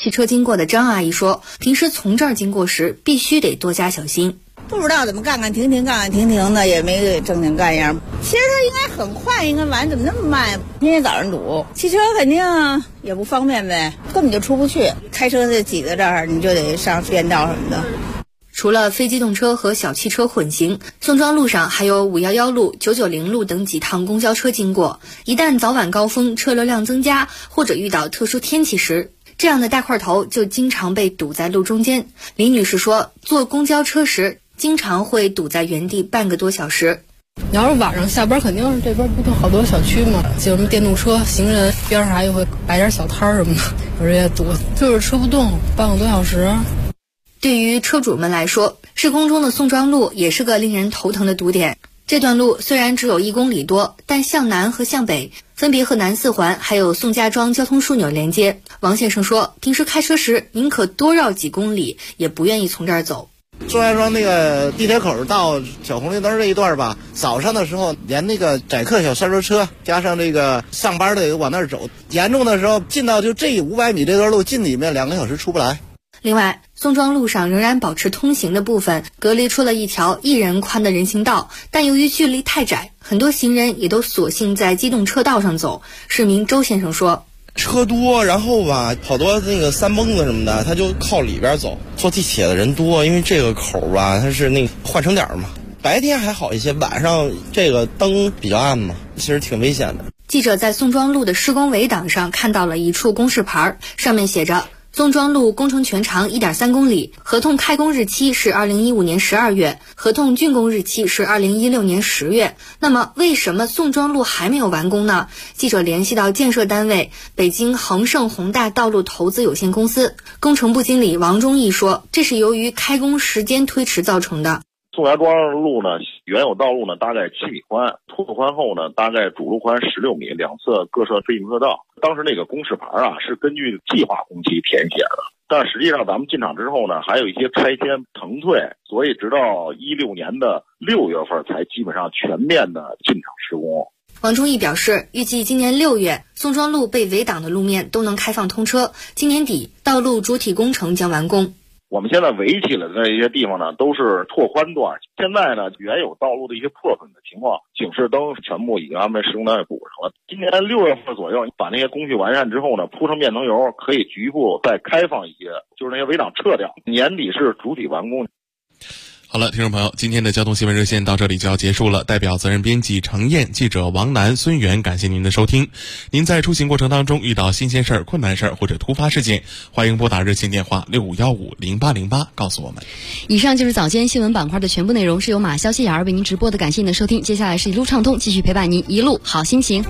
汽车经过的张阿姨说，平时从这儿经过时必须得多加小心。 不知道怎么干干停停的，也没个正经干样。其实它应该很快，应该完，怎么那么慢？天天早上堵，汽车肯定也不方便呗，根本就出不去。开车就挤在这儿，你就得上便道什么的。 除了非机动车和小汽车混行，宋庄路上还有511路、990路等几趟公交车经过。一旦早晚高峰车流量增加，或者遇到特殊天气时，这样的大块头就经常被堵在路中间。李女士说，坐公交车时经常会堵在原地半个多小时。 你要是晚上下班，肯定是这边不都好多小区嘛，就什么电动车、行人，边上还会摆点小摊什么的，有这些堵，就是车不动半个多小时。 对于车主们来说，市空中的宋庄路也是个令人头疼的堵点。这段路虽然只有1公里多，但向南和向北分别和南四环还有宋家庄交通枢纽连接。王先生说，平时开车时宁可多绕几公里，也不愿意从这儿走。 宋家庄那个地铁口到小红绿灯这一段吧，早上的时候连那个载客小三轮车加上这个上班的往那儿走，严重的时候进到就这500米这段路进里面2个小时出不来。 另外，宋庄路上仍然保持通行的部分隔离出了一条1人宽的人行道，但由于距离太窄，很多行人也都索性在机动车道上走。市民周先生说， 车多，然后吧，好多那个三蹦子什么的，他就靠里边走。坐地铁的人多，因为这个口吧，它是那个换乘点嘛。白天还好一些，晚上这个灯比较暗嘛，其实挺危险的。 记者在宋庄路的施工围挡上看到了一处公示牌，上面写着宋庄路工程全长 1.3 公里，合同开工日期是2015年12月，合同竣工日期是2016年10月。那么为什么宋庄路还没有完工呢？记者联系到建设单位北京恒盛宏大道路投资有限公司工程部经理王忠义说，这是由于开工时间推迟造成的。 宋家庄路呢，原有道路呢大概7米宽，拓宽后呢大概主路宽16米，两侧各设非行车道。当时那个公示牌是根据计划工期填写的，但实际上咱们进场之后呢，还有一些拆迁腾退，所以直到16年的6月份才基本上全面的进场施工。 王忠义表示，预计今年6月宋庄路被围挡的路面都能开放通车，今年底道路主体工程将完工。 我们现在围起来的一些地方呢，都是拓宽段。现在呢，原有道路的一些破损的情况，警示灯全部已经安排施工单位补上了。今年6月份左右，把那些工序完善之后呢，铺上变层油，可以局部再开放一些，就是那些围挡撤掉。年底是主体完工。 好了，听众朋友，今天的交通新闻热线到这里就要结束了。代表责任编辑程燕、记者王楠、孙源，感谢您的收听。您在出行过程当中遇到新鲜事儿、困难事儿或者突发事件，欢迎拨打热线电话65150808告诉我们。 以上就是早间新闻板块的全部内容，是由马潇、谢雅儿为您直播的，感谢您的收听。接下来是一路畅通，继续陪伴您一路好心情。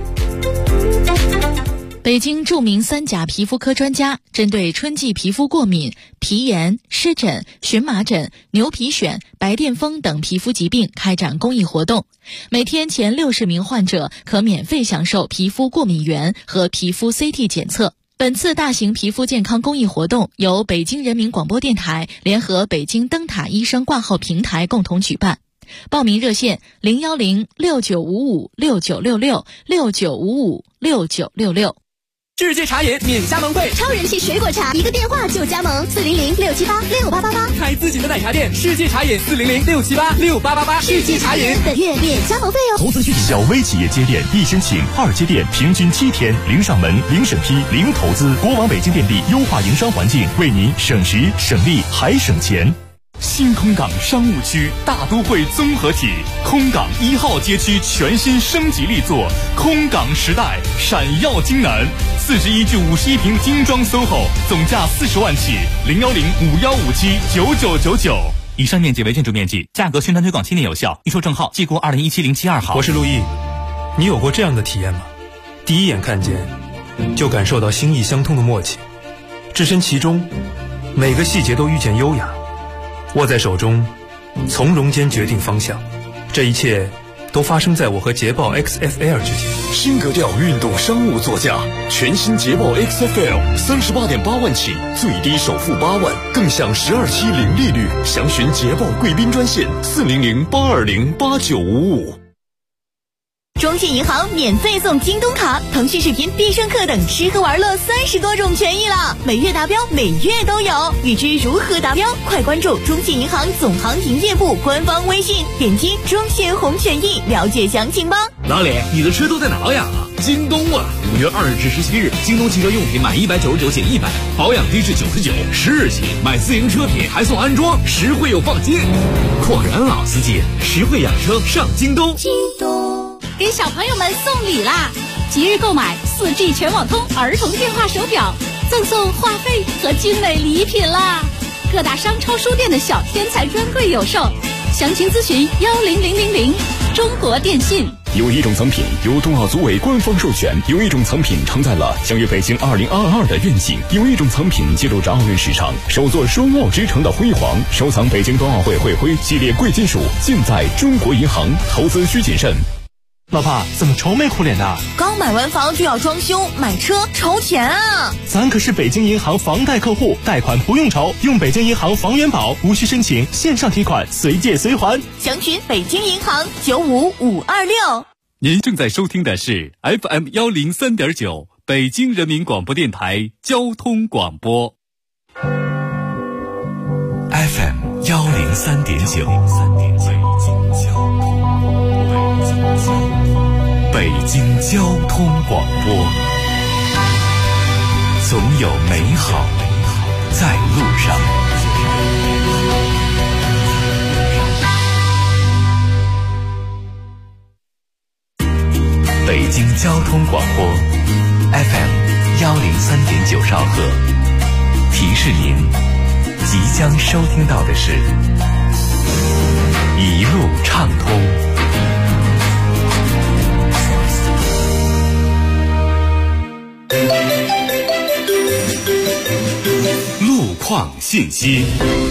北京著名3甲皮肤科专家针对春季皮肤过敏、皮炎、湿疹、荨麻疹、牛皮癣、白癜风等皮肤疾病开展公益活动，每天前60名患者可免费享受皮肤过敏原和皮肤 CT 检测。本次大型皮肤健康公益活动由北京人民广播电台联合北京灯塔医生挂号平台共同举办。报名热线0106955696669556966。 世界茶饮免加盟费， 超人气水果茶，一个电话就加盟，400-678-6888。 开自己的奶茶店，世界茶饮400-678-6888。世界茶饮本月免加盟费哦。 投资具体。小微企业接电，一申请2接电，平均7天，零上门，零审批，零投资。国网北京电力优化营商环境，为您省时省力还省钱。新空港商务区大都会综合体，空港1号街区全新升级力作，空港时代闪耀京南，41至51平精装 SOHO， 总价40万起，01051579999。以上面积为建筑面积，价格宣传推广7年有效，预售证号即过2017-07-2号。 我是陆毅，你有过这样的体验吗？第一眼看见，就感受到心意相通的默契，置身其中，每个细节都遇见优雅。握在手中，从容间决定方向，这一切都发生在我和捷豹 XFL 之间。 新格调运动商务座驾，全新捷豹 XFL 38.8万起，最低首付8万，更享12期零利率。详询捷豹贵宾专线400-820-8955。 中中信银行免费送京东卡、腾讯视频必胜客等吃喝玩乐30多种权益了，每月达标，每月都有。欲知如何达标，快关注中信银行总行营业部官方微信，点击中信红权益了解详情吧。 老李，你的车都在哪养啊？京东啊！5月2日至17日，京东汽车用品满199减100，保养低至99，10日起买自营车品还送安装，实惠又放心。果然老司机，实惠养车上京东。 京东给小朋友们送礼啦！即日购买4G 全网通儿童电话手表，赠送话费和精美礼品啦！各大商超书店的小天才专柜有售，详情咨询10000。中国电信。 有一种藏品由冬奥组委官方授权，有一种藏品承载了相约北京2022的愿景，有一种藏品记录着奥运史上首座双奥之城的辉煌。收藏北京冬奥会会徽系列贵金属，尽在中国银行，投资需谨慎。 老婆，怎么愁眉苦脸的？ 刚买完房就要装修，买车愁钱啊！ 咱可是北京银行房贷客户，贷款不用愁，用北京银行房元宝，无需申请，线上提款，随借随还。 详询北京银行95526。 您正在收听的是 FM 103.9北京人民广播电台交通广播。 FM 103.9，北京交通广播，总有美好在路上。北京交通广播 FM 103.9兆赫，提示您即将收听到的是一路畅通。路况信息。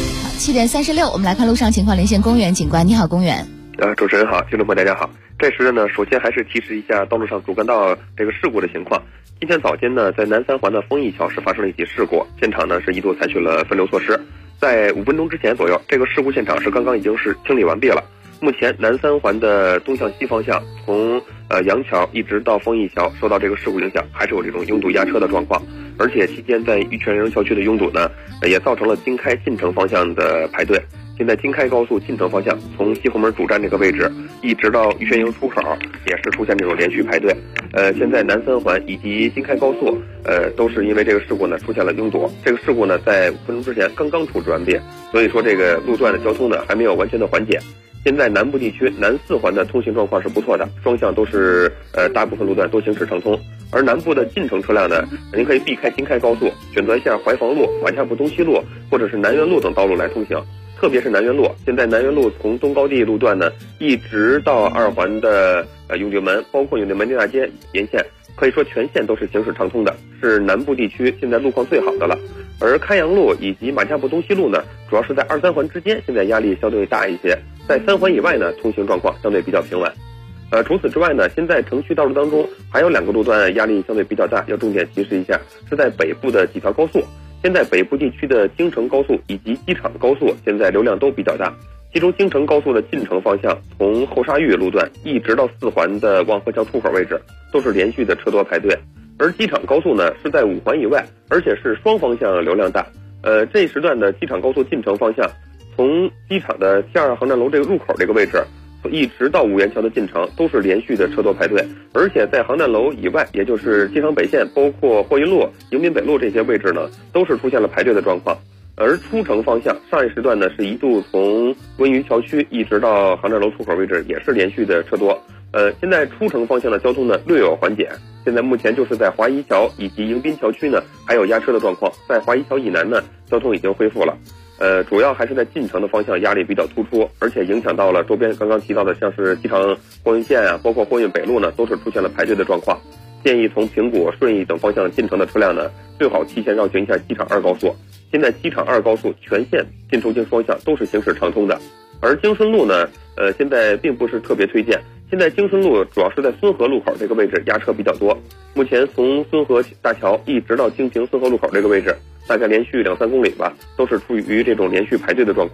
7点36，我们来看路上情况，连线公园警官。你好，公园。 主持人好，听众朋友大家好。这时呢，首先还是提示一下道路上主干道这个事故的情况。今天早间呢，在南三环的丰益桥是发生了一起事故，现场呢是一度采取了分流措施。在5分钟之前左右，这个事故现场是刚刚已经是清理完毕了。目前南三环的东向西方向，从杨桥一直到丰益桥，受到这个事故影响，还是有这种拥堵压车的状况。而且期间在玉泉人小区的拥堵呢，也造成了京开进城方向的排队。现在京开高速进城方向，从西红门主站这个位置一直到玉泉营出口，也是出现这种连续排队。现在南三环以及京开高速，都是因为这个事故呢出现了拥堵。这个事故呢在5分钟之前刚刚处置完毕，所以说这个路段的交通呢还没有完全的缓解。现在南部地区南四环的通行状况是不错的，双向都是大部分路段都行驶畅通。而南部的进城车辆呢，您可以避开京开高速，选择一下怀房路、马家埠东西路或者是南园路等道路来通行。特别是南园路，现在南园路从东高地路段呢，一直到2环的永定门，包括永定门地大街沿线，可以说全线都是行驶畅通的，是南部地区现在路况最好的了。而开阳路以及马家埠东西路呢，主要是在2、3环之间，现在压力相对大一些，在3环以外呢，通行状况相对比较平稳。除此之外呢，现在城区道路当中还有2个路段压力相对比较大，要重点提示一下，是在北部的几条高速。现在北部地区的京承高速以及机场高速现在流量都比较大，其中京承高速的进城方向，从后沙峪路段一直到4环的望河桥出口位置，都是连续的车多排队。而机场高速呢是在5环以外，而且是双方向流量大。这一时段的机场高速进城方向，从机场的T2航站楼这个入口这个位置，一直到五元桥的进城都是连续的车多排队，而且在航站楼以外，也就是机场北线，包括霍阴路、迎宾北路这些位置呢，都是出现了排队的状况。而出城方向，上一时段呢是一度从温榆桥区一直到航站楼出口位置，也是连续的车多。现在出城方向的交通呢略有缓解，现在目前就是在华谊桥以及迎宾桥区呢还有压车的状况，在华谊桥以南呢交通已经恢复了。主要还是在进城的方向压力比较突出，而且影响到了周边刚刚提到的像是机场货运线啊，包括货运北路呢，都是出现了排队的状况。建议从苹果、顺义等方向进城的车辆呢，最好提前绕行一下机场2高速。现在机场2高速全线进出京双向都是行驶畅通的。而京顺路呢，现在并不是特别推荐。现在京顺路主要是在孙河路口这个位置压车比较多。目前从孙河大桥一直到京平孙河路口这个位置，大概连续2、3公里吧，都是处于这种连续排队的状况。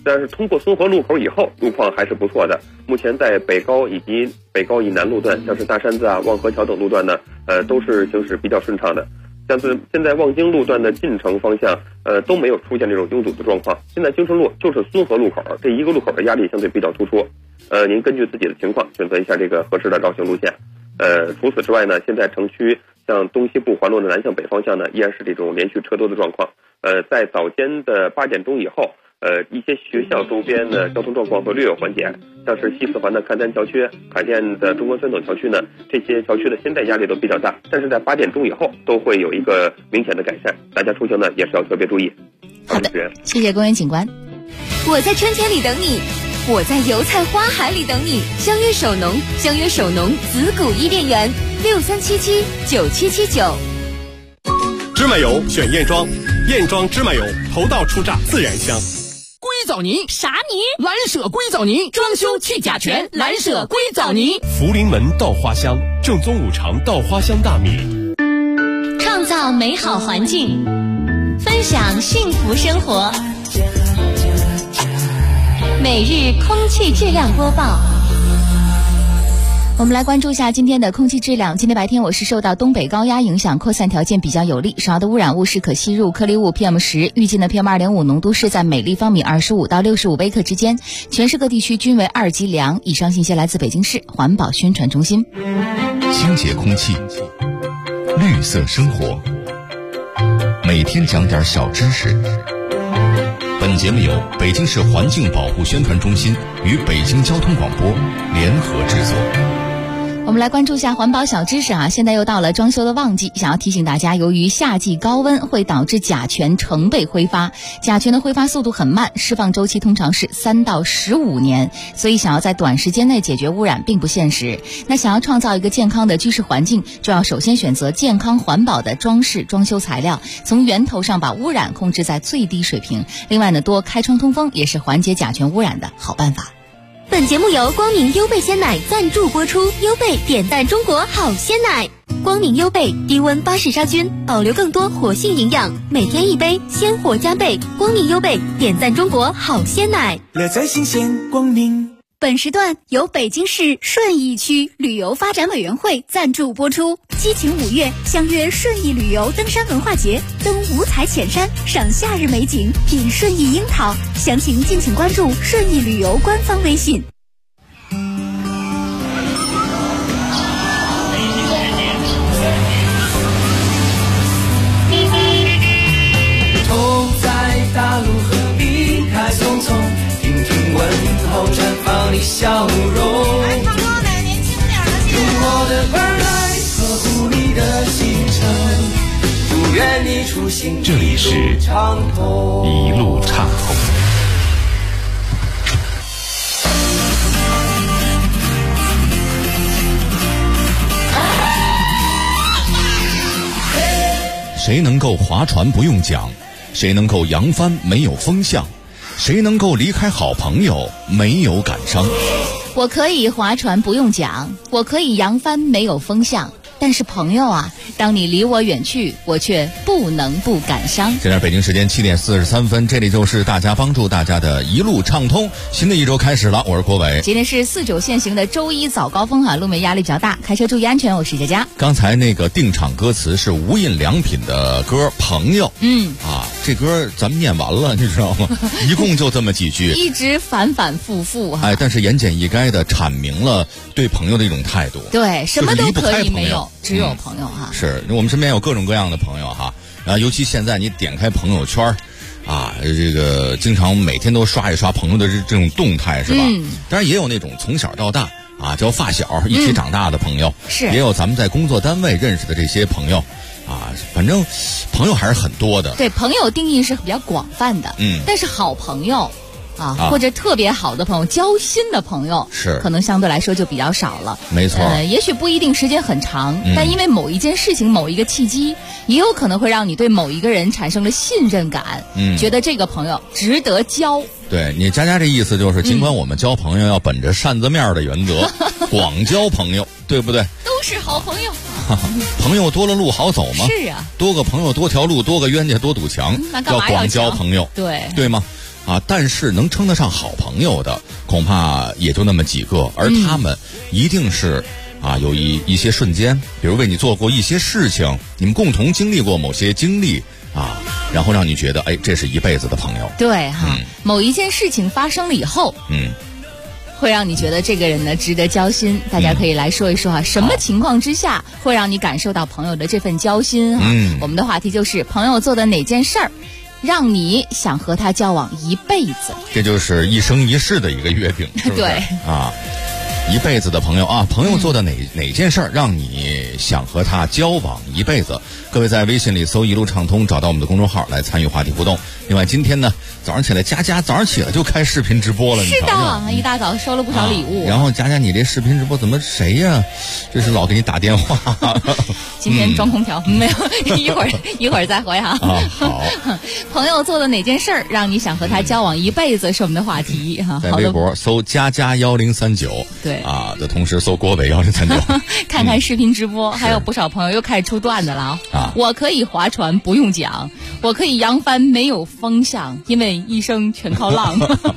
但是通过孙河路口以后，路况还是不错的。目前在北高以及北高以南路段，像是大山子啊、望河桥等路段呢，都是行驶比较顺畅的。像是现在望京路段的进城方向，都没有出现这种拥堵的状况。现在京顺路就是孙河路口这一个路口的压力相对比较突出。您根据自己的情况选择一下这个合适的绕行路线。除此之外呢，现在城区像东西部环路的南向北方向呢，依然是这种连续车多的状况。在早间的8点钟以后，一些学校周边的交通状况会略有缓解，像是西四环的赣丹桥区、海淀的中关村等桥区呢，这些桥区的现在压力都比较大，但是在8点钟以后都会有一个明显的改善，大家出行呢也是要特别注意。 好的，谢谢公园警官。 我在春天里等你，我在油菜花海里等你。相约首农，相约首农紫谷伊甸园，63779779。 芝麻油选燕庄，燕庄芝麻油头道出榨自然香。 硅藻泥啥泥？蓝舍硅藻泥，装修去甲醛，蓝舍硅藻泥。 福临门稻花香，正宗五常稻花香大米。 创造美好环境，分享幸福生活。每日空气质量播报。 我们来关注一下今天的空气质量。今天白天我是受到东北高压影响，扩散条件比较有利，少的污染物是可吸入颗粒物 PM10， 预计的 PM2.5 浓度是在每立方米25到65微克之间，全市各地区均为2级良。以上信息来自北京市环保宣传中心。 清洁空气，绿色生活，每天讲点小知识。本节目由北京市环境保护宣传中心与北京交通广播联合制作。 我们来关注一下环保小知识啊！现在又到了装修的旺季，想要提醒大家，由于夏季高温会导致甲醛成倍挥发，甲醛的挥发速度很慢，释放周期通常是3到15年，所以想要在短时间内解决污染并不现实。那想要创造一个健康的居室环境，就要首先选择健康环保的装饰装修材料，从源头上把污染控制在最低水平。另外呢，多开窗通风也是缓解甲醛污染的好办法。 本节目由光明优贝鲜奶赞助播出，优贝点赞中国好鲜奶。光明优贝低温巴氏杀菌，保留更多活性营养，每天1杯，鲜活加倍。光明优贝点赞中国好鲜奶， 乐在新鲜光明。 本时段由北京市顺义区旅游发展委员会赞助播出。激情5月，相约顺义旅游登山文化节，登五彩浅山，赏夏日美景，品顺义樱桃。详情敬请关注顺义旅游官方微信。 走在大路和离开匆匆，听听问候绽放你笑容。用我的耳来呵护你的行程，祝愿你出行这里是一路畅通。谁能够划船不用桨？谁能够扬帆没有风向？谁能够离开好朋友没有感伤？ 我可以划船不用桨，我可以扬帆没有风向，但是朋友啊，当你离我远去，我却不能不感伤。 现在北京时间7点43分，这里就是大家帮助大家的一路畅通。新的一周开始了，我是郭伟。 今天是49限行的周一早高峰啊，路面压力比较大，开车注意安全。我是佳佳。刚才那个定场歌词是无印良品的歌《朋友》。这歌咱们念完了，你知道吗？一共就这么几句， 一直反反复复哈。 但是言简意赅的阐明了对朋友的一种态度。 对，什么都可以没有，只有朋友哈。 是我们身边有各种各样的朋友哈，尤其现在你点开朋友圈这个经常每天都刷一刷朋友的这种动态，是吧？当然也有那种从小到大叫发小一起长大的朋友， 是也有咱们在工作单位认识的这些朋友反正朋友还是很多的。 对，朋友定义是比较广泛的，但是好朋友或者特别好的朋友，交心的朋友是可能相对来说就比较少了。 没错， 也许不一定时间很长，但因为某一件事情、某一个契机，也有可能会让你对某一个人产生了信任感，觉得这个朋友值得交。 对，你佳佳这意思就是，尽管我们交朋友要本着扇子面的原则，广交朋友，对不对？ 都是好朋友。 朋友多了路好走吗？ 是啊， 多个朋友多条路，多个冤家多堵墙， 要广交朋友， 对吗？ 啊，但是能称得上好朋友的恐怕也就那么几个，而他们一定是有一些瞬间，比如为你做过一些事情，你们共同经历过某些经历然后让你觉得这是一辈子的朋友。 对某一件事情发生了以后会让你觉得这个人呢值得交心。大家可以来说一说什么情况之下会让你感受到朋友的这份交心我们的话题就是朋友做的哪件事儿让你想和他交往一辈子， 这就是一生一世的一个约定，是不是？ 对一辈子的朋友朋友做的哪件事儿让你想和他交往一辈子？各位在微信里搜一路畅通，找到我们的公众号来参与话题互动。另外今天呢早上起来佳佳早上起来就开视频直播了， 是的，一大早收了不少礼物然后佳佳你这视频直播怎么谁呀这是老给你打电话今天装空调没有一会儿再回好朋友做的哪件事儿让你想和他交往一辈子是我们的话题在微博搜佳佳1039 对的同时搜郭伟1039 看看视频直播还有不少朋友又开始出段子了我可以划船不用桨，我可以扬帆没有风向，因为一生全靠浪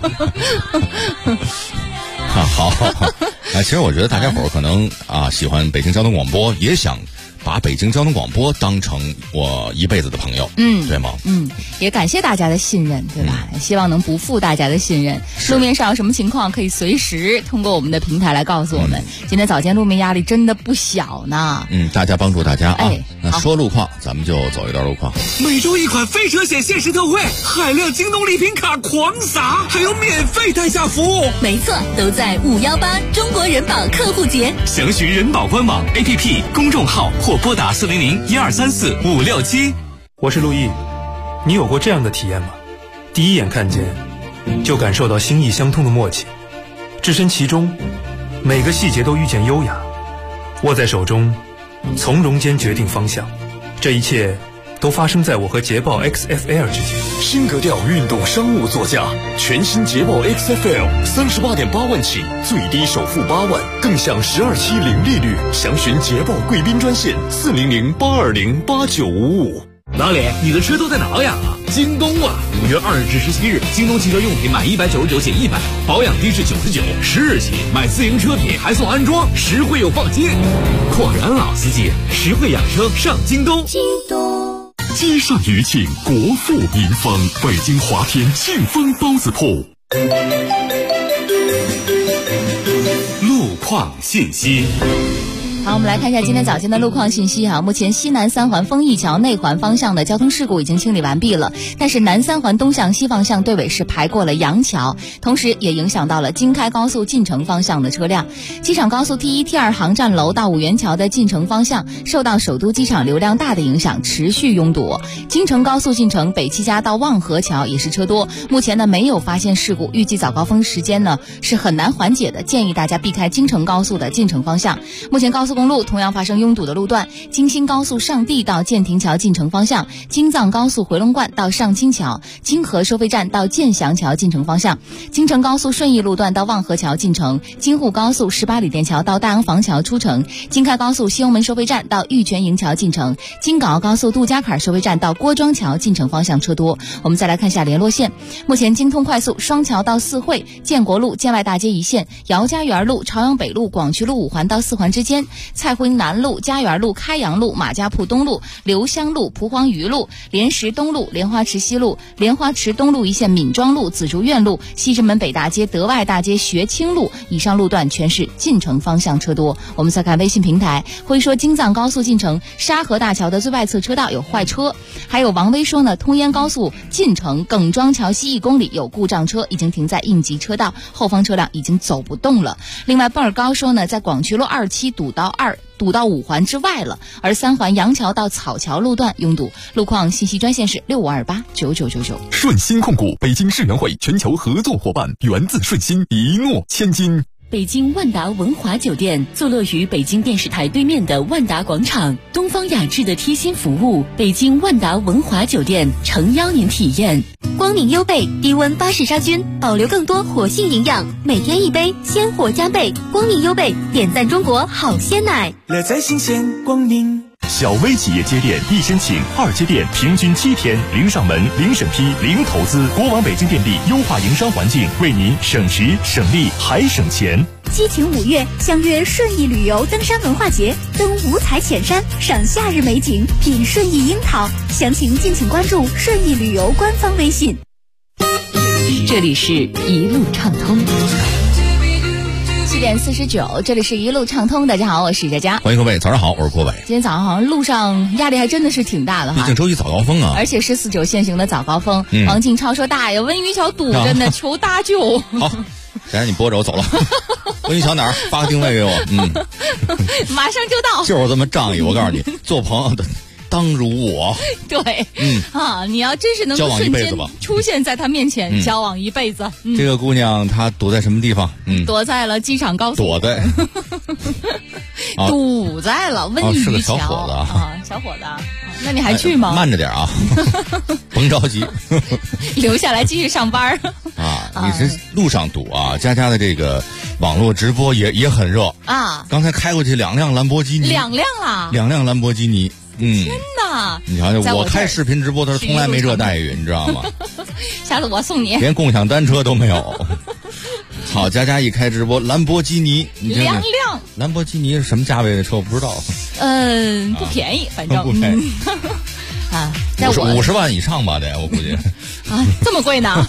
好其实我觉得大家伙儿可能喜欢北京交通广播，也想把北京交通广播当成我一辈子的朋友对吗？ 也感谢大家的信任，对吧？希望能不负大家的信任。路面上有什么情况可以随时通过我们的平台来告诉我们。今天早间路面压力真的不小呢。 大家帮助大家那说路况咱们就走一段路况。 每周一款飞车险限时特惠，海量京东礼品卡狂撒，还有免费代驾服务。 没错，都在518中国人保客户节。 详询人保官网 APP 公众号或拨打400-1234-567。 我是陆毅，你有过这样的体验吗？第一眼看见就感受到心意相通的默契，置身其中，每个细节都遇见优雅，握在手中，从容间决定方向。这一切都发生在我和捷豹 XFL 之间。 新格调运动商务座驾，全新捷豹 XFL 38.8万起，最低首付8万，更享12期零利率。详询捷豹贵宾专线400-820-8955。 老李，你的车都在哪呀？京东啊！5月2日至17日，京东汽车用品满199减100，保养低至99，10日起买自营车品还送安装，实惠又放心。果然老司机，实惠养车上京东。 京东积善余庆，国富民丰。北京华天庆丰包子铺。 路况信息。 好，我们来看一下今天早间的路况信息目前西南三环丰益桥内环方向的交通事故已经清理完毕了，但是南三环东向西方向对尾是排过了杨桥，同时也影响到了京开高速进城方向的车辆。机场高速T1、T2航站楼到五元桥的进城方向受到首都机场流量大的影响，持续拥堵。京承高速进城北七家到望河桥也是车多，目前呢没有发现事故，预计早高峰时间呢是很难缓解的，建议大家避开京承高速的进城方向。目前高速公路同样发生拥堵的路段，京新高速上地到建亭桥进城方向，京藏高速回龙观到上清桥，京河收费站到建祥桥进城方向，京承高速顺义路段到望河桥进城，京沪高速18里店桥到大洋房桥出城，京开高速西红门收费站到玉泉营桥进城，京港澳高速杜家坎收费站到郭庄桥进城方向车多。我们再来看一下联络线，目前京通快速双桥到四惠、建国路、建外大街一线、姚家园路、朝阳北路、广渠路5环到4环之间，蔡辉南路、家园路、开阳路、马家铺东路、刘香路、蒲黄榆路、莲石东路、莲花池西路、莲花池东路一线闵庄路、紫竹院路、西直门北大街、德外大街、学清路以上路段全是进城方向车多。我们再看微信平台，辉说京藏高速进城沙河大桥的最外侧车道有坏车，还有王威说呢，通燕高速进城耿庄桥西1公里有故障车，已经停在应急车道，后方车辆已经走不动了。另外，蹦儿高说呢，在广渠路2期堵到5环之外了，而3环杨桥到草桥路段拥堵。路况信息专线是65289999。 顺鑫控股北京世园会全球合作伙伴，源自顺鑫，一诺千金。 北京万达文华酒店坐落于北京电视台对面的万达广场，东方雅致的贴心服务，北京万达文华酒店诚邀您体验。光明优贝低温巴氏杀菌，保留更多活性营养，每天一杯，鲜活加倍。光明优贝点赞中国好鲜奶， 乐在新鲜光明。 小微企业接电一申请2接电，平均7天，零上门、零审批、零投资。国网北京电力优化营商环境，为您省时省力还省钱。 激情5月，相约顺义旅游登山文化节，登五彩浅山，赏夏日美景，品顺义樱桃。详情敬请关注顺义旅游官方微信。 这里是一路畅通。7点49，这里是一路畅通。大家好，我是佳佳， 欢迎各位，早上好，我是郭伟。 今天早上好像路上压力还真的是挺大的哈， 毕竟周一早高峰啊， 而且是4、9限行的早高峰。王静超说：“大爷，文榆桥堵着呢，求搭救。” 好，现在你拨着我走了。文榆桥哪儿？发个定位给我。 马上就到。 就是这么仗义，我告诉你，做朋友的当如我。 对，你要真是能够瞬间出现在他面前，交往一辈子。 这个姑娘她躲在什么地方？ 躲在了机场高速。 躲在。 堵在了文榆桥。 是个小伙子啊， 小伙子。那你还去吗？ 慢着点啊，甭着急， 留下来继续上班。 你这路上堵啊，佳佳的这个网络直播也很热啊。 刚才开过去2辆兰博基尼 ，2辆啦 ，2辆兰博基尼。 天哪！ 你瞧瞧，我开视频直播，他从来没这待遇，你知道吗？ 下次我送你， 连共享单车都没有。好，佳佳一开直播，兰博基尼 2辆。 兰博基尼是什么价位的车？我不知道。 不便宜，反正不便宜。50万以上吧，得我估计。 这么贵呢？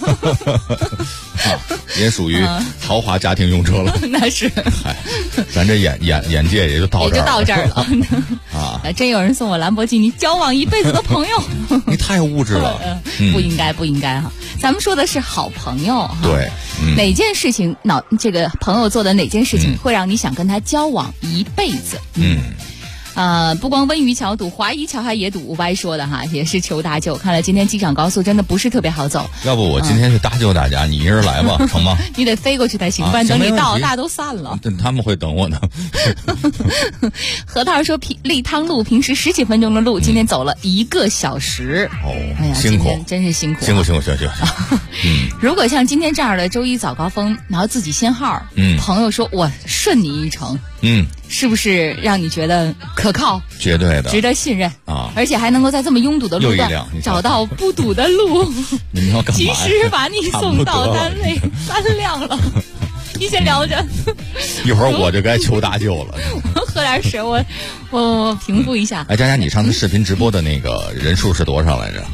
也属于豪华家庭用车了。 那是。 咱这眼界也就到这儿了。 真有人送我兰博基尼，交往一辈子的朋友。 你太物质了。 不应该哈。咱们说的是好朋友哈。 对。 哪件事情，这个朋友做的哪件事情会让你想跟他交往一辈子？不光温榆桥堵，华谊桥也堵。歪说的哈，也是求搭救。看来今天机场高速真的不是特别好走。 要不我今天去搭救大家，你一人来吧，成吗？ 你得飞过去才行，不然等你到，大家都散了。 他们会等我呢。 核桃说，立汤路平时10几分钟的路，今天走了1个小时。哎呀， 辛苦， 真是辛苦。 辛苦。 如果像今天这样的周一早高峰，然后自己先号，朋友说我顺你一程，是不是让你觉得可靠？ 绝对的， 值得信任啊！ 而且还能够在这么拥堵的路段找到不堵的路。 你们要干嘛？ 及时把你送到单位，3辆了。你先聊着， 一会儿我就该求搭救了。 我喝点水，我平复一下。 佳佳，你上次视频直播的那个人数是多少来着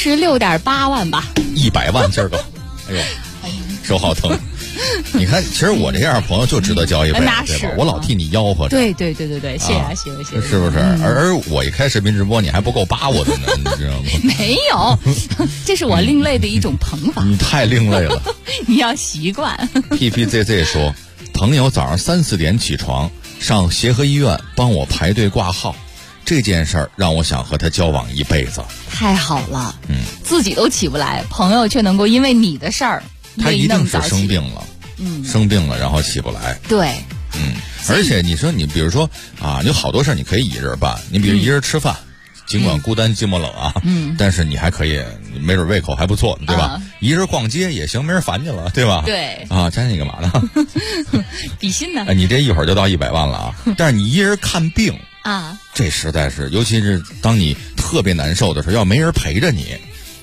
？36.8万吧。 100万今儿个，哎呦，手好疼。你看，其实我这样朋友就值得交一辈子，对吧？我老替你吆喝着。 对，谢谢， 是不是？而我一开视频直播，你还不够扒我的呢，你知道吗？ 没有，这是我另类的一种捧法。 你太另类了， 你要习惯。 PPZZ 说，朋友早上3、4点起床上协和医院帮我排队挂号，这件事儿让我想和他交往一辈子。 太好了，自己都起不来，朋友却能够因为你的事儿。 他一定是生病了，生病了然后起不来。 对， 而且你说你比如说有好多事儿你可以一人办，你比如一人吃饭，尽管孤单寂寞冷啊，但是你还可以，没准胃口还不错，对吧？一人逛街也行，没人烦你了，对吧？ 对。 佳佳你干嘛呢？ 比心呢？ 你这一会儿就到100万了啊！但是你一人看病这实在是，尤其是当你特别难受的时候，要没人陪着你。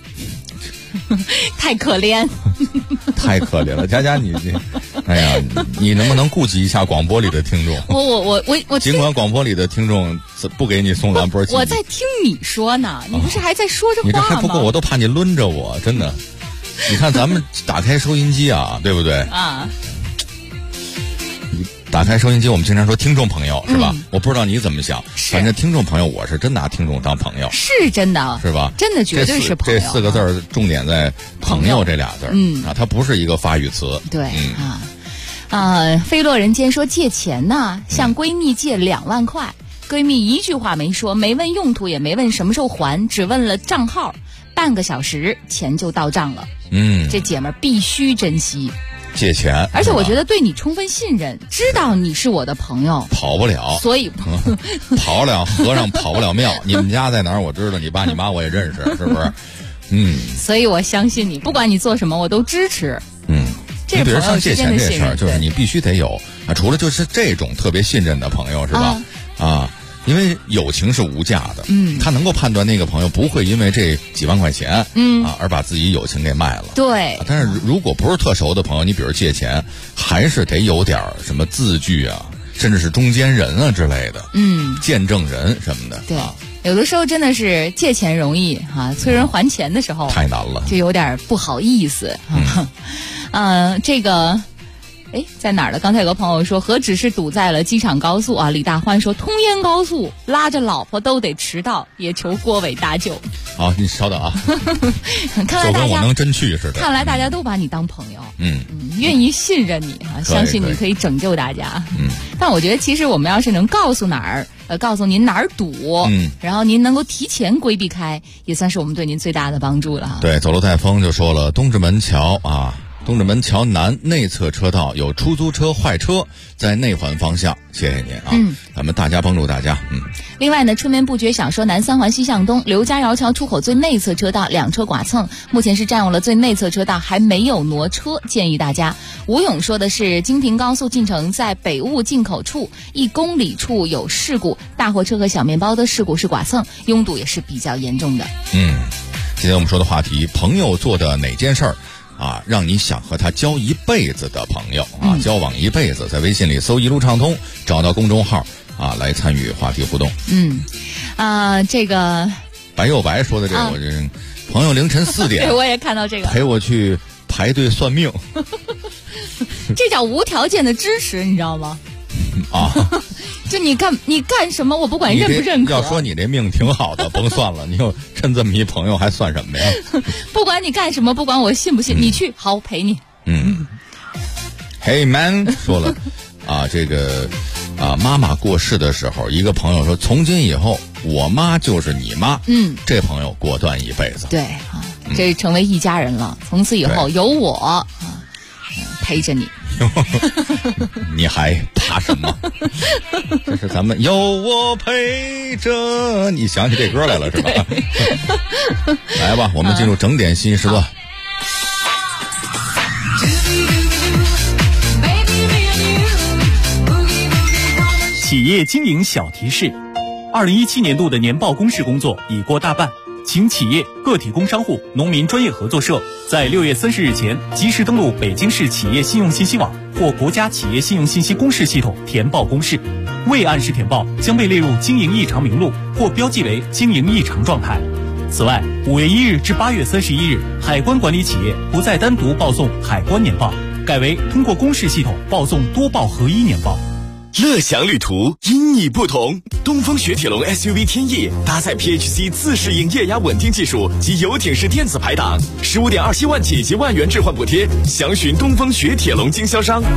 太可怜， 太可怜了，佳佳你，哎呀，你能不能顾及一下广播里的听众？ 我尽管广播里的听众不给你送兰博基尼， 我在听你说呢，你不是还在说着话吗？ 你这还不够，我都怕你抡着我，真的。你看咱们打开收音机啊，对不对？打开收音机，我们经常说听众朋友是吧？我不知道你怎么想，反正听众朋友，我是真拿听众当朋友， 是真的， 是吧？ 真的绝对是朋友。 这4个字重点在朋友这俩字，它不是一个发语词。 对，飞落人间说借钱呢，向闺蜜借2万块，闺蜜一句话没说，没问用途，也没问什么时候还，只问了账号，半个小时钱就到账了。这姐们儿必须珍惜。 借钱， 而且我觉得对你充分信任，知道你是我的朋友， 跑不了， 所以跑不了和尚跑不了庙。你们家在哪儿？我知道，你爸你妈我也认识，是不是？ 所以我相信你，不管你做什么，我都支持。这是朋友之间的信任， 就是你必须得有除了就是这种特别信任的朋友，是吧？ 因为友情是无价的，他能够判断那个朋友不会因为这几万块钱，而把自己友情给卖了。 对， 但是如果不是特熟的朋友，你比如借钱，还是得有点什么字据啊，甚至是中间人啊之类的，见证人什么的。 对，有的时候真的是借钱容易催人还钱的时候太难了， 就有点不好意思。这个。在哪儿了？刚才有个朋友说，何止是堵在了机场高速啊！李大欢说，通燕高速拉着老婆都得迟到，也求郭伟搭救。 好，你稍等啊。 看来大家就跟我能真去似的。 看来大家都把你当朋友，愿意信任你相信你可以拯救大家。但我觉得其实我们要是能告诉告诉您哪儿堵，然后您能够提前规避开，也算是我们对您最大的帮助了。 对，走路带风就说了，东直门桥啊。东直门桥南内侧车道有出租车坏车在内环方向，谢谢您啊！咱们大家帮助大家。 另外呢，春眠不觉晓说，南三环西向东刘家窑桥出口最内侧车道两车剐蹭，目前是占用了最内侧车道，还没有挪车，建议大家。吴勇说的是，京平高速进城在北坞进口处1公里处有事故，大货车和小面包的事故是剐蹭，拥堵也是比较严重的。 今天我们说的话题，朋友做的哪件事儿让你想和他交一辈子的朋友交往一辈子，在微信里搜一路畅通，找到公众号来参与话题互动。 这个白又白说的这个，我这朋友凌晨4点， 对，我也看到这个， 陪我去排队算命， 这叫无条件的支持，你知道吗？就你干什么，我不管认不认可。 要说你这命挺好的，甭算了，你有趁这么一朋友还算什么呀？ 不管你干什么，不管我信不信，你去，好，我陪你。 Hey man 说了这个妈妈过世的时候，一个朋友说，从今以后我妈就是你妈。这朋友果断一辈子。 对这成为一家人了，从此以后有我陪着你。 你还怕什么？这是咱们有我陪着你，想起这歌来了是吧？来吧，我们进入整点新时段。 企业经营小提示：2017年度的年报公示工作已过大半，请企业、个体工商户、农民专业合作社在6月30日前及时登录北京市企业信用信息网或国家企业信用信息公示系统填报公示，未按时填报将被列入经营异常名录或标记为经营异常状态。此外，5月1日至8月31日，海关管理企业不再单独报送海关年报，改为通过公示系统报送多报合一年报。 乐享旅途，因你不同。东风雪铁龙 SUV 天翼搭载 PHC 自适应液压稳定技术及游艇式电子排档，15.27万起及万元置换补贴，详询东风雪铁龙经销商。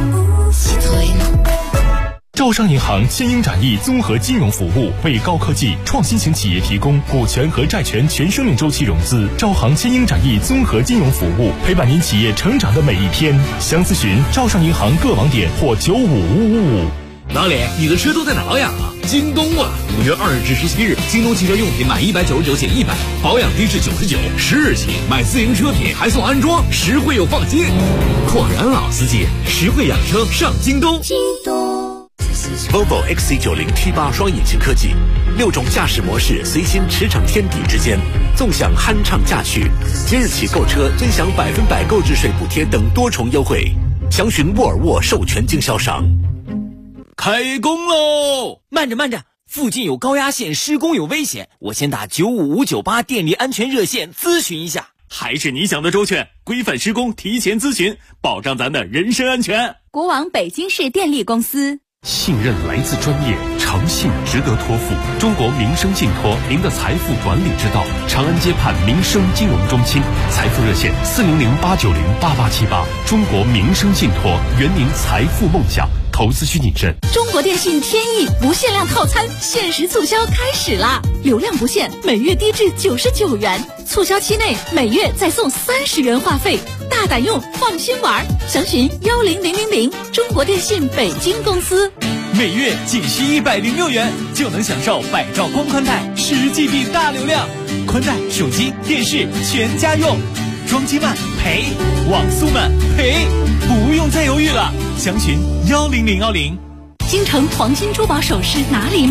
招商银行千英展翼综合金融服务，为高科技创新型企业提供股权和债权全生命周期融资。招行千英展翼综合金融服务，陪伴您企业成长的每一天。详咨询招商银行各网点或95555。 老李，你的车都在哪保养啊？京东啊！5月2日至17日，京东汽车用品满199减100，保养低至99，10日起买自行车品还送安装，实惠又放心。果然老司机，实惠养车上京东。京东 Volvo XC90 T8 双引擎科技，6种驾驶模式随心驰骋天地之间，纵享酣畅驾趣。即日起购车尊享100%购置税补贴等多重优惠，详询沃尔沃授权经销商。 开工喽！慢着，附近有高压线，施工有危险，我先打95598电力安全热线咨询一下。 还是你想的周全，规范施工，提前咨询，保障咱的人身安全。 国网北京市电力公司， 信任来自专业，诚信值得托付。中国民生信托，您的财富管理之道。长安街畔民生金融中心，财富热线400-890-8878。中国民生信托，圆您财富梦想。投资需谨慎。 中国电信天翼不限量套餐限时促销开始啦！流量不限，每月低至99元，促销期内每月再送30元话费，大胆用，放心玩。详询10000，中国电信北京公司。 每月仅需106元就能享受百兆光宽带10GB 大流量，宽带、手机、电视全家用。装机慢赔，网速慢赔，不用再犹豫了，详询10010。 京城黄金珠宝首饰哪里买？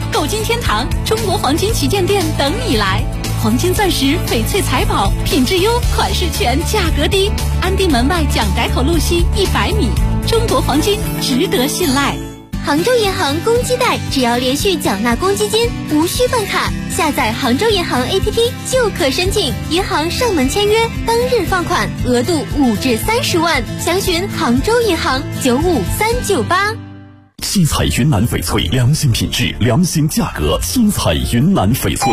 购金天堂、中国黄金旗舰店等你来。黄金钻石、翡翠财宝，品质优，款式全，价格低。安定门外蒋宅口路西100米，中国黄金值得信赖。 杭州银行公积贷，只要连续缴纳公积金，无需办卡，下载杭州银行 APP 就可申请，银行上门签约，当日放款，额度5至30万。详询杭州银行95398。 新彩云南翡翠，良心品质，良心价格。新彩云南翡翠。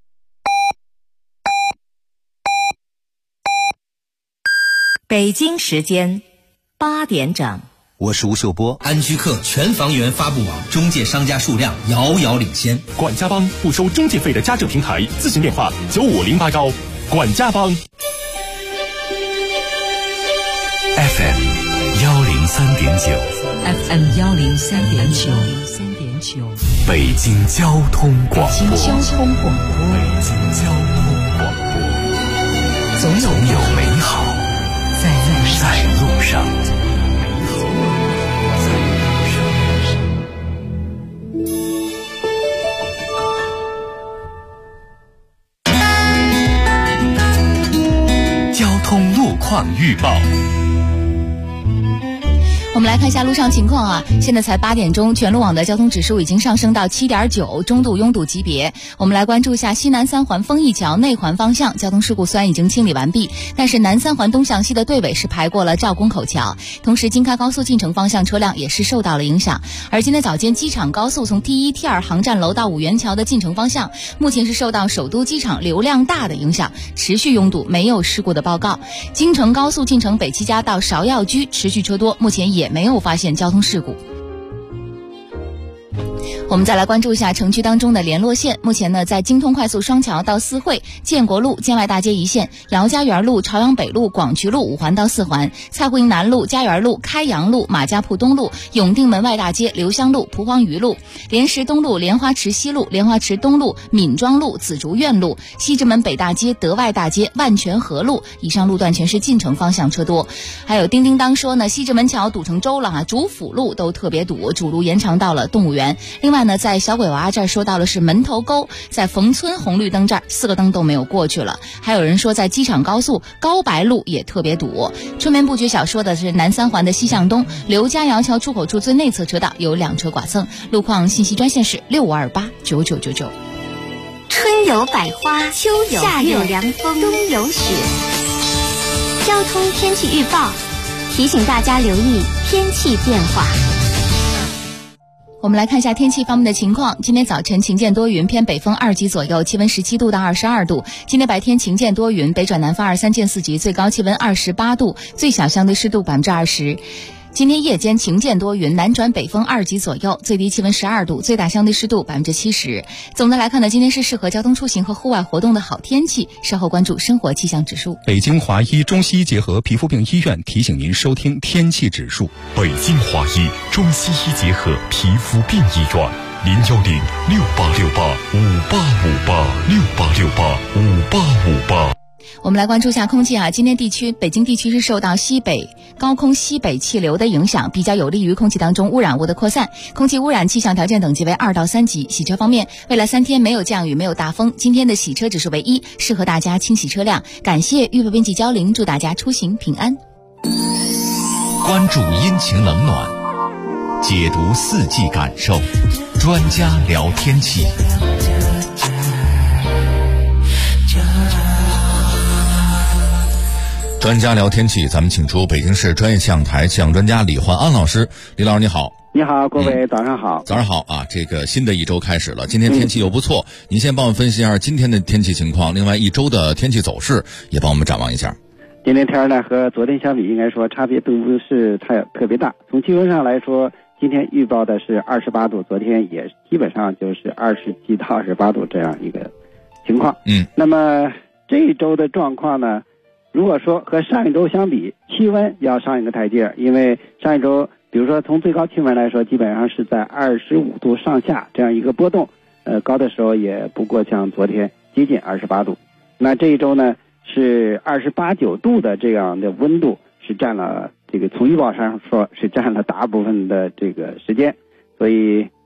北京时间8点整。 我是吴秀波。安居客全房源发布网中介商家数量遥遥领先。 管家帮不收中介费的家政平台，咨询电话9508高。管家帮。FM 103.9。FM 103.9。 北京交通广播。 北京交通广播。 总有美好在路上。交通路况预报。 我们来看一下路上情况啊，现在才8点钟，全路网的交通指数已经上升到7.9，中度拥堵级别。我们来关注一下西南三环丰益桥内环方向交通事故虽然已经清理完毕，但是南三环东向西的队尾是排过了赵公口桥，同时京开高速进城方向车辆也是受到了影响。而今天早间机场高速从T1、T2航站楼到五元桥的进城方向，目前是受到首都机场流量大的影响，持续拥堵，没有事故的报告。京承高速进城北七家到芍药居持续车多，目前也没有发现交通事故。我们再来关注一下城区当中的联络线，目前呢，在京通快速双桥到四惠、建国路、建外大街一线、姚家园路、朝阳北路、广渠路5环到4环、蔡湖营南路、家园路、开阳路、马家铺东路、永定门外大街、刘香路、蒲黄榆路、莲石东路、莲花池西路、莲花池东路、闵庄路、紫竹院路、西直门北大街、德外大街、万泉河路，以上路段全是进城方向车多。还有叮叮当说呢，西直门桥堵成粥了啊，主辅路都特别堵，主路延长到了动物园。另外呢，在小鬼娃这儿说到了是门头沟，在冯村红绿灯这儿4个灯都没有过去了。还有人说在机场高速高白路也特别堵。春眠不觉晓说的是南三环的西向东刘家窑桥出口处最内侧车道有2车剐蹭。路况信息专线是65289999。 春有百花，秋有夏有凉风，冬有雪。交通天气预报提醒大家留意天气变化。 我们来看一下天气方面的情况。今天早晨晴间多云，偏北风2级左右，气温17度到22度。今天白天晴间多云，北转南风2、3见4级，最高气温28度，最小相对湿度20%。今天夜间晴间多云，南转北风2级左右，最低气温12度，最大相对湿度70%。总的来看呢，今天是适合交通出行和户外活动的好天气。稍后关注生活气象指数。 北京华医中西医结合皮肤病医院提醒您收听天气指数。 北京华医中西医结合皮肤病医院，0106868585858 我们来关注一下空气啊，今天北京地区是受到高空西北气流的影响，比较有利于空气当中污染物的扩散，空气污染气象条件等级为2到3级。洗车方面，未来3天没有降雨，没有大风，今天的洗车指数为1，适合大家清洗车辆。感谢预报编辑焦玲，祝大家出行平安。 关注阴晴冷暖，解读4季感受，专家聊天气。专家聊天气，咱们请出北京市专业气象台气象专家李焕安老师。李老师你好。 你好，各位早上好。 早上好啊！这个新的一周开始了，今天天气又不错，您先帮我们分析一下今天的天气情况，另外一周的天气走势也帮我们展望一下。 今天天呢和昨天相比，应该说差别并不是特别大。从气温上来说，今天预报的是28度，昨天也基本上就是27到28度这样一个情况。那么这一周的状况呢，如果说和上一周相比，气温要上一个台阶，因为上一周比如说从最高气温来说，基本上是在25度上下这样一个波动，高的时候也不过像昨天接近28度。那这一周呢是28、9度的这样的温度，是占了这个从预报上说是占了大部分的这个时间，所以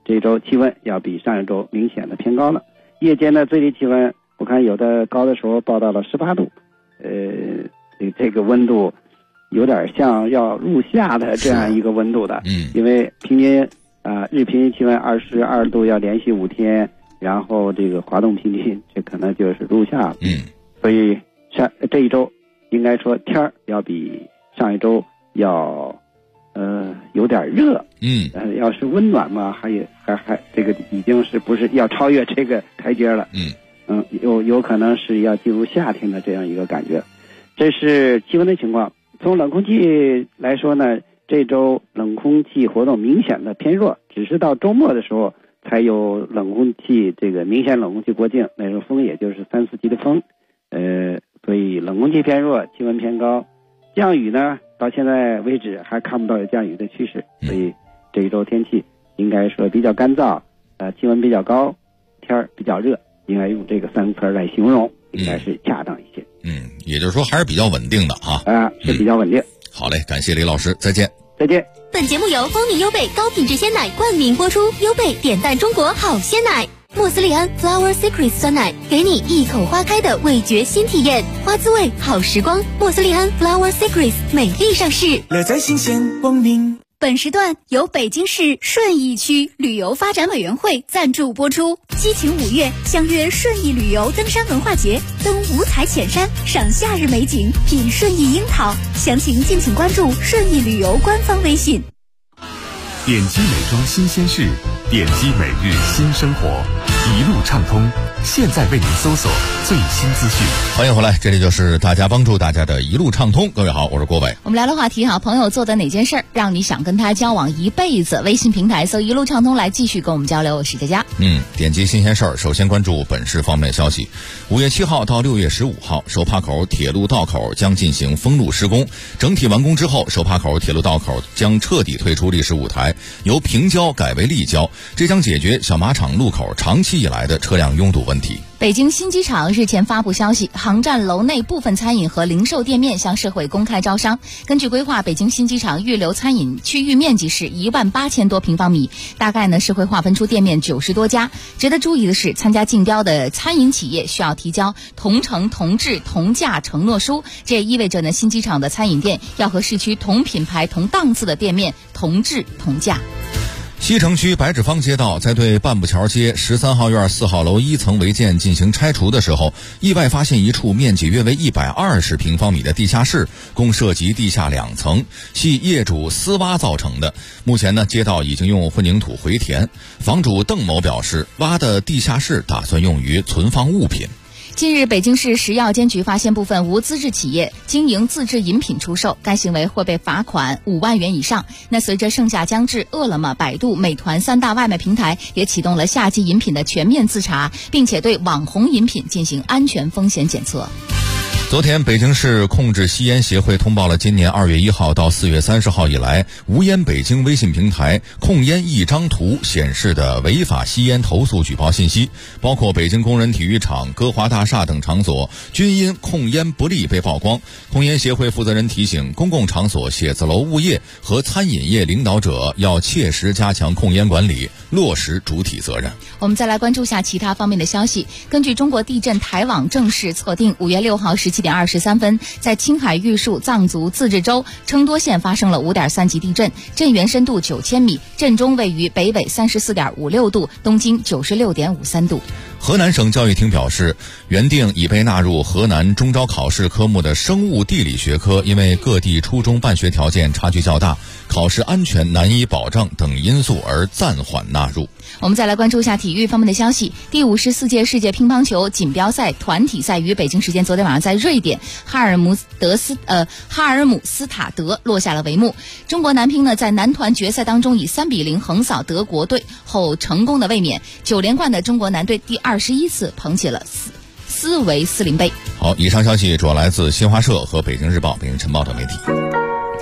这一周气温要比上一周明显的偏高了。夜间的最低气温，我看有的高的时候报到了18度，这个温度有点像要入夏的这样一个温度的。因为平均日平均气温22度要连续5天，然后这个华东平均这可能就是入夏了。所以这一周应该说天儿要比上一周要有点热。要是温暖嘛，还这个已经是不是要超越这个台阶了。有可能是要进入夏天的这样一个感觉。这是气温的情况。从冷空气来说呢，这周冷空气活动明显的偏弱，只是到周末的时候才有冷空气这个明显冷空气过境，那个风也就是3、4级的风。所以冷空气偏弱，气温偏高。降雨呢，到现在为止还看不到有降雨的趋势，所以这一周天气应该说比较干燥，气温比较高，天儿比较热，应该用这个3个词来形容，应该是恰当一些。 也就是说还是比较稳定的啊。 是比较稳定。 好嘞，感谢李老师，再见。 再见。 本节目由蜂蜜优贝高品质鲜奶冠名播出，优贝点赞中国好鲜奶。莫斯利安 Flower Secrets 酸奶，给你一口花开的味觉新体验，花滋味好时光。莫斯利安 Flower Secrets 美丽上市， 乐在新鲜光明。 本时段由北京市顺义区旅游发展委员会赞助播出。激情5月，相约顺义旅游登山文化节，登五彩浅山，赏夏日美景，品顺义樱桃。详情敬请关注顺义旅游官方微信。 点击美妆新鲜事，点击每日新生活，一路畅通。现在为您搜索最新资讯。 欢迎回来，这里就是大家帮助大家的一路畅通。各位好，我是郭伟。 我们来了话题哈，朋友做的哪件事儿让你想跟他交往一辈子？微信平台搜一路畅通来继续跟我们交流。我是佳佳。 点击新鲜事儿，首先关注本市方面消息。5月7号到6月15号，手帕口铁路道口将进行封路施工，整体完工之后，手帕口铁路道口将彻底退出历史舞台，由平交改为立交，这将解决小马场路口长期以来的车辆拥堵问题。 北京新机场日前发布消息，航站楼内部分餐饮和零售店面向社会公开招商。根据规划，北京新机场预留餐饮区域面积是18000多平方米，大概呢是会划分出店面90多家。值得注意的是，参加竞标的餐饮企业需要提交同城同质同价承诺书，这也意味着呢新机场的餐饮店要和市区同品牌同档次的店面同质同价。 西城区白纸坊街道在对半步桥街13号院4号楼1层违建进行拆除的时候，意外发现一处面积约为120平方米的地下室，共涉及地下2层，系业主私挖造成的。目前呢，街道已经用混凝土回填。房主邓某表示，挖的地下室打算用于存放物品。 近日，北京市食药监局发现部分无资质企业经营自制饮品出售，该行为会被罚款5万元以上。那随着盛夏将至，饿了么、百度、美团3大外卖平台也启动了夏季饮品的全面自查，并且对网红饮品进行安全风险检测。 昨天，北京市控制吸烟协会通报了今年2月1号到4月30号以来，无烟北京微信平台控烟一张图显示的违法吸烟投诉举报信息，包括北京工人体育场、歌华大厦等场所均因控烟不力被曝光。控烟协会负责人提醒，公共场所、写字楼物业和餐饮业领导者要切实加强控烟管理，落实主体责任。 我们再来关注下其他方面的消息。根据中国地震台网正式测定，5月6号17点23分，在青海玉树藏族自治州称多县发生了5.3级地震，震源深度9000米，震中位于北纬34.56度，东经96.53度。 河南省教育厅表示，原定已被纳入河南中招考试科目的生物地理学科，因为各地初中办学条件差距较大，考试安全难以保障等因素而暂缓纳入。 我们再来关注一下体育方面的消息。第54届世界乒乓球锦标赛团体赛于北京时间昨天晚上在瑞典哈尔姆斯塔德落下了帷幕。中国男乒呢在男团决赛当中以3-0横扫德国队后成功的卫冕，9连冠的中国男队第21次捧起了斯维斯林杯。 好，以上消息主要来自新华社和北京日报、北京晨报等媒体。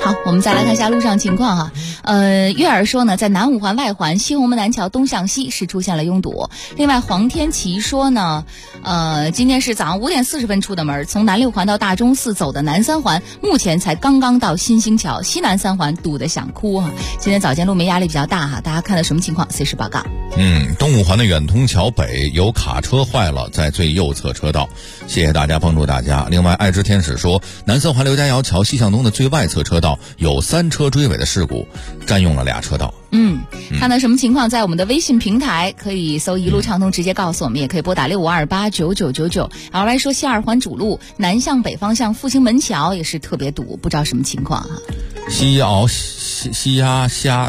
好，我们再来看一下路上情况哈。月儿说呢，在南五环外环西红门南桥东向西是出现了拥堵。另外，黄天琪说呢，今天是早上5点40分出的门，从南六环到大钟寺走的南三环，目前才刚刚到新兴桥，西南三环堵得想哭哈。今天早间路面压力比较大哈，大家看的什么情况？随时报告。 东五环的远通桥北有卡车坏了，在最右侧车道，谢谢大家帮助大家。另外，爱之天使说，南三环刘家窑桥西向东的最外侧车道有3车追尾的事故，占用了2车道。 看到什么情况，在我们的微信平台可以搜一路畅通直接告诉我们，也可以拨打65289999。然后来说西二环主路南向北方向复兴门桥也是特别堵，不知道什么情况哈。 西鸭虾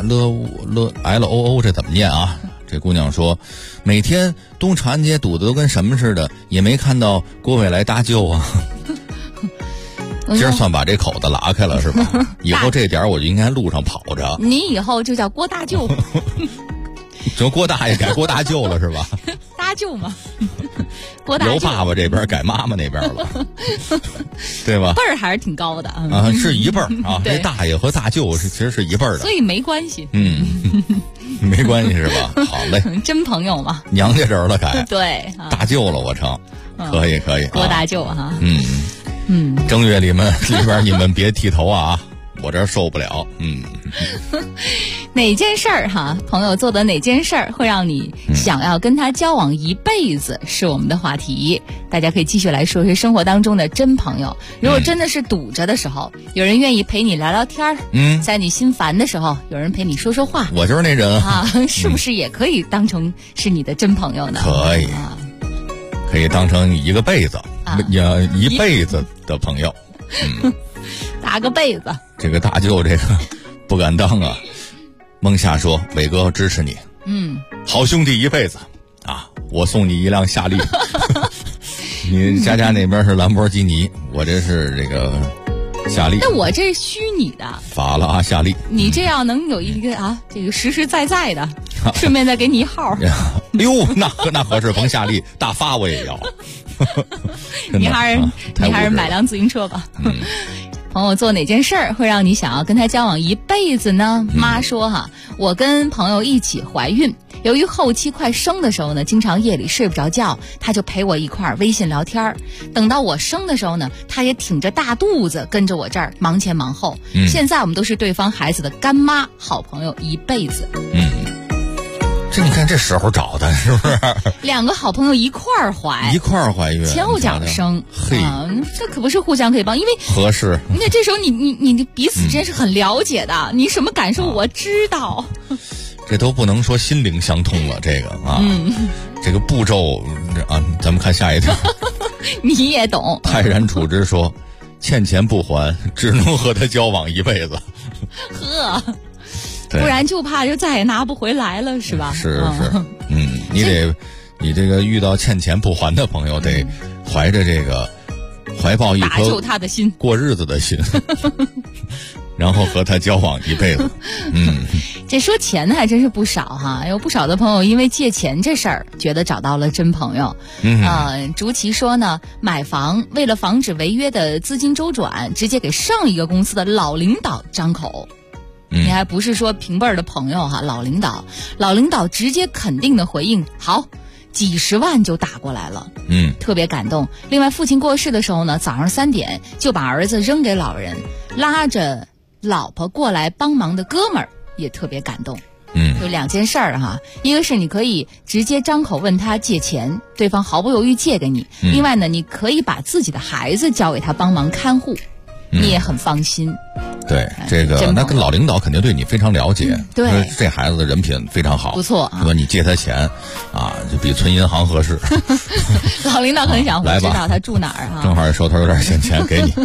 LOO 这怎么念啊？这姑娘说，每天东长安街堵得都跟什么似的，也没看到郭伟来搭救啊。今儿算把这口子拉开了是吧？以后这点我就应该路上跑着。 你以后就叫郭大舅。 就郭大爷改郭大舅了是吧？ 大舅嘛，郭大舅。 由爸爸这边改妈妈那边了，对吧？ 辈儿还是挺高的啊，是一辈儿啊。这大爷和大舅其实是一辈儿的， 所以没关系。 没关系是吧？好嘞， 真朋友嘛。 娘家人了改， 对， 大舅了我成，可以。 郭大舅哈。 正月里边你们别剃头啊，我这受不了。 哪件事儿哈，朋友做的哪件事儿会让你想要跟他交往一辈子，是我们的话题。大家可以继续来说说生活当中的真朋友。如果真的是堵着的时候，有人愿意陪你聊聊天儿，在你心烦的时候，有人陪你说说话， 我就是那人啊，是不是也可以当成是你的真朋友呢？ 可以，可以当成一个辈子，一辈子的朋友。 搭个被子。 这个大舅这个不敢当啊。孟夏说，伟哥支持你，好兄弟一辈子啊，我送你一辆夏利。你佳佳那边是兰博基尼，我这是这个夏利。 那我这是虚拟的， 法拉夏利。 你这样能有一个这个实实在在的，顺便再给你一号。 哟，那合适，甭夏利，大发我也要。 你还是买辆自行车吧。朋友做哪件事儿会让你想要跟他交往一辈子呢？妈说哈，我跟朋友一起怀孕，由于后期快生的时候呢，经常夜里睡不着觉，他就陪我一块儿微信聊天儿。等到我生的时候呢，他也挺着大肚子跟着我这儿忙前忙后。现在我们都是对方孩子的干妈，好朋友一辈子。 这你看这时候找的是不是 ？2个好朋友一块儿怀孕，前后脚生，这可不是互相可以帮，因为合适。 那这时候你彼此之间是很了解的，你什么感受我知道。 这都不能说心灵相通了，这个这个步骤啊，咱们看下一条。 你也懂。 泰然处之说，欠钱不还，只能和他交往一辈子。 呵。不然就怕就再也拿不回来了，是吧？ 是，你这个遇到欠钱不还的朋友，得怀着这个怀抱一颗打救他的心， 过日子的心，然后和他交往一辈子。 这说钱的还真是不少哈，有不少的朋友因为借钱这事儿，觉得找到了真朋友。竹琪说呢，买房为了防止违约的资金周转，直接给上一个公司的老领导张口。你还不是说平辈儿的朋友哈，老领导直接肯定的回应，好，几十万就打过来了，特别感动。另外，父亲过世的时候呢，早上3点就把儿子扔给老人，拉着老婆过来帮忙的哥们儿也特别感动。有2件事儿哈，一个是你可以直接张口问他借钱，对方毫不犹豫借给你；另外呢，你可以把自己的孩子交给他帮忙看护，你也很放心。 对，这个那跟老领导肯定对你非常了解， 对， 这孩子的人品非常好， 不错。 说你借他钱啊，就比存银行合适。 老领导很想我知道他住哪儿啊， 正好手头有点闲钱给你。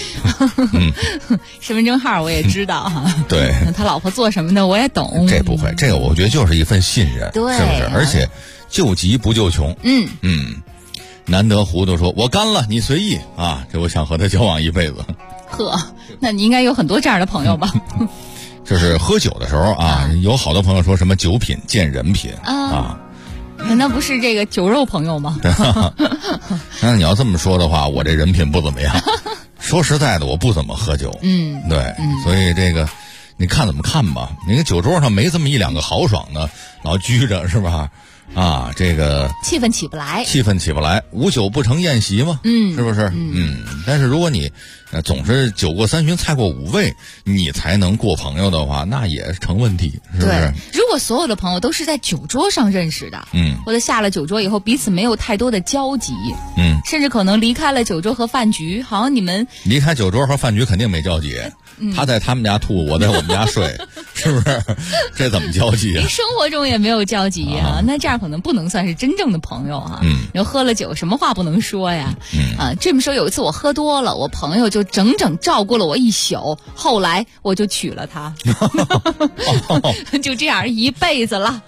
身份证号我也知道哈。 对， 他老婆做什么的我也懂。 这不会，这个我觉得就是一份信任， 对， 是不是？而且救急不救穷。难得糊涂说，我干了，你随意啊！这我想和他交往一辈子。 呵，那你应该有很多这样的朋友吧？ 就是喝酒的时候啊，有好多朋友说什么酒品见人品啊， 那不是这个酒肉朋友吗？ 那你要这么说的话，我这人品不怎么样， 说实在的，我不怎么喝酒。对，所以这个你看怎么看吧。你看酒桌上没这么一两个豪爽的，老拘着是吧？啊，这个气氛起不来， 无酒不成宴席嘛，是不是？但是如果你总是酒过三巡菜过五味，你才能过朋友的话，那也成问题，是不是？ 对，如果所有的朋友都是在酒桌上认识的，或者下了酒桌以后彼此没有太多的交集，甚至可能离开了酒桌和饭局，好像你们离开酒桌和饭局肯定没交集。他在他们家吐，我在我们家睡，是不是？这怎么交集啊？ 生活中也没有交集啊，那这样可能不能算是真正的朋友啊。你说喝了酒，什么话不能说呀？这么说，有一次我喝多了，我朋友就整整照顾了我一宿，后来我就娶了她，就这样一辈子了。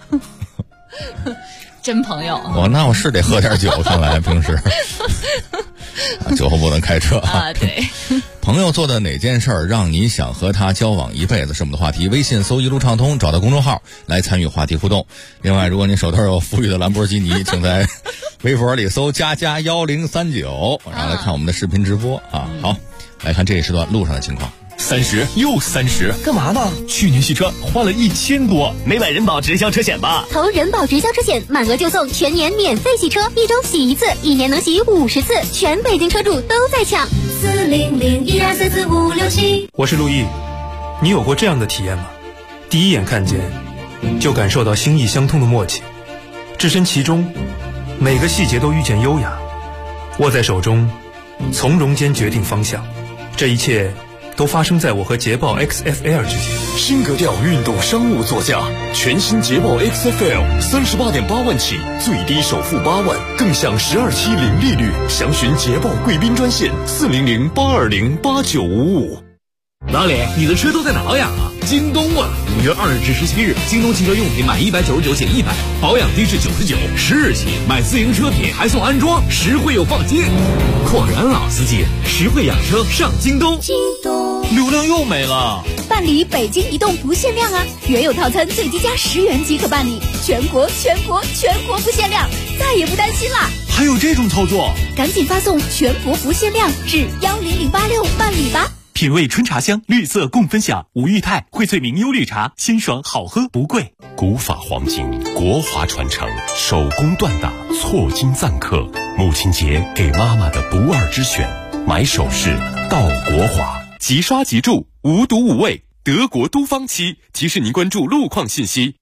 真朋友。 那我是得喝点酒，看来平时酒后不能开车啊。 对。 朋友做的哪件事儿让你想和他交往一辈子是我们的话题，微信搜一路畅通，找到公众号来参与话题互动。另外，如果你手头有富裕的兰博基尼，请在微博里搜+1039，然后来看我们的视频直播啊。好，来看这一时段路上的情况。 30又30， 干嘛呢？ 去年洗车花了1000多， 没买人保直销车险吧？ 投人保直销车险，满额就送全年免费洗车，1周洗1次，1年能洗50次，全北京车主都在抢。40012445567。 我是陆毅，你有过这样的体验吗？第一眼看见，就感受到心意相通的默契，置身其中，每个细节都遇见优雅，握在手中，从容间决定方向。这一切都发生在我和捷豹 XFL 之间。 新格调运动商务座驾，全新捷豹 XFL 38.8万起，最低首付8万，更享12期零利率。详询捷豹贵宾专线400-820-8955。 老李，你的车都在哪保养啊？京东啊！5月2日至17日，京东汽车用品满199减100，保养低至99，10日起买自营车品还送安装，实惠又放心。果然老司机，实惠养车上京东。 京东流量又没了。 办理北京移动不限量啊！原有套餐最低加10元即可办理，全国不限量，再也不担心啦！ 还有这种操作？ 赶紧发送全国不限量至10086办理吧。 品味春茶香，绿色共分享。吴裕泰荟萃明优绿茶，鲜爽好喝不贵。 古法黄金，国华传承，手工锻打，错金赞客。母亲节给妈妈的不二之选，买首饰到国华，即刷即住，无毒无味。德国都方漆，提示您关注路况信息。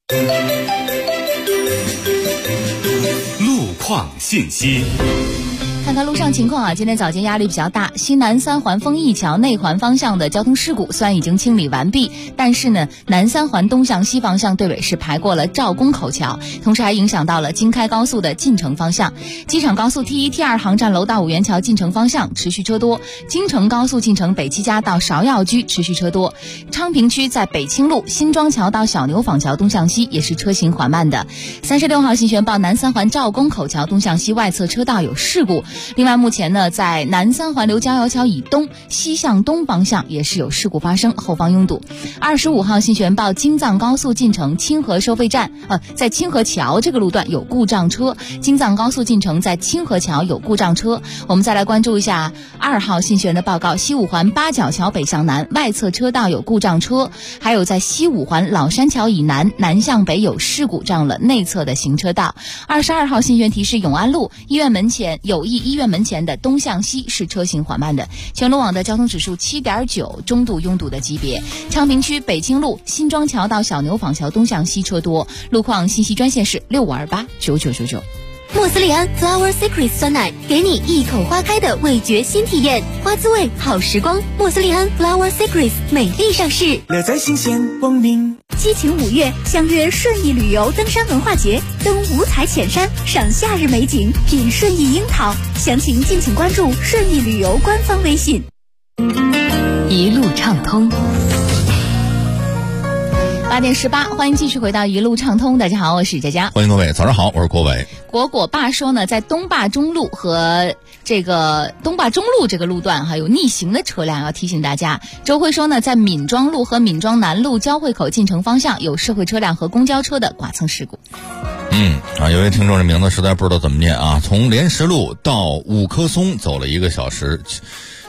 路况信息。 看看路上情况啊，今天早间压力比较大，西南三环丰益桥内环方向的交通事故虽然已经清理完毕，但是呢，南三环东向西方向对尾是排过了赵公口桥，同时还影响到了京开高速的进城方向。机场高速 T1、T2 航站楼到五元桥进城方向持续车多，京承高速进城北七家到芍药居持续车多，昌平区在北清路新庄桥到小牛坊桥东向西也是车行缓慢的。36号信玄报南三环赵公口桥东向西外侧车道有事故。另外目前呢，在南三环刘家窑桥以东西向东方向也是有事故发生，后方拥堵。25号信玄报京藏高速进城清河收费站在清河桥这个路段有故障车，京藏高速进城在清河桥有故障车。我们再来关注一下2号信玄的报告，西五环八角桥北向南外侧车道有故障车，还有在西五环老山桥以南南向北有事故，占了内侧的行车道。22号信玄提示永安路医院门前友谊医院门前的东向西是车行缓慢的，全路网的交通指数7.9，中度拥堵的级别。昌平区北清路新庄桥到小牛坊桥东向西车多，路况信息专线是65289999。 莫斯利安 Flower Secrets 酸奶，给你一口花开的味觉新体验，花滋味好时光。莫斯利安 Flower Secrets 美丽上市， 乐在新鲜光明。 激情5月，相约顺义旅游登山文化节，登五彩浅山，赏夏日美景，品顺义樱桃。详情敬请关注顺义旅游官方微信。 一路畅通。8点18，欢迎继续回到一路畅通。大家好，我是佳佳。 欢迎各位，早上好，我是郭伟。 果爸说呢，在东坝中路和这个东坝中路这个路段有逆行的车辆，要提醒大家。周辉说呢，在闵庄路和闵庄南路交汇口进城方向有社会车辆和公交车的剐蹭事故。 有位听众这名字实在不知道怎么念啊，从莲石路到五棵松走了1个小时。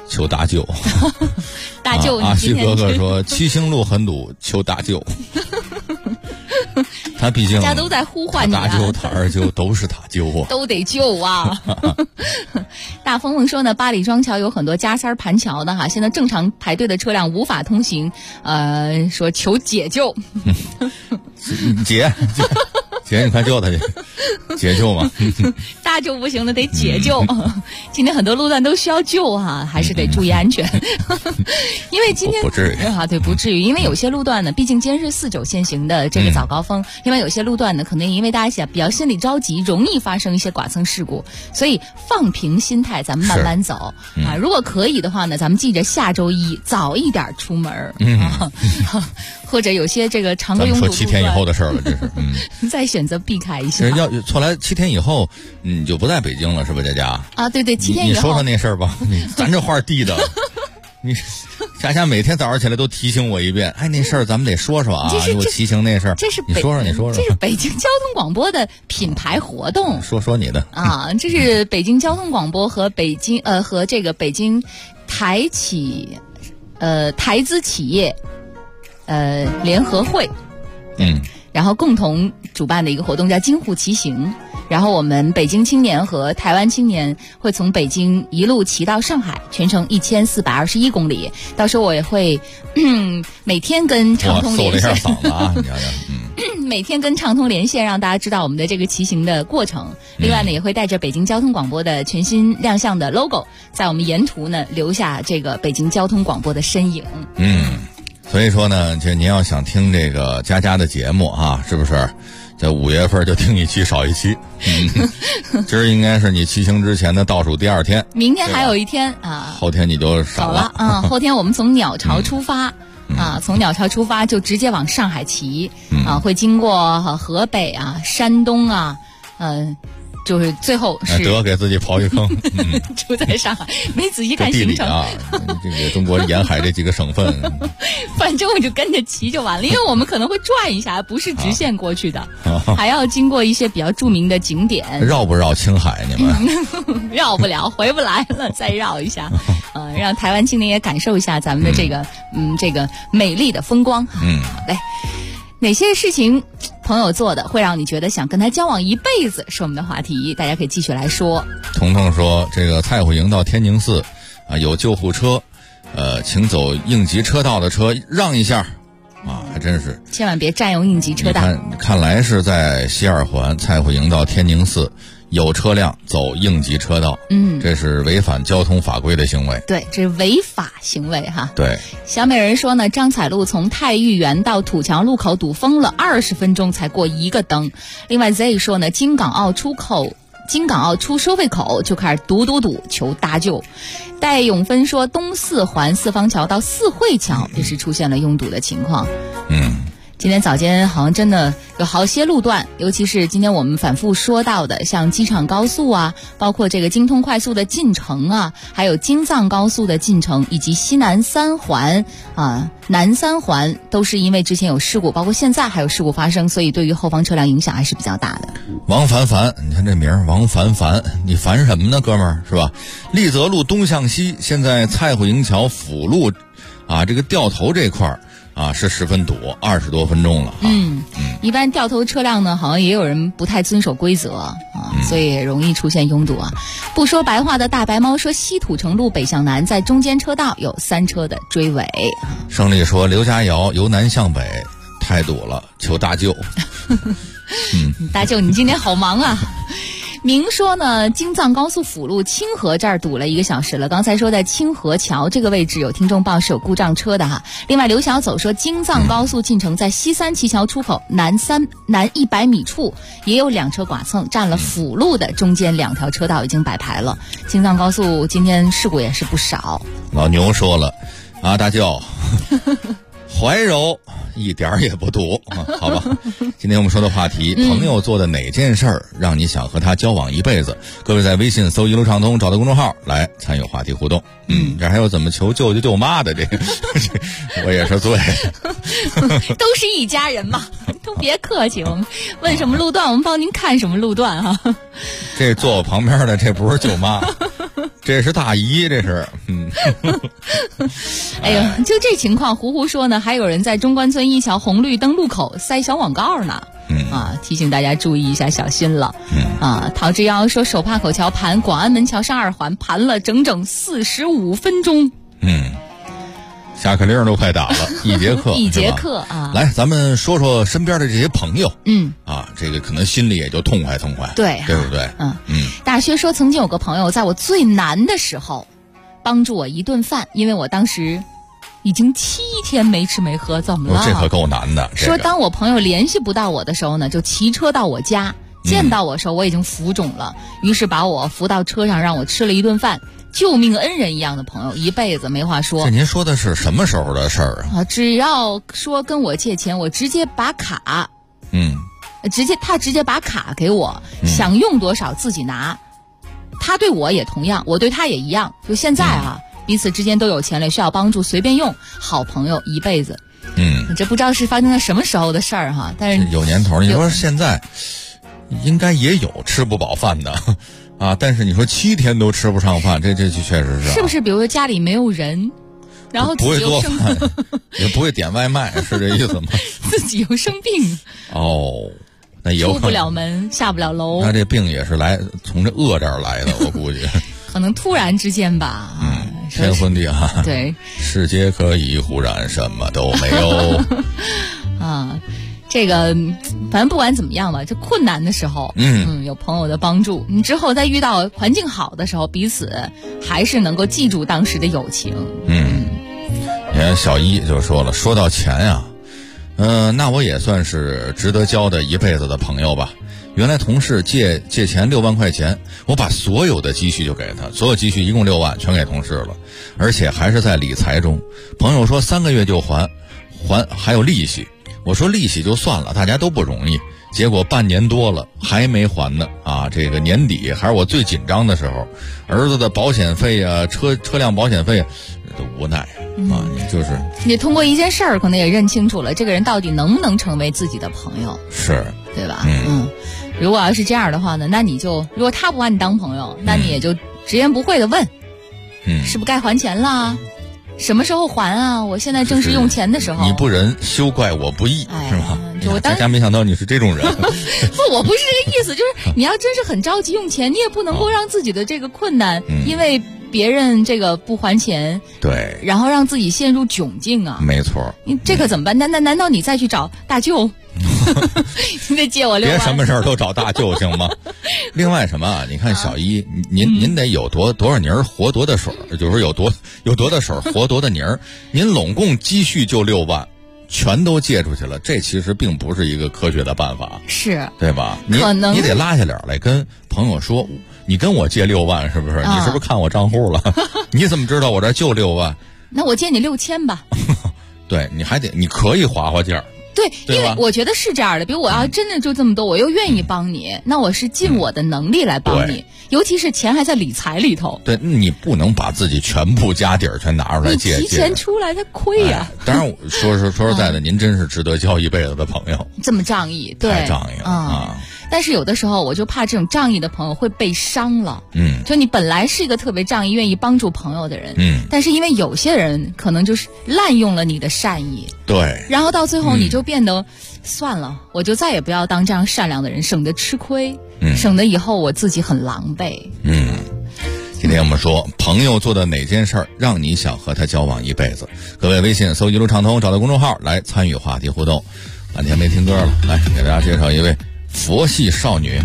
求大救。 大救， 阿西哥哥说七星路很堵，求大救。他毕竟大家都在呼唤你啊， 大救他二救都是他救啊， 都得救啊。大峰峰说呢，八里庄桥有很多加塞盘桥的哈，现在正常排队的车辆无法通行，说求解救。 姐，你快救他去，解救嘛。 大救不行了，得解救。今天很多路段都需要救哈，还是得注意安全。因为今天不至于啊，对，不至于，因为有些路段呢，毕竟今天是4、9限行的这个早高峰，另外有些路段呢，可能因为大家比较心里着急，容易发生一些剐蹭事故，所以放平心态，咱们慢慢走啊。如果可以的话呢，咱们记着下周一早一点出门或者有些这个常规拥堵路段， 咱们说7天以后的事儿了，这是再选择避开一下。 要错来7天以后，你就不在北京了，是吧，佳佳？ 啊，对对，7天以后。 你说说那事儿吧，咱这话递的。你佳佳每天早上起来都提醒我一遍，哎，那事儿咱们得说说啊，我骑行那事儿， 这是你说说， 这是北京交通广播的品牌活动， 说你的啊，这是北京交通广播和北京和这个北京台资企业联合会，然后共同主办的一个活动叫京沪骑行。然后我们北京青年和台湾青年会从北京一路骑到上海，全程1421公里。到时候我也会每天跟畅通连线， 嗓子啊， 每天跟畅通连线，让大家知道我们的这个骑行的过程。另外呢，也会带着北京交通广播的全新亮相的 logo， 在我们沿途呢留下这个北京交通广播的身影。 所以说呢，就您要想听这个佳佳的节目啊，是不是？在5月份就听一期少一期。今儿应该是你骑行之前的倒数第2天， 明天还有一天啊， 后天你就少了啊。后天我们从鸟巢出发。从鸟巢出发就直接往上海骑会经过河北啊、山东啊，就是最后是得给自己刨一坑， 住在上海，没仔细看行程啊。这个中国沿海这几个省份， 反正我就跟着骑就完了，因为我们可能会转一下，不是直线过去的，还要经过一些比较著名的景点。 绕不绕青海你们？ 绕不了，回不来了，再绕一下，让台湾青年也感受一下咱们的这个这个美丽的风光。好嘞，哪些事情朋友做的会让你觉得想跟他交往一辈子，是我们的话题，大家可以继续来说。 彤彤说，这个蔡虎营到天宁寺啊，有救护车，请走应急车道的车让一下啊，还真是， 千万别占用应急车道。 看来是在西2环蔡虎营到天宁寺有车辆走应急车道，这是违反交通法规的行为。 对，这是违法行为哈。 对， 小美人说呢，张彩路从太育园到土桥路口堵封了20分钟才过一个灯。另外 Z 说呢，京港澳出收费口就开始堵，求搭救。戴永芬说，东4环四方桥到四惠桥也是出现了拥堵的情况。今天早间好像真的有好些路段，尤其是今天我们反复说到的，像机场高速啊，包括这个京通快速的进城啊，还有京藏高速的进城，以及西南3环啊、南3环，都是因为之前有事故，包括现在还有事故发生，所以对于后方车辆影响还是比较大的。 王凡凡，你看这名儿，王凡凡，你烦什么呢，哥们儿，是吧？丽泽路东向西，现在蔡虎营桥辅路啊，这个掉头这块儿啊是十分堵，20多分钟了。 一般掉头车辆呢，好像也有人不太遵守规则啊，所以也容易出现拥堵啊。不说白话的大白猫说，西土城路北向南在中间车道有3车的追尾。 胜利说，刘家窑由南向北太堵了，求搭救。 搭救，你今天好忙啊。明说呢，京藏高速辅路清河这儿堵了1个小时了。刚才说在清河桥这个位置有听众报是有故障车的哈。另外刘小走说，京藏高速进城在西三旗桥出口南100米处也有2车剐蹭，占了辅路的中间2条车道已经摆排了。京藏高速今天事故也是不少。 老牛说了啊，大舅怀柔一点儿也不堵啊，好吧。今天我们说的话题，朋友做的哪件事儿让你想和他交往一辈子？各位在微信搜一路畅通，找到公众号来参与话题互动。这还有怎么求舅舅舅妈的这个我也是醉。 都是一家人嘛，都别客气，我们问什么路段我们帮您看什么路段哈。 这坐我旁边的这不是舅妈， 这是大姨，这是哎呦，就这情况，胡胡说呢，还有人在中关村一桥红绿灯路口塞小广告呢。提醒大家注意一下，小心了。陶之遥说，手帕口桥盘广安门桥上2环盘了整整45分钟。 下课铃都快打了，一节课， 一节课啊！ 来，咱们说说身边的这些朋友。这个可能心里也就痛快痛快， 对不对？ 大薛说，曾经有个朋友在我最难的时候，帮助我一顿饭，因为我当时已经7天没吃没喝，怎么了？ 这可够难的。 说当我朋友联系不到我的时候呢，就骑车到我家，见到我时候我已经浮肿了，于是把我扶到车上，让我吃了一顿饭。救命恩人一样的朋友，一辈子没话说。 这您说的是什么时候的事儿啊？ 只要说跟我借钱，我直接把卡，他直接把卡给我，想用多少自己拿。他对我也同样，我对他也一样。就现在彼此之间都有钱了，需要帮助随便用，好朋友一辈子。这不知道是发生在什么时候的事儿哈，但是有年头。你说现在应该也有吃不饱饭的。但是你说7天都吃不上饭，这确实是。 是不是？比如说家里没有人，然后不会做饭，也不会点外卖，是这意思吗？ 自己又生病。 那有出不了门，下不了楼。 那这病也是从这饿这儿来的，我估计。 可能突然之间吧。 天昏地暗。 对。 世界可以忽然什么都没有。 这个反正不管怎么样吧，这困难的时候有朋友的帮助，你之后再遇到环境好的时候，彼此还是能够记住当时的友情。 你看小一就说了，说到钱那我也算是值得交的一辈子的朋友吧。原来同事借钱6万块钱，我把所有的积蓄就给他，所有积蓄一共6万全给同事了，而且还是在理财中。朋友说3个月就还还有利息。我说利息就算了，大家都不容易，结果半年多了还没还呢这个年底还是我最紧张的时候，儿子的保险费车辆保险费都无奈就是你通过一件事儿可能也认清楚了这个人到底能不能成为自己的朋友， 是对吧？如果要是这样的话呢，那你就如果他不把你当朋友，那你也就直言不讳的问是不是该还钱了，什么时候还啊？我现在正是用钱的时候。 你不仁，休怪我不义，是吧？ 我大家没想到你是这种人。 不，我不是这个意思，就是你要真是很着急用钱，你也不能够让自己的这个困难，因为别人这个不还钱， 对， 然后让自己陷入窘境啊。 没错。 你这可怎么办？难道你再去找大舅？你得借我6万。 别什么事儿都找大舅行吗？另外什么？你看小一，您得有多少泥儿活多大水，就是说有多大水活多大泥儿。您拢共积蓄就6万，全都借出去了，这其实并不是一个科学的办法， 是对吧？ 可能你得拉下脸来跟朋友说，你跟我借6万是不是？你是不是看我账户了？你怎么知道我这就6万？ 那我借你6000吧。 对，你可以划价。 对，因为我觉得是这样的，比如我要真的就这么多，我又愿意帮你，那我是尽我的能力来帮你，尤其是钱还在理财里头。 对，你不能把自己全部家底儿全拿出来借。 你提前出来他亏呀。 当然，说实在的，您真是值得交一辈子的朋友。 这么仗义，对， 太仗义了但是有的时候我就怕这种仗义的朋友会被伤了。就你本来是一个特别仗义、愿意帮助朋友的人，但是因为有些人可能就是滥用了你的善意， 对， 然后到最后你就变得算了，我就再也不要当这样善良的人，省得吃亏，省得以后我自己很狼狈。 今天我们说朋友做的哪件事儿让你想和他交往一辈子？各位微信搜一路畅通，找到公众号来参与话题互动。半天没听歌了，来给大家介绍一位佛系少女。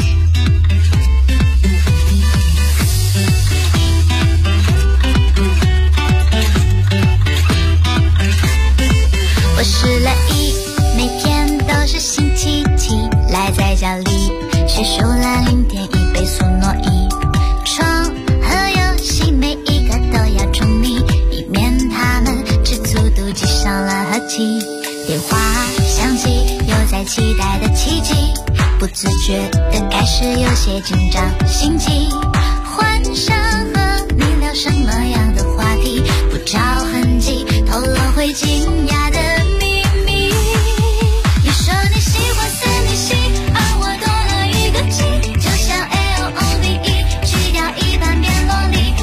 我是乐意，每天都是星期七，赖在家里写书了0.1倍速挪移，床和游戏每一个都要注明，以免他们吃醋妒忌伤了和气。电话响起，又在期待的奇迹，不自觉的开始有些紧张心悸，幻想和你聊什么样的话题，不着痕迹透露会惊讶的秘密。你说你喜欢森林系，而我多了一个 G， 就像 LOVE 去掉一半变萝莉，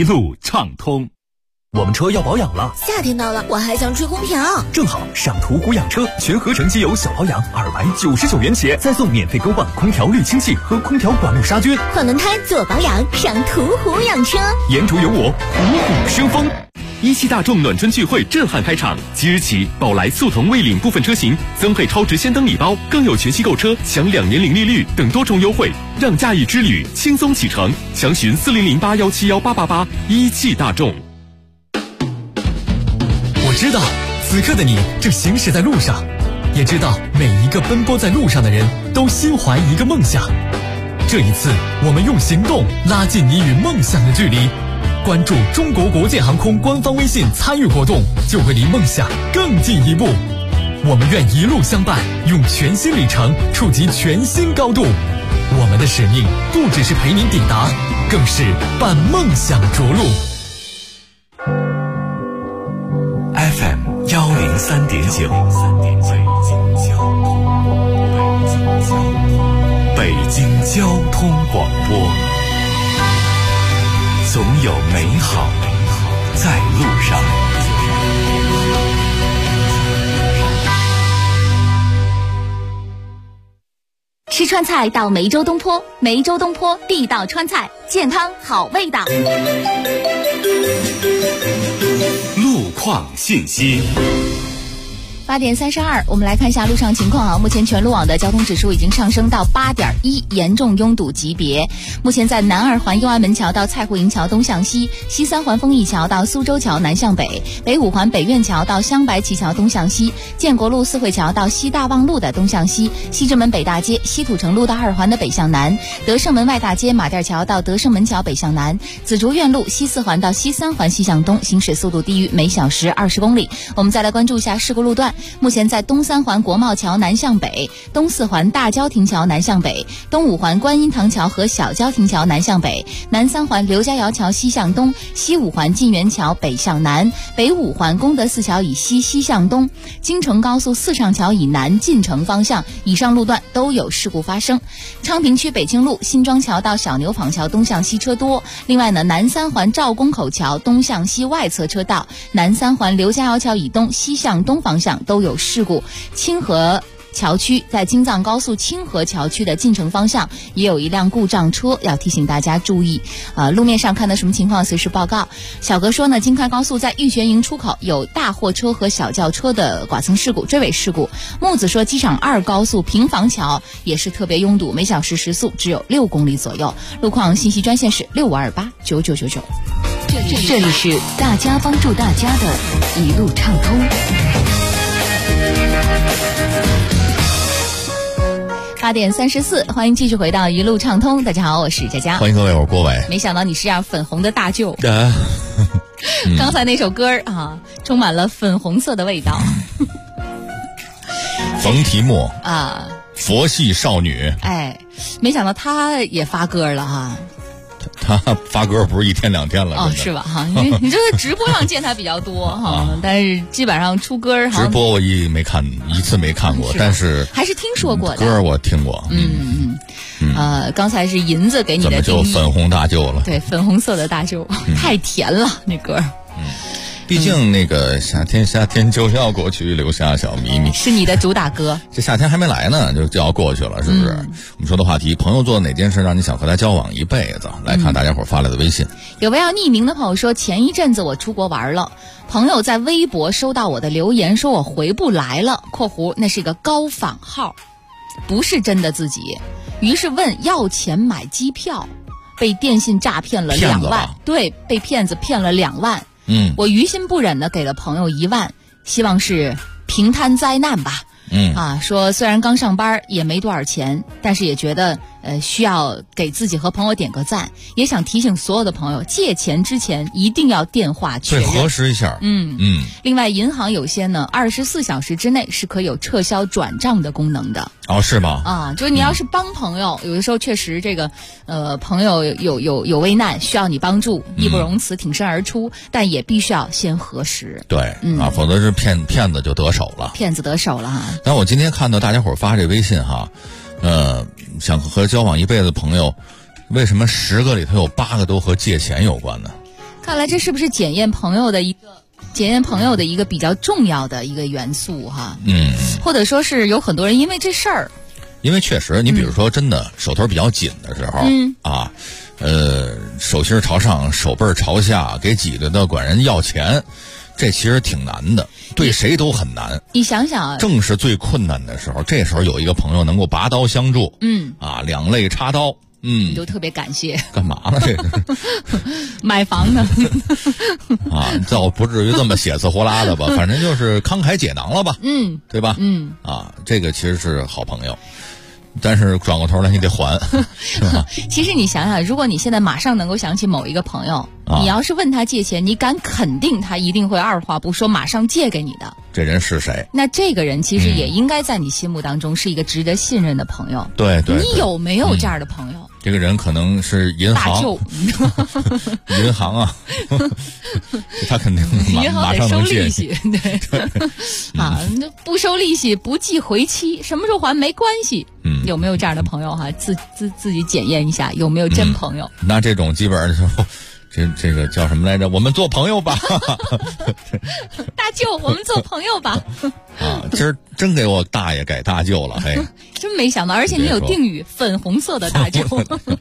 一路畅通。 我们车要保养了， 夏天到了，我还想吹空调。 正好上途虎养车全合成机油小保养299元起，再送免费钩棒、空调滤清器和空调管路杀菌。 换轮胎做保养，上途虎养车。 沿途有我，虎虎生风。17大众暖春聚会震撼开场，即日起，宝来、速腾、蔚领部分车型增配超值先登礼包，更有全息购车享2年零利率等多重优惠，让假日之旅轻松启程。详询4008171888。17大众。 我知道，此刻的你正行驶在路上，也知道每一个奔波在路上的人都心怀一个梦想。这一次，我们用行动拉近你与梦想的距离。关注中国国际航空官方微信参与活动，就会离梦想更进一步。我们愿一路相伴，用全新里程触及全新高度。我们的使命不只是陪您抵达，更是伴梦想着陆。 FM 103.9，北京交通广播，总有美好在路上。 吃川菜到梅州东坡，梅州东坡地道川菜，健康好味道。 路况信息。 8点32，我们来看一下路上情况啊。目前全路网的交通指数已经上升到8.1，严重拥堵级别。目前在南二环右安门桥到蔡湖营桥东向西，西三环丰益桥到苏州桥南向北，北五环北苑桥到镶白旗桥东向西，建国路四惠桥到西大望路的东向西，西直门北大街西土城路到二环的北向南，德胜门外大街马甸桥到德胜门桥北向南，紫竹院路西四环到西三环西向东，行驶速度低于每小时20公里。我们再来关注一下事故路段。目前在东三环国贸桥南向北，东四环大郊亭桥南向北，东五环观音堂桥和小郊亭桥南向北，南三环刘家窑桥西向东，西五环晋源桥北向南，北五环功德寺桥以西西向东，京承高速四上桥以南进城方向，以上路段都有事故发生。昌平区北京路新庄桥到小牛坊桥东向西车多。另外呢，南三环赵公口桥东向西外侧车道，南三环刘家窑桥以东西向东方向都有事故。清河桥区在京藏高速清河桥区的进城方向也有一辆故障车，要提醒大家注意。路面上看到什么情况随时报告。小哥说呢，京开高速在玉泉营出口有大货车和小轿车的剐蹭事故、追尾事故。木子说，机场2高速平房桥也是特别拥堵，每小时时速只有6公里左右。路况信息专线是65289999。这里是大家帮助大家的一路畅通。8点34，欢迎继续回到一路畅通。大家好，我是佳佳。 欢迎各位，我是郭伟。 没想到你是样粉红的大舅。刚才那首歌啊，充满了粉红色的味道。 冯提莫啊， 佛系少女。 哎，没想到她也发歌了哈。 他发歌不是1天2天了哦，是吧？哈，你这个直播上见他比较多哈，但是基本上出歌直播我一次没看过，但是还是听说过的歌我听过。 刚才是银子给你的怎么就粉红大舅了？ 对，粉红色的大舅，太甜了那歌。 毕竟那个夏天就要过去，留下小秘密是你的主打歌。 这夏天还没来呢，就要过去了，是不是？我们说的话题，朋友做哪件事让你想和他交往一辈子？来看大家伙发来的微信。 有位要匿名的朋友说，前一阵子我出国玩了，朋友在微博收到我的留言，说我回不来了（括弧那是一个高仿号，不是真的自己），于是问要钱买机票，被电信诈骗了2万，对，被骗子骗了2万。我于心不忍的给了朋友1万，希望是平摊灾难吧。说虽然刚上班也没多少钱，但是也觉得需要给自己和朋友点个赞，也想提醒所有的朋友，借钱之前一定要电话确认， 对，核实一下。 另外银行有些呢24小时之内是可以有撤销转账的功能的。 哦，是吗？ 就是你要是帮朋友，有的时候确实这个朋友有危难需要你帮助，义不容辞挺身而出，但也必须要先核实。 对，否则是骗子就得手了。 骗子得手了哈。 但我今天看到大家伙发这微信哈，想和交往一辈子的朋友，为什么10个里头有8个都和借钱有关呢？ 看来这是不是检验朋友的一个比较重要的一个元素哈？或者说是有很多人因为这事儿， 因为确实，你比如说真的手头比较紧的时候，手心朝上，手背朝下，给挤的管人要钱，这其实挺难的，对谁都很难。 你想想啊， 正是最困难的时候，这时候有一个朋友能够拔刀相助，两肋插刀。 你就特别感谢。 干嘛呢？这个买房呢？ 倒不至于这么血丝呼啦的吧，反正就是慷慨解囊了吧，对吧？这个其实是好朋友，但是转过头来你得还，是吧？ 其实你想想，如果你现在马上能够想起某一个朋友，你要是问他借钱，你敢肯定他一定会二话不说马上借给你的。 这人是谁？ 那这个人其实也应该在你心目当中是一个值得信任的朋友。 对， 你有没有这样的朋友？ 这个人可能是银行， 大舅银行啊，他肯定马上能借息，对，不收利息，不计回期，什么时候还没关系。有没有这样的朋友哈？自己检验一下有没有真朋友。 那这种基本上这个叫什么来着？我们做朋友吧。 大舅，我们做朋友吧。 今儿真给我大爷改大舅了，嘿， 真没想到，而且你有定语，粉红色的大舅。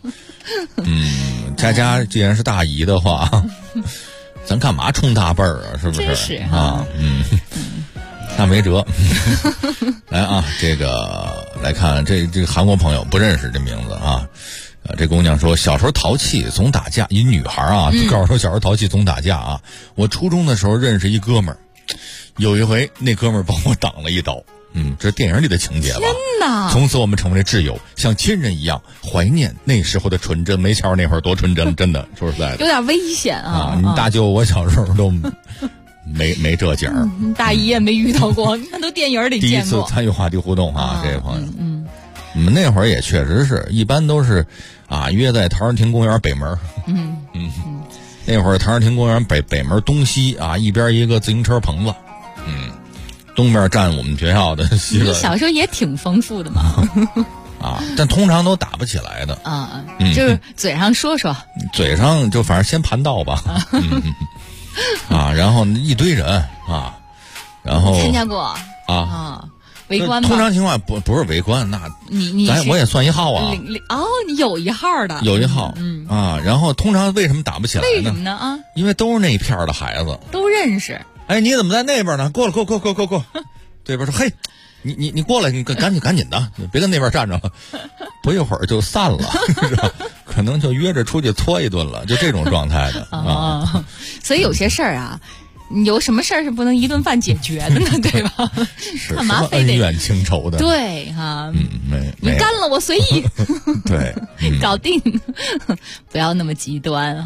佳既然是大姨的话，咱干嘛冲大辈儿啊？是不是？ 真是啊，那没辙。来啊，这个来看这个韩国朋友不认识这名字啊。这姑娘说，小时候淘气总打架，一女孩啊，告诉说小时候淘气总打架啊。我初中的时候认识一哥们儿，有一回那哥们儿帮我挡了一刀，这是电影里的情节吧？ 天哪！ 从此我们成为挚友，像亲人一样，怀念那时候的纯真。没瞧那会儿多纯真，真的说实在的， 有点危险啊！ 你大舅我小时候都没这景儿， 大姨也没遇到过，那都电影里见过。 第一次参与话题互动啊，这位朋友，我们那会儿也确实是一般都是约在陶然亭公园北门。那会儿陶然亭公园北门东西一边一个自行车棚子，东边站我们学校的，西边。 你小时候也挺丰富的嘛。 但通常都打不起来的就是嘴上说说， 嘴上就反正先盘道吧。然后一堆人然后参加过围观吗？ 通常情况不是围观，那我也算一号啊。 你有一号的， 有一号，然后通常为什么打不起来呢？ 为什么呢？ 因为都是那一片的孩子， 都认识。 哎，你怎么在那边呢？过来，过。这边说，嘿，你过来，你赶紧的，别跟那边站着了。不一会儿就散了，是吧？可能就约着出去搓一顿了，就这种状态的所以有些事儿有什么事儿是不能一顿饭解决的呢？对吧？ 是干嘛非得恩怨情仇的？ 对你干了我随意。 对， 搞定，不要那么极端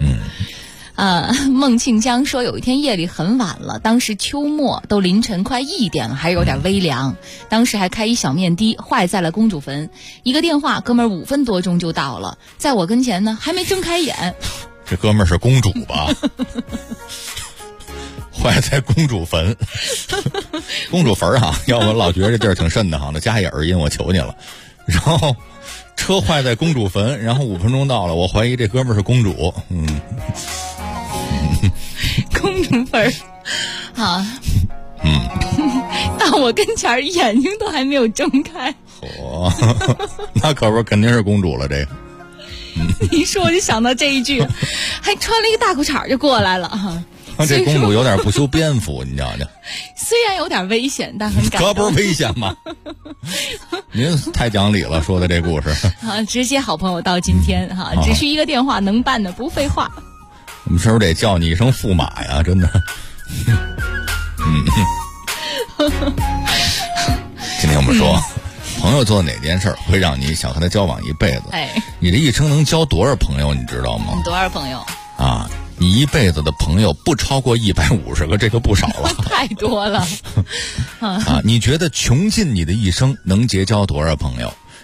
孟庆江说，有一天夜里很晚了，当时秋末都凌晨快1点了，还有点微凉。当时还开一小面的，坏在了公主坟。一个电话，哥们儿5分多钟就到了，在我跟前呢，还没睁开眼。 这哥们儿是公主吧？坏在公主坟。公主坟要我老觉得这地儿挺瘆的那加一耳音，我求你了。然后车坏在公主坟，然后5分钟到了，我怀疑这哥们儿是公主。 公主坟到我跟前眼睛都还没有睁开。 那可不肯定是公主了，这个。 你说我就想到这一句，还穿了一个大裤衩就过来了。 这公主有点不修边幅，你知道的。 虽然有点危险，但很感动。 可不是危险吗？您太讲理了，说的这故事。 直接好朋友到今天只需一个电话能办的，不废话。 我们是不是得叫你一声驸马呀？真的。今天我们说，朋友做哪件事会让你想和他交往一辈子？你这一生能交多少朋友，你知道吗？ 多少朋友？ 你一辈子的朋友不超过150个，这就不少了。 太多了。 你觉得穷尽你的一生能结交多少朋友？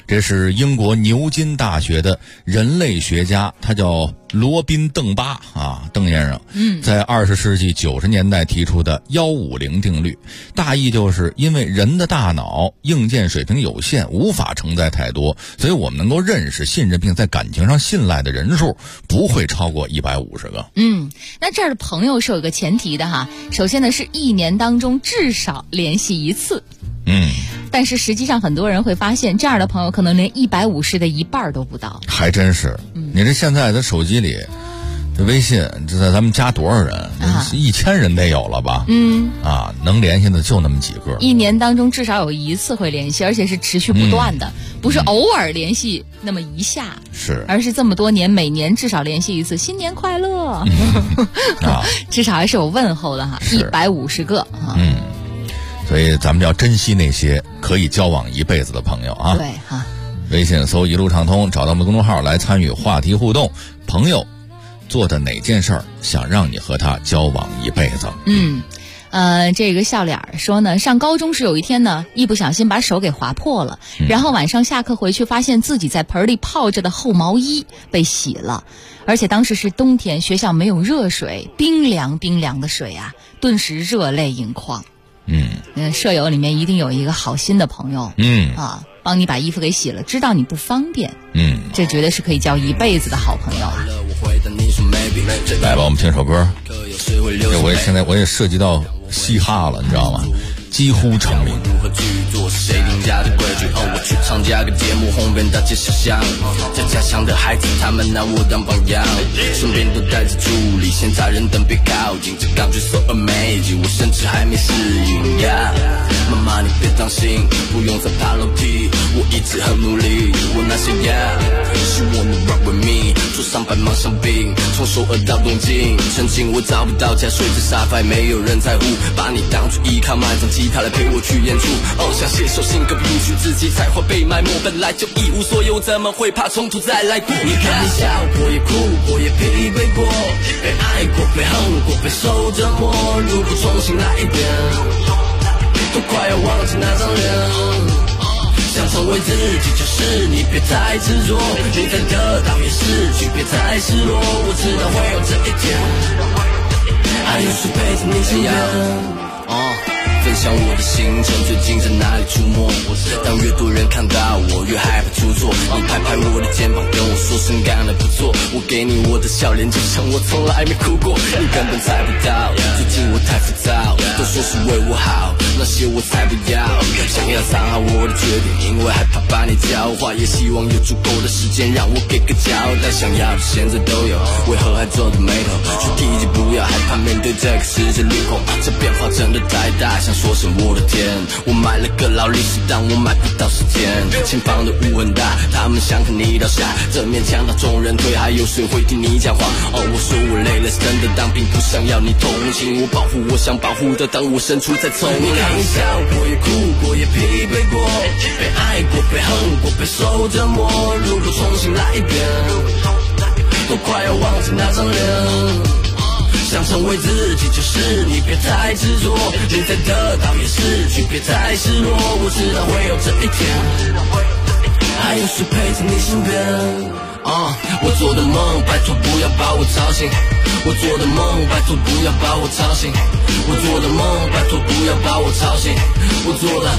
这是英国牛津大学的人类学家，他叫罗宾·邓巴啊，邓先生。在20世纪90年代提出的150定律，大意就是因为人的大脑硬件水平有限，无法承载太多，所以我们能够认识、信任并在感情上信赖的人数不会超过150个。 那这儿的朋友是有个前提的哈，首先呢是1年当中至少联系一次。但是实际上很多人会发现，这样的朋友可能连150的一半都不到。 还真是，你这现在的手机里，这微信这在咱们加多少人？1000人得有了吧？能联系的就那么几个。 1年当中至少有一次会联系，而且是持续不断的，不是偶尔联系那么一下，而是这么多年每年至少联系一次，新年快乐，至少还是有问候的哈，150个啊。 所以咱们要珍惜那些可以交往一辈子的朋友啊。 对哈。 微信搜一路畅通，找到我们的公众号来参与话题互动。朋友做的哪件事儿想让你和他交往一辈子？ 这个笑脸说呢，上高中时有一天呢，一不小心把手给划破了，然后晚上下课回去，发现自己在盆里泡着的厚毛衣被洗了，而且当时是冬天，学校没有热水，冰凉的水啊，顿时热泪盈眶。舍友里面一定有一个好心的朋友，帮你把衣服给洗了，知道你不方便，这绝对是可以交一辈子的好朋友啊。 来吧，我们听首歌。这现在我也涉及到嘻哈了，你知道吗？几乎成名。 如何去做是谁定下的规矩？我去参加个节目，红遍大街小巷，在家乡的孩子他们拿我当榜样，身边都带着助理，现在人等别靠近，这感觉 so amazing， 我甚至还没适应呀。妈妈你别担心，不用再爬楼梯，我一直很努力。我那些呀，She wanna rock with me， 桌上摆满香槟，从首尔到东京，曾经我找不到家，睡着沙发，没有人在乎，把你当作依靠，买张吉他来陪我去演出。想写首新歌，不允许自己才华被埋没，本来就一无所有，怎么会怕从头再来过？你看你笑过，也哭过，也疲惫过，被爱过，被恨过，被受折磨。如果重新来一遍，都快要忘记那张脸。想成为自己就是你，别太执着，你在得到也失去，别太失落。我知道会有这一天，还有谁陪着你身边？分享我的行程，最近在哪里出没？当越多人看到我，越害怕出错。你拍拍我的肩膀，跟我说声干得不错。我给你我的笑脸，就像我从来没哭过。你根本猜不到，最近我太浮躁，都说是为我好，那些我才不要。想要藏好我的缺点，因为害怕把你教坏，也希望有足够的时间让我给个交代。想要的现在都有，为何还皱着眉头？去提及不要害怕面对这个世界裂口，这变化真的太大。想说声我的天，我买了个劳力士，但我买不到时间。前方的雾很大，他们想看你倒下，这面墙当众人推，还有谁会听你讲话？我说我累了，真的当并不想要你同情，我保护我想保护的，当我身处在丛林。你看你笑过，也哭过，也疲惫过，被爱过，被恨过，被受折磨。如果重新来一遍，都快要忘记那张脸。想成为自己就是你，别太执着，你在得到也失去，别太失落。我知道会有这一天，还有谁陪在你身边？我做的梦，拜托不要把我吵醒。我做的梦，拜托不要把我吵醒。我做的梦，拜托不要把我吵醒。我做的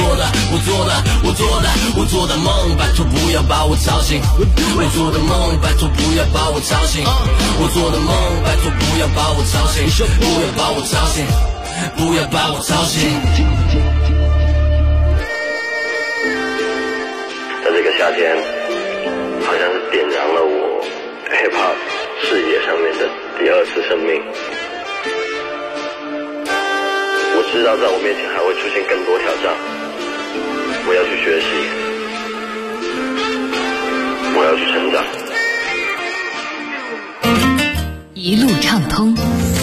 梦，拜托不要把我吵醒。我做的梦，拜托不要把我吵醒。我做的梦，拜托不要把我吵醒。不要把我吵醒，不要把我吵醒。 在这个夏天，好像是点燃了我 hiphop 视野上面的第二次生命。我知道在我面前还会出现更多挑战，我要去学习，我要去成长。 一路畅通，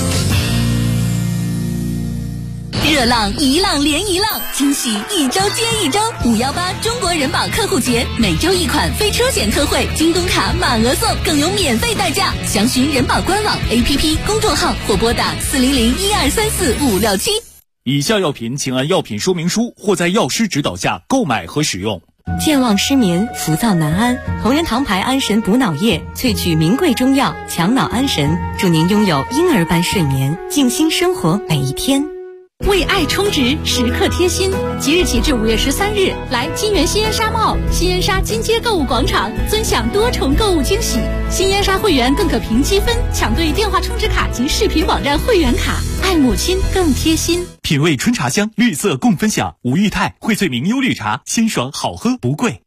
热浪一浪连一浪，惊喜一周接一周。518中国人保客户节，每周一款非车险特惠，京东卡满额送，更有免费代驾。详询人保官网 APP 公众号或拨打400-1234-567。 以下药品请按药品说明书或在药师指导下购买和使用。 健忘失眠、浮躁难安，同仁堂牌安神补脑液萃取名贵中药，强脑安神，祝您拥有婴儿般睡眠，静心生活每一天。 为爱充值，时刻贴心。即日起至5月13日，来金源新烟沙 mall、新烟沙金街购物广场，尊享多重购物惊喜。新烟沙会员更可凭积分抢对电话充值卡及视频网站会员卡，爱母亲更贴心。 品味春茶香，绿色共分享。吴裕泰荟萃明优绿茶，鲜爽好喝不贵。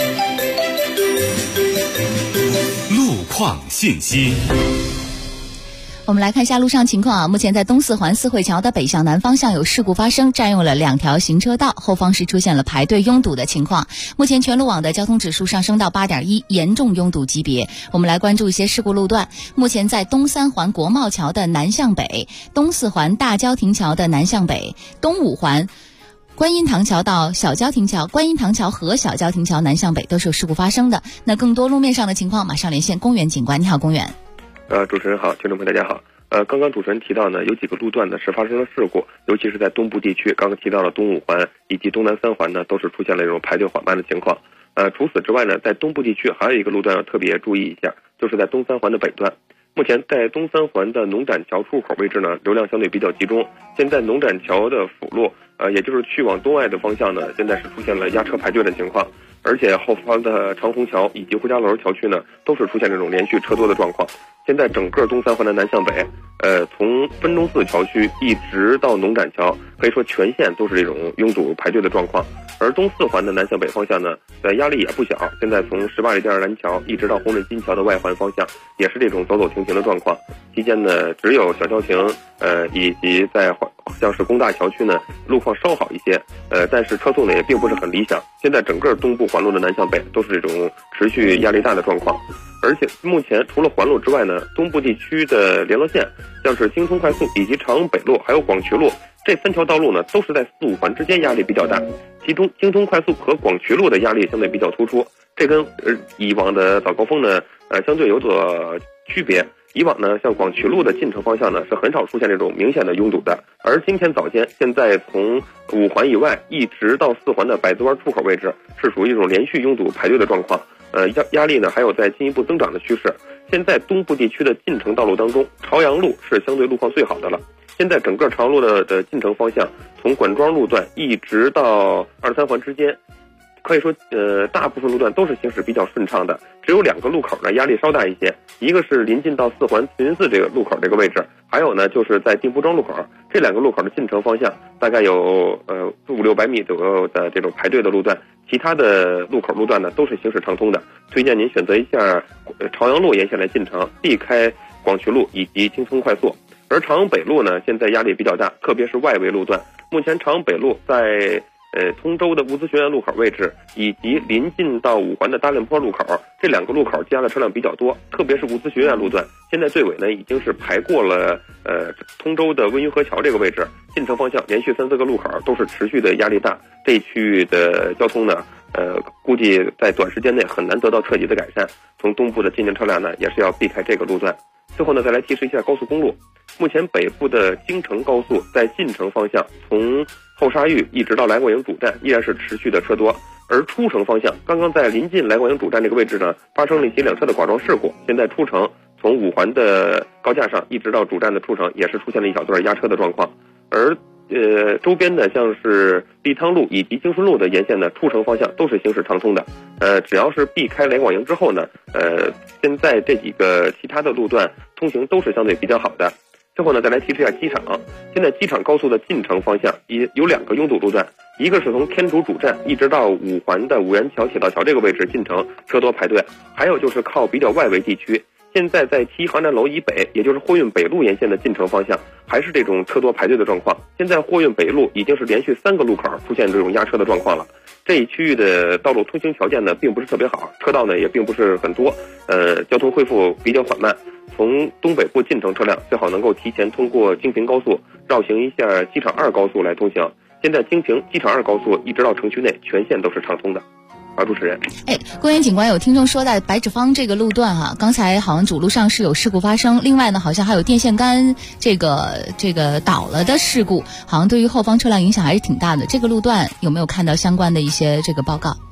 路况信息。 我们来看一下路上情况啊。目前在东四环四惠桥的北向南方向有事故发生，占用了2条行车道，后方是出现了排队拥堵的情况。目前全路网的交通指数上升到 8.1， 严重拥堵级别。我们来关注一些事故路段。目前在东三环国贸桥的南向北，东四环大郊亭桥的南向北，东五环观音堂桥到小郊亭桥、观音堂桥和小郊亭桥南向北都是有事故发生的。那更多路面上的情况，马上连线公园警官。你好，公园。 主持人好，听众朋友大家好。刚刚主持人提到呢，有几个路段呢是发生了事故，尤其是在东部地区，刚刚提到了东五环以及东南三环呢，都是出现了这种排队缓慢的情况。除此之外呢，在东部地区还有一个路段要特别注意一下，就是在东三环的北段。目前在东三环的农展桥出口位置呢，流量相对比较集中。现在农展桥的辅路，也就是去往东外的方向呢，现在是出现了压车排队的情况，而且后方的长虹桥以及呼家楼桥区呢，都是出现这种连续车多的状况。现在整个东三环的南向北，从分钟寺桥区一直到农展桥，可以说全线都是这种拥堵排队的状况。而东四环的南向北方向呢，压力也不小。现在从18里店二蓝桥一直到红镇金桥的外环方向，也是这种走走停停的状况。期间呢，只有小桥亭，以及在像是工大桥区呢，路况稍好一些，但是车速呢也并不是很理想。现在整个东部环路的南向北都是这种持续压力大的状况。而且目前除了环路之外呢，东部地区的联络线，像是京通快速以及长安北路还有广渠路这3条道路呢，都是在4、5环之间压力比较大。其中京通快速和广渠路的压力相对比较突出，这跟以往的早高峰呢相对有所区别。以往呢，像广渠路的进城方向呢，是很少出现这种明显的拥堵的。而今天早间，现在从5环以外一直到4环的百子湾出口位置，是属于一种连续拥堵排队的状况。压力呢还有在进一步增长的趋势。现在东部地区的进城道路当中，朝阳路是相对路况最好的了。现在整个朝阳路的进城方向，从管庄路段一直到2、3环之间，可以说大部分路段都是行驶比较顺畅的，只有2个路口呢压力稍大一些，一个是临近到4环慈云寺这个路口这个位置，还有呢就是在定福庄路口，这2个路口的进城方向大概有500、600米左右的这种排队的路段，其他的路口路段呢都是行驶畅通的。推荐您选择一下朝阳路沿线来进城，避开广渠路以及京通快速。而长阳北路呢，现在压力比较大，特别是外围路段。目前长阳北路在通州的物资学院路口位置，以及临近到5环的大练坡路口，这2个路口加的车辆比较多，特别是物资学院路段，现在队尾呢已经是排过了通州的温榆河桥这个位置，进城方向连续3、4个路口都是持续的压力大，这一区域的交通呢估计在短时间内很难得到彻底的改善。从东部的进京车辆呢，也是要避开这个路段。最后呢，再来提示一下高速公路。目前北部的京承高速在进城方向，从后沙峪一直到来广营主站依然是持续的车多，而出城方向刚刚在临近来广营主站这个位置呢，发生了一起2车的剐撞事故。现在出城从5环的高架上一直到主站的出城，也是出现了一小段压车的状况。而周边的像是立汤路以及京顺路的沿线的出城方向都是行驶畅通的。只要是避开来广营之后呢，现在这几个其他的路段通行都是相对比较好的。最后呢，再来提示一下机场。现在机场高速的进城方向也有2个拥堵路段，一个是从天竺主站一直到5环的五元桥铁道桥这个位置进城车多排队，还有就是靠比较外围地区，现在在7航站楼以北，也就是货运北路沿线的进城方向，还是这种车多排队的状况。现在货运北路已经是连续3个路口出现这种压车的状况了。这一区域的道路通行条件呢并不是特别好，车道呢也并不是很多，交通恢复比较缓慢。从东北部进城车辆最好能够提前通过京平高速绕行一下机场2高速来通行。现在京平机场2高速一直到城区内全线都是畅通的。主持人， 公园警官，有听众说在白纸坊这个路段刚才好像主路上是有事故发生，另外呢好像还有电线杆这个倒了的事故，好像对于后方车辆影响还是挺大的。这个路段有没有看到相关的一些这个报告？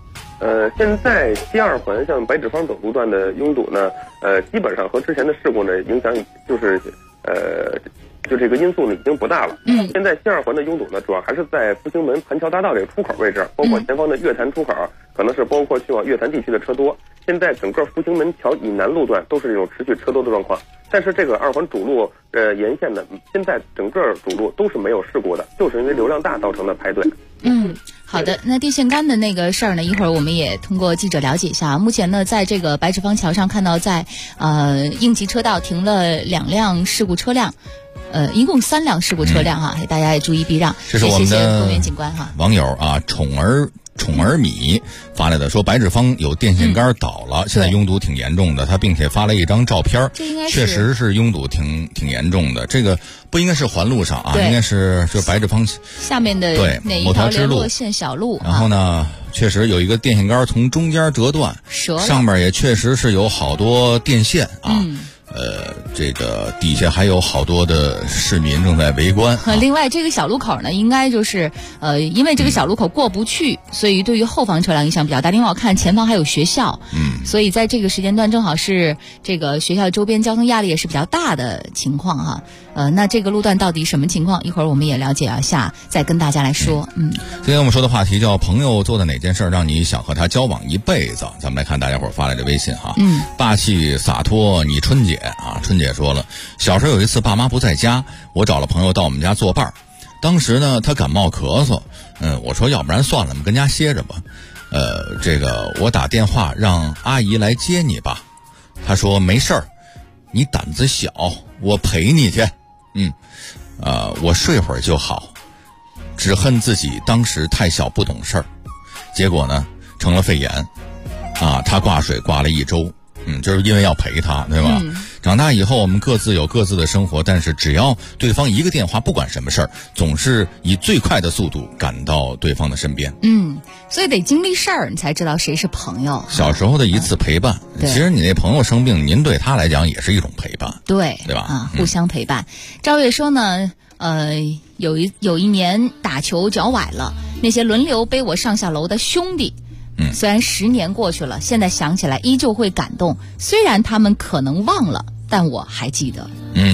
现在西二环像白纸坊等路段的拥堵呢，基本上和之前的事故呢影响就是就这个因素呢已经不大了。现在西二环的拥堵呢，主要还是在复兴门盘桥大道这个出口位置，包括前方的月坛出口，可能是包括去往月坛地区的车多。现在整个复兴门桥以南路段都是这种持续车多的状况，但是这个二环主路沿线的现在整个主路都是没有事故的，就是因为流量大造成的排队。 好的，那电线杆的那个事儿呢，一会儿我们也通过记者了解一下。目前呢，在这个白纸坊桥上看到在应急车道停了2辆事故车辆，一共3辆事故车辆哈，大家也注意避让。 这是我们的公园警官哈， 网友啊，宠儿米发来的，说白纸坊有电线杆倒了，现在拥堵挺严重的。他并且发了一张照片，确实是拥堵挺严重的。这个不应该是环路上啊，应该是就白纸坊下面的哪一条联络线小路。 然后呢，确实有一个电线杆从中间折断，上面也确实是有好多电线啊。这个底下还有好多的市民正在围观。 另外，这个小路口呢，应该就是因为这个小路口过不去，所以对于后方车辆影响比较大。另外，我看前方还有学校，所以在这个时间段正好是这个学校周边交通压力也是比较大的情况哈。那这个路段到底什么情况？一会儿我们也了解一下，再跟大家来说。 今天我们说的话题叫朋友做的哪件事让你想和他交往一辈子？咱们来看大家伙发来的微信哈。霸气洒脱，你春姐啊，春姐说了，小时候有一次爸妈不在家，我找了朋友到我们家作伴，当时呢他感冒咳嗽，我说要不然算了，我们跟家歇着吧。这个我打电话让阿姨来接你吧，她说没事儿，你胆子小，我陪你去。我睡会儿就好，只恨自己当时太小不懂事儿，结果呢成了肺炎啊，他挂水挂了1周。就是因为要陪他，对吧？长大以后我们各自有各自的生活，但是只要对方一个电话，不管什么事儿，总是以最快的速度赶到对方的身边。 所以得经历事儿，你才知道谁是朋友。 小时候的一次陪伴，其实你那朋友生病，您对他来讲也是一种陪伴， 对吧？ 互相陪伴。赵月说呢，有一年打球脚崴了，那些轮流背我上下楼的兄弟。虽然10年过去了，现在想起来依旧会感动。虽然他们可能忘了，但我还记得。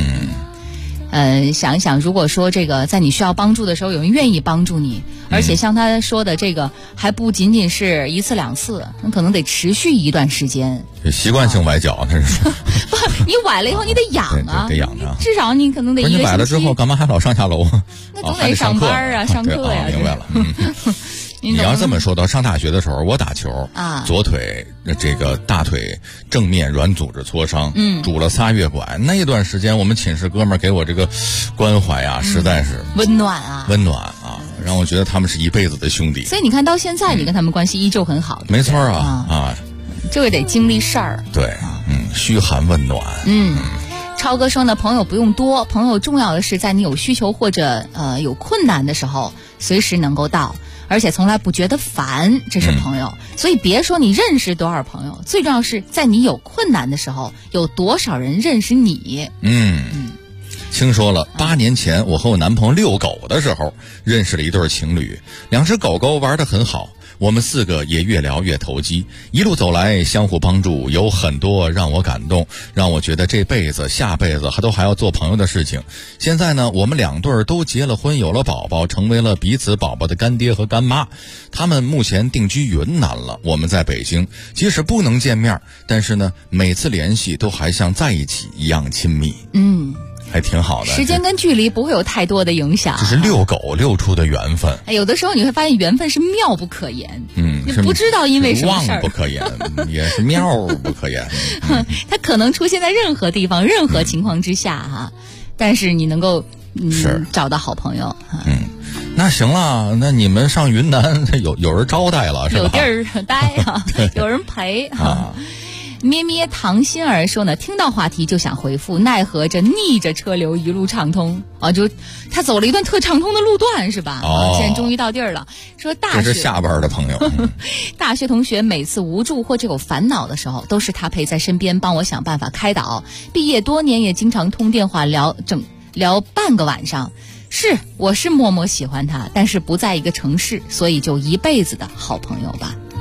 想一想，如果说这个在你需要帮助的时候，有人愿意帮助你，而且像他说的这个，还不仅仅是1次2次，那可能得持续一段时间。 习惯性崴脚，那是。 不，你崴了以后你得养啊， 得养着。 至少你可能得1个星期。 你崴了之后，干嘛还老上下楼？ 那总得上班啊，上课呀。 明白了。你要这么说，到上大学的时候，我打球左腿这个大腿正面软组织挫伤，拄了3月拐。那一段时间，我们寝室哥们儿给我这个关怀啊，实在是温暖啊， 让我觉得他们是一辈子的兄弟。 所以你看到现在，你跟他们关系依旧很好。 没错啊， 这个得经历事儿。 对，嘘寒问暖。 超哥说呢，朋友不用多，朋友重要的是在你有需求或者有困难的时候，随时能够到。而且从来不觉得烦，这是朋友。所以别说你认识多少朋友，最重要是在你有困难的时候，有多少人认识你。 听说了，8年前我和我男朋友遛狗的时候，认识了一对情侣，2只狗狗玩得很好，我们4个也越聊越投机，一路走来相互帮助，有很多让我感动，让我觉得这辈子下辈子还要做朋友的事情。现在呢，我们2对都结了婚，有了宝宝，成为了彼此宝宝的干爹和干妈。他们目前定居云南了，我们在北京，即使不能见面，但是呢，每次联系都还像在一起一样亲密。还挺好的， 时间跟距离不会有太多的影响。 这是遛狗遛出的缘分。 有的时候你会发现缘分是妙不可言，你不知道因为什么事儿。 望不可言，也是妙不可言。 它可能出现在任何地方、任何情况之下哈，但是你能够找到好朋友。 那行了，那你们上云南有人招待了是吧？ 有地儿待啊，有人陪啊。咩咩唐心儿说呢，听到话题就想回复，奈何这逆着车流一路畅通啊，就他走了一段特畅通的路段是吧？现在终于到地儿了。说大学这是下班的朋友， 大学同学每次无助或者有烦恼的时候，都是他陪在身边，帮我想办法开导。毕业多年也经常通电话聊半个晚上。我是默默喜欢他，但是不在一个城市，所以就一辈子的好朋友吧。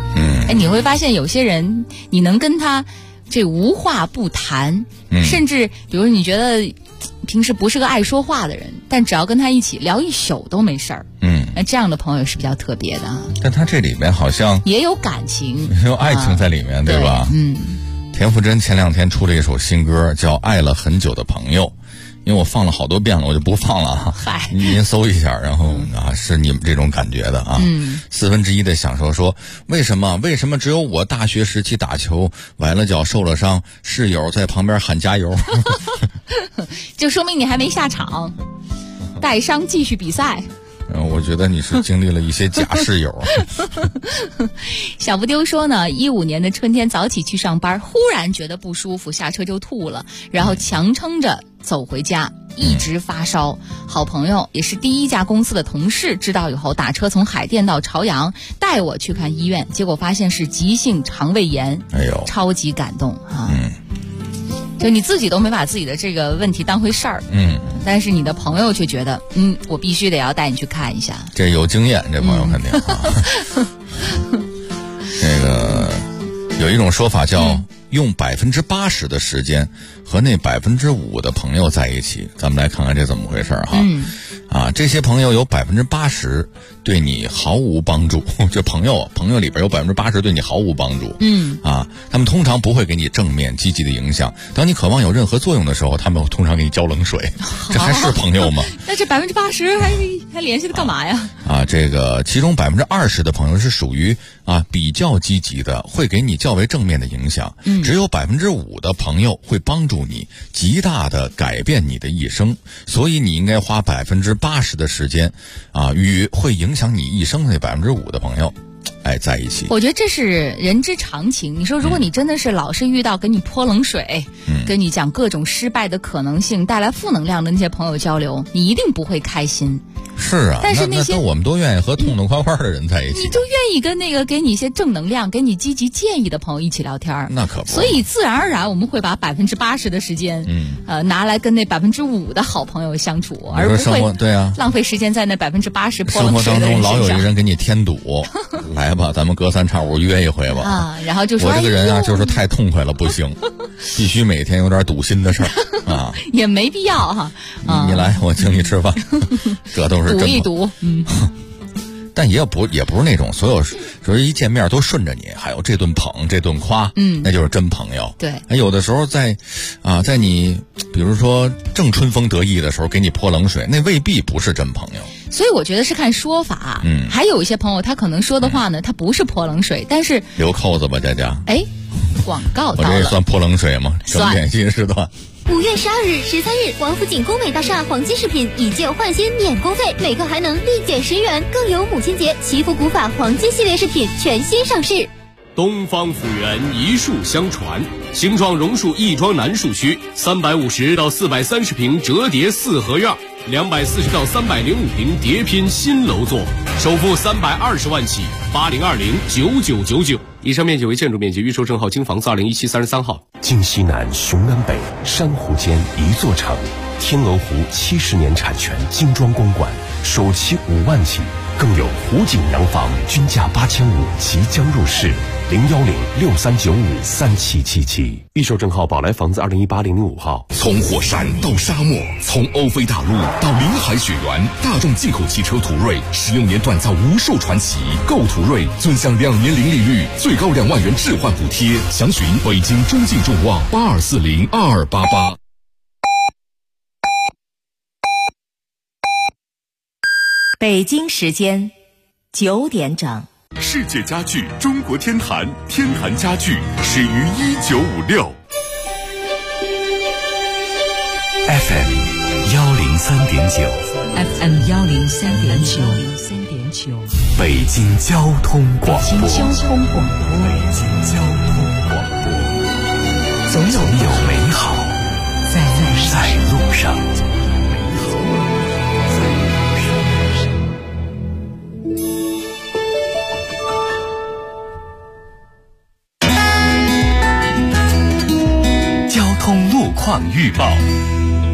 你会发现有些人，你能跟他这无话不谈，甚至比如你觉得平时不是个爱说话的人，但只要跟他一起聊一宿都没事儿。那这样的朋友是比较特别的。 但他这里面好像也有感情， 有爱情在里面，对吧？田馥甄前2天出了一首新歌，叫《爱了很久的朋友》。因为我放了好多遍了，我就不放了啊。您搜一下，然后是你们这种感觉的啊。1/4的享受说，为什么只有我大学时期打球崴了脚受了伤，室友在旁边喊加油， 就说明你还没下场，带伤继续比赛。 我觉得你是经历了一些假室友。 小不丢说呢，15年的春天早起去上班，忽然觉得不舒服，下车就吐了，然后强撑着走回家，一直发烧。好朋友也是第1家公司的同事知道以后，打车从海淀到朝阳带我去看医院，结果发现是急性肠胃炎。哎呦，超级感动啊！就你自己都没把自己的这个问题当回事儿，但是你的朋友却觉得，我必须得要带你去看一下。这有经验，这朋友肯定啊。这个有一种说法叫用80%的时间和那5%的朋友在一起，咱们来看看这怎么回事哈。这些朋友有80%对你毫无帮助，这朋友里边有80%对你毫无帮助。他们通常不会给你正面积极的影响。当你渴望有任何作用的时候，他们通常给你浇冷水。这还是朋友吗？ 那这80%还联系他干嘛呀？ 这个其中20%的朋友是属于比较积极的，会给你较为正面的影响。只有5%的朋友会帮助你极大的改变你的一生，所以你应该花80%的时间与会影响你一生的那5%的朋友在一起。 我觉得这是人之常情。你说如果你真的是老是遇到给你泼冷水，跟你讲各种失败的可能性，带来负能量的那些朋友交流，你一定不会开心。 是啊， 但是那些我们都愿意和痛痛快快的人在一起， 你就愿意跟那个给你一些正能量、给你积极建议的朋友一起聊天。 那可不。 所以自然而然我们会把80%的时间，拿来跟那5%的好朋友相处，而不会浪费时间在那80%泼冷水的人身上。生活当中老有一人给你添堵，来吧，咱们隔3差5约一回吧。 然后就说我这个人就是太痛快了，不行，必须每天有点堵心的事儿也没必要哈。 你来，我请你吃饭，这都是。 赌一赌， 但也不是那种所有说一见面都顺着你，还有这顿捧这顿夸，那就是真朋友。 对， 有的时候在你比如说正春风得意的时候给你泼冷水，那未必不是真朋友。 所以我觉得是看说法。还有一些朋友他可能说的话呢，他不是泼冷水，但是留扣子吧，佳佳。 广告到了， 我这算泼冷水吗？整点新时段。 5月12日、13日，王府井工美大厦黄金饰品以旧换新免工费，每个还能立减10元，更有母亲节祈福古法黄金系列饰品全新上市。 东方府源一树相传，形状榕树亦庄南树区，350到430平折叠4合院，240到305平叠拼新楼座，首付320万起，80209999。以上面积为建筑面积，预售证号京房子201733号。 京西南雄南北，珊瑚间一座城，天鹅湖70年产权精装公馆，首期5万起，更有湖景洋房均价8500即将入市，01063953777。预售证号宝来房子2018-005号。 从火山到沙漠，从欧非大陆到临海雪原，大众进口汽车途锐16年锻造无数传奇。购途锐尊享2年零利率，最高2万元置换补贴。详询北京中信众旺82402288。 北京时间9点整。 世界家具中国天坛，天坛家具始于1956。 FM 103.9 FM 103.9 北京交通广播。 北京交通广播。 总有美好在路上。交通路况预报。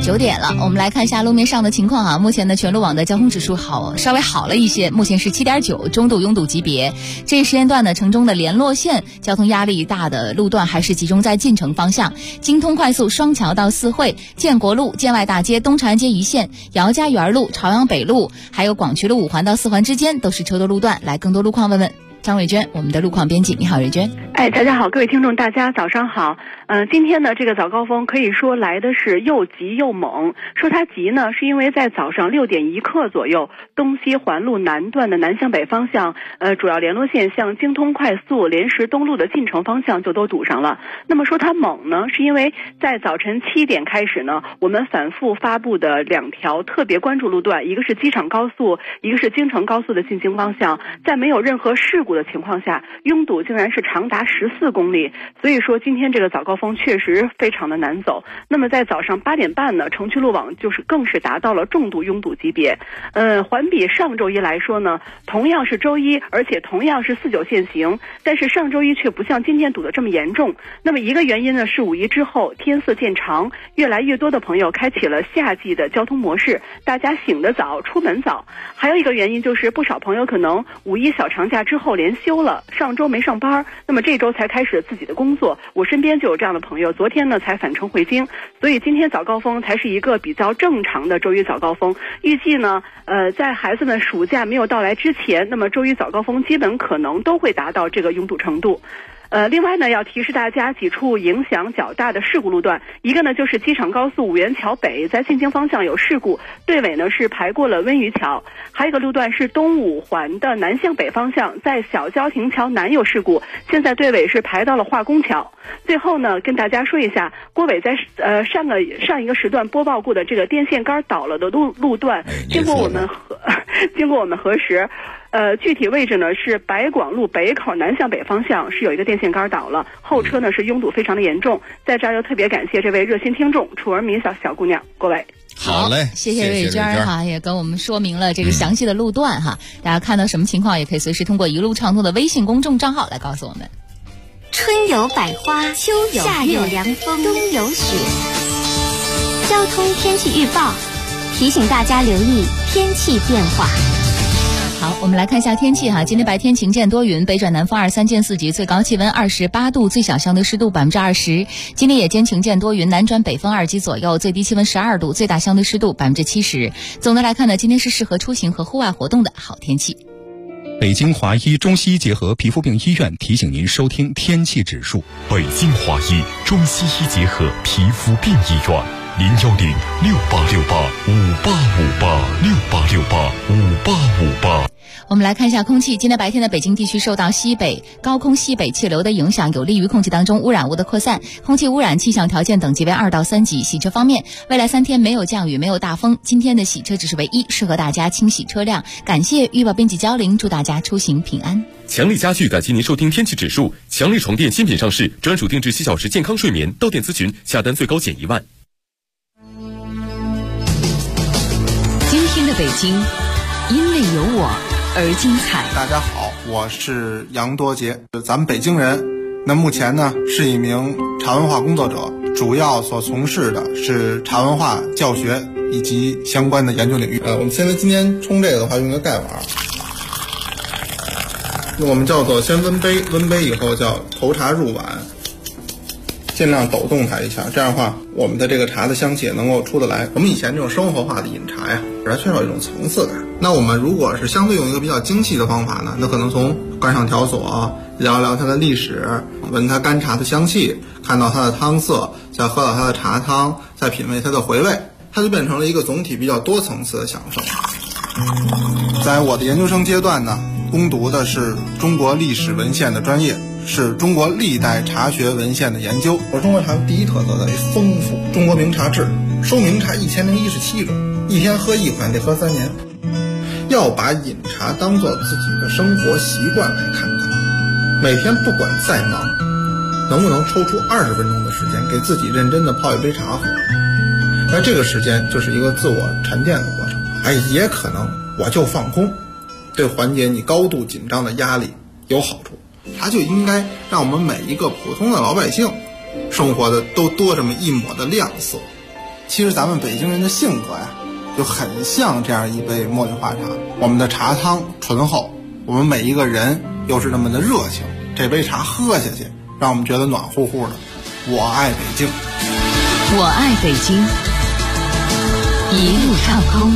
9点了，我们来看一下路面上的情况啊。目前呢，全路网的交通指数稍微好了一些，目前是7.9，中度拥堵级别。这一时间段呢，城中的联络线交通压力大的路段还是集中在进城方向，京通快速双桥到四惠、建国路、建外大街、东长安街一线、姚家园路、朝阳北路，还有广渠路5环到4环之间都是车多路段。来，更多路况问问张瑞娟，我们的路况编辑。你好，瑞娟。 大家好，各位听众，大家早上好。今天呢，这个早高峰可以说来的是又急又猛。说它急呢，是因为在早上6点1刻左右，东西环路南段的南向北方向，主要联络线向京通快速、莲石东路的进城方向就都堵上了。那么说它猛呢，是因为在早晨7点开始呢，我们反复发布的2条特别关注路段，一个是机场高速，一个是京承高速的进京方向，在没有任何事故的情况下，拥堵竟然是长达14公里。所以说今天这个早高峰确实非常的难走。那么在早上8点半呢，城区路网更是达到了重度拥堵级别。环比上周一来说呢，同样是周一，而且同样是49限行，但是上周一却不像今天堵得这么严重。那么一个原因呢，是5一之后天色渐长，越来越多的朋友开启了夏季的交通模式，大家醒得早，出门早。还有一个原因就是不少朋友可能5一小长假之后连休了，上周没上班，那么这周才开始自己的工作。我身边就有这样的朋友，昨天呢才返程回京，所以今天早高峰才是一个比较正常的周一早高峰。预计呢，在孩子们暑假没有到来之前，那么周一早高峰基本可能都会达到这个拥堵程度。另外呢，要提示大家几处影响较大的事故路段。一个呢就是机场高速五元桥北，在进京方向有事故，队尾呢是排过了温榆桥。还有一个路段是东5环的南向北方向，在小郊亭桥南有事故，现在队尾是排到了化工桥。最后呢，跟大家说一下，郭伟在上一个时段播报过的这个电线杆倒了的路段，经过我们核实。具体位置呢是白广路北口南向北方向是有一个电线杆倒了，后车呢是拥堵非常的严重。在这儿又特别感谢这位热心听众楚儿敏小姑娘各位。 好嘞， 谢谢瑞娟哈，也跟我们说明了这个详细的路段哈。大家看到什么情况也可以随时通过一路畅通的微信公众账号来告诉我们。 春有百花，秋有夏有凉风，冬有雪。交通天气预报提醒大家留意天气变化。 好，我们来看一下天气哈。今天白天晴间多云，北转南风2、3见4级，最高气温28度，最小相对湿度20%。今天夜间晴间多云，南转北风2级左右，最低气温12度，最大相对湿度70%。总的来看呢，今天是适合出行和户外活动的好天气。 北京华医中西医结合皮肤病医院提醒您收听天气指数。 北京华医中西医结合皮肤病医院，010-6868-5858，6868-5858。 我们来看一下空气。今天白天的北京地区受到西北高空西北气流的影响，有利于空气当中污染物的扩散，空气污染气象条件等级为2到3级。洗车方面，未来3天没有降雨，没有大风，今天的洗车指数为1，适合大家清洗车辆。感谢预报编辑焦玲，祝大家出行平安。 强力家具感谢您收听天气指数。强力床垫新品上市，专属定制7小时健康睡眠，到店咨询，下单最高减1万。 今天的北京，因为有我而精彩。 大家好，我是杨多杰，咱们北京人。那目前呢是一名茶文化工作者，主要所从事的是茶文化教学以及相关的研究领域。我们现在今天冲这个的话，用个盖碗，我们叫做先温杯，温杯以后叫投茶入碗，尽量抖动它一下，这样的话我们的这个茶的香气也能够出得来。我们以前这种生活化的饮茶呀，还缺少一种层次感。那我们如果是相对用一个比较精细的方法呢，那可能从观赏条索，聊聊它的历史，闻它干茶的香气，看到它的汤色，再喝到它的茶汤，再品味它的回味，它就变成了一个总体比较多层次的享受。在我的研究生阶段呢，攻读的是中国历史文献的专业，是中国历代茶学文献的研究。中国茶第一特色在于丰富，中国名茶志收名茶1017种，一天喝1款得喝3年。要把饮茶当做自己的生活习惯来看待，每天不管再忙，能不能抽出20分钟的时间给自己认真的泡一杯茶喝，那这个时间就是一个自我沉淀的过程。也可能我就放空，对缓解你高度紧张的压力有好处。它就应该让我们每一个普通的老百姓生活的都多这么一抹的亮色。 其实咱们北京人的性格呀，就很像这样一杯茉莉花茶。我们的茶汤醇厚，我们每一个人又是那么的热情，这杯茶喝下去，让我们觉得暖乎乎的。我爱北京， 我爱北京，一路畅通。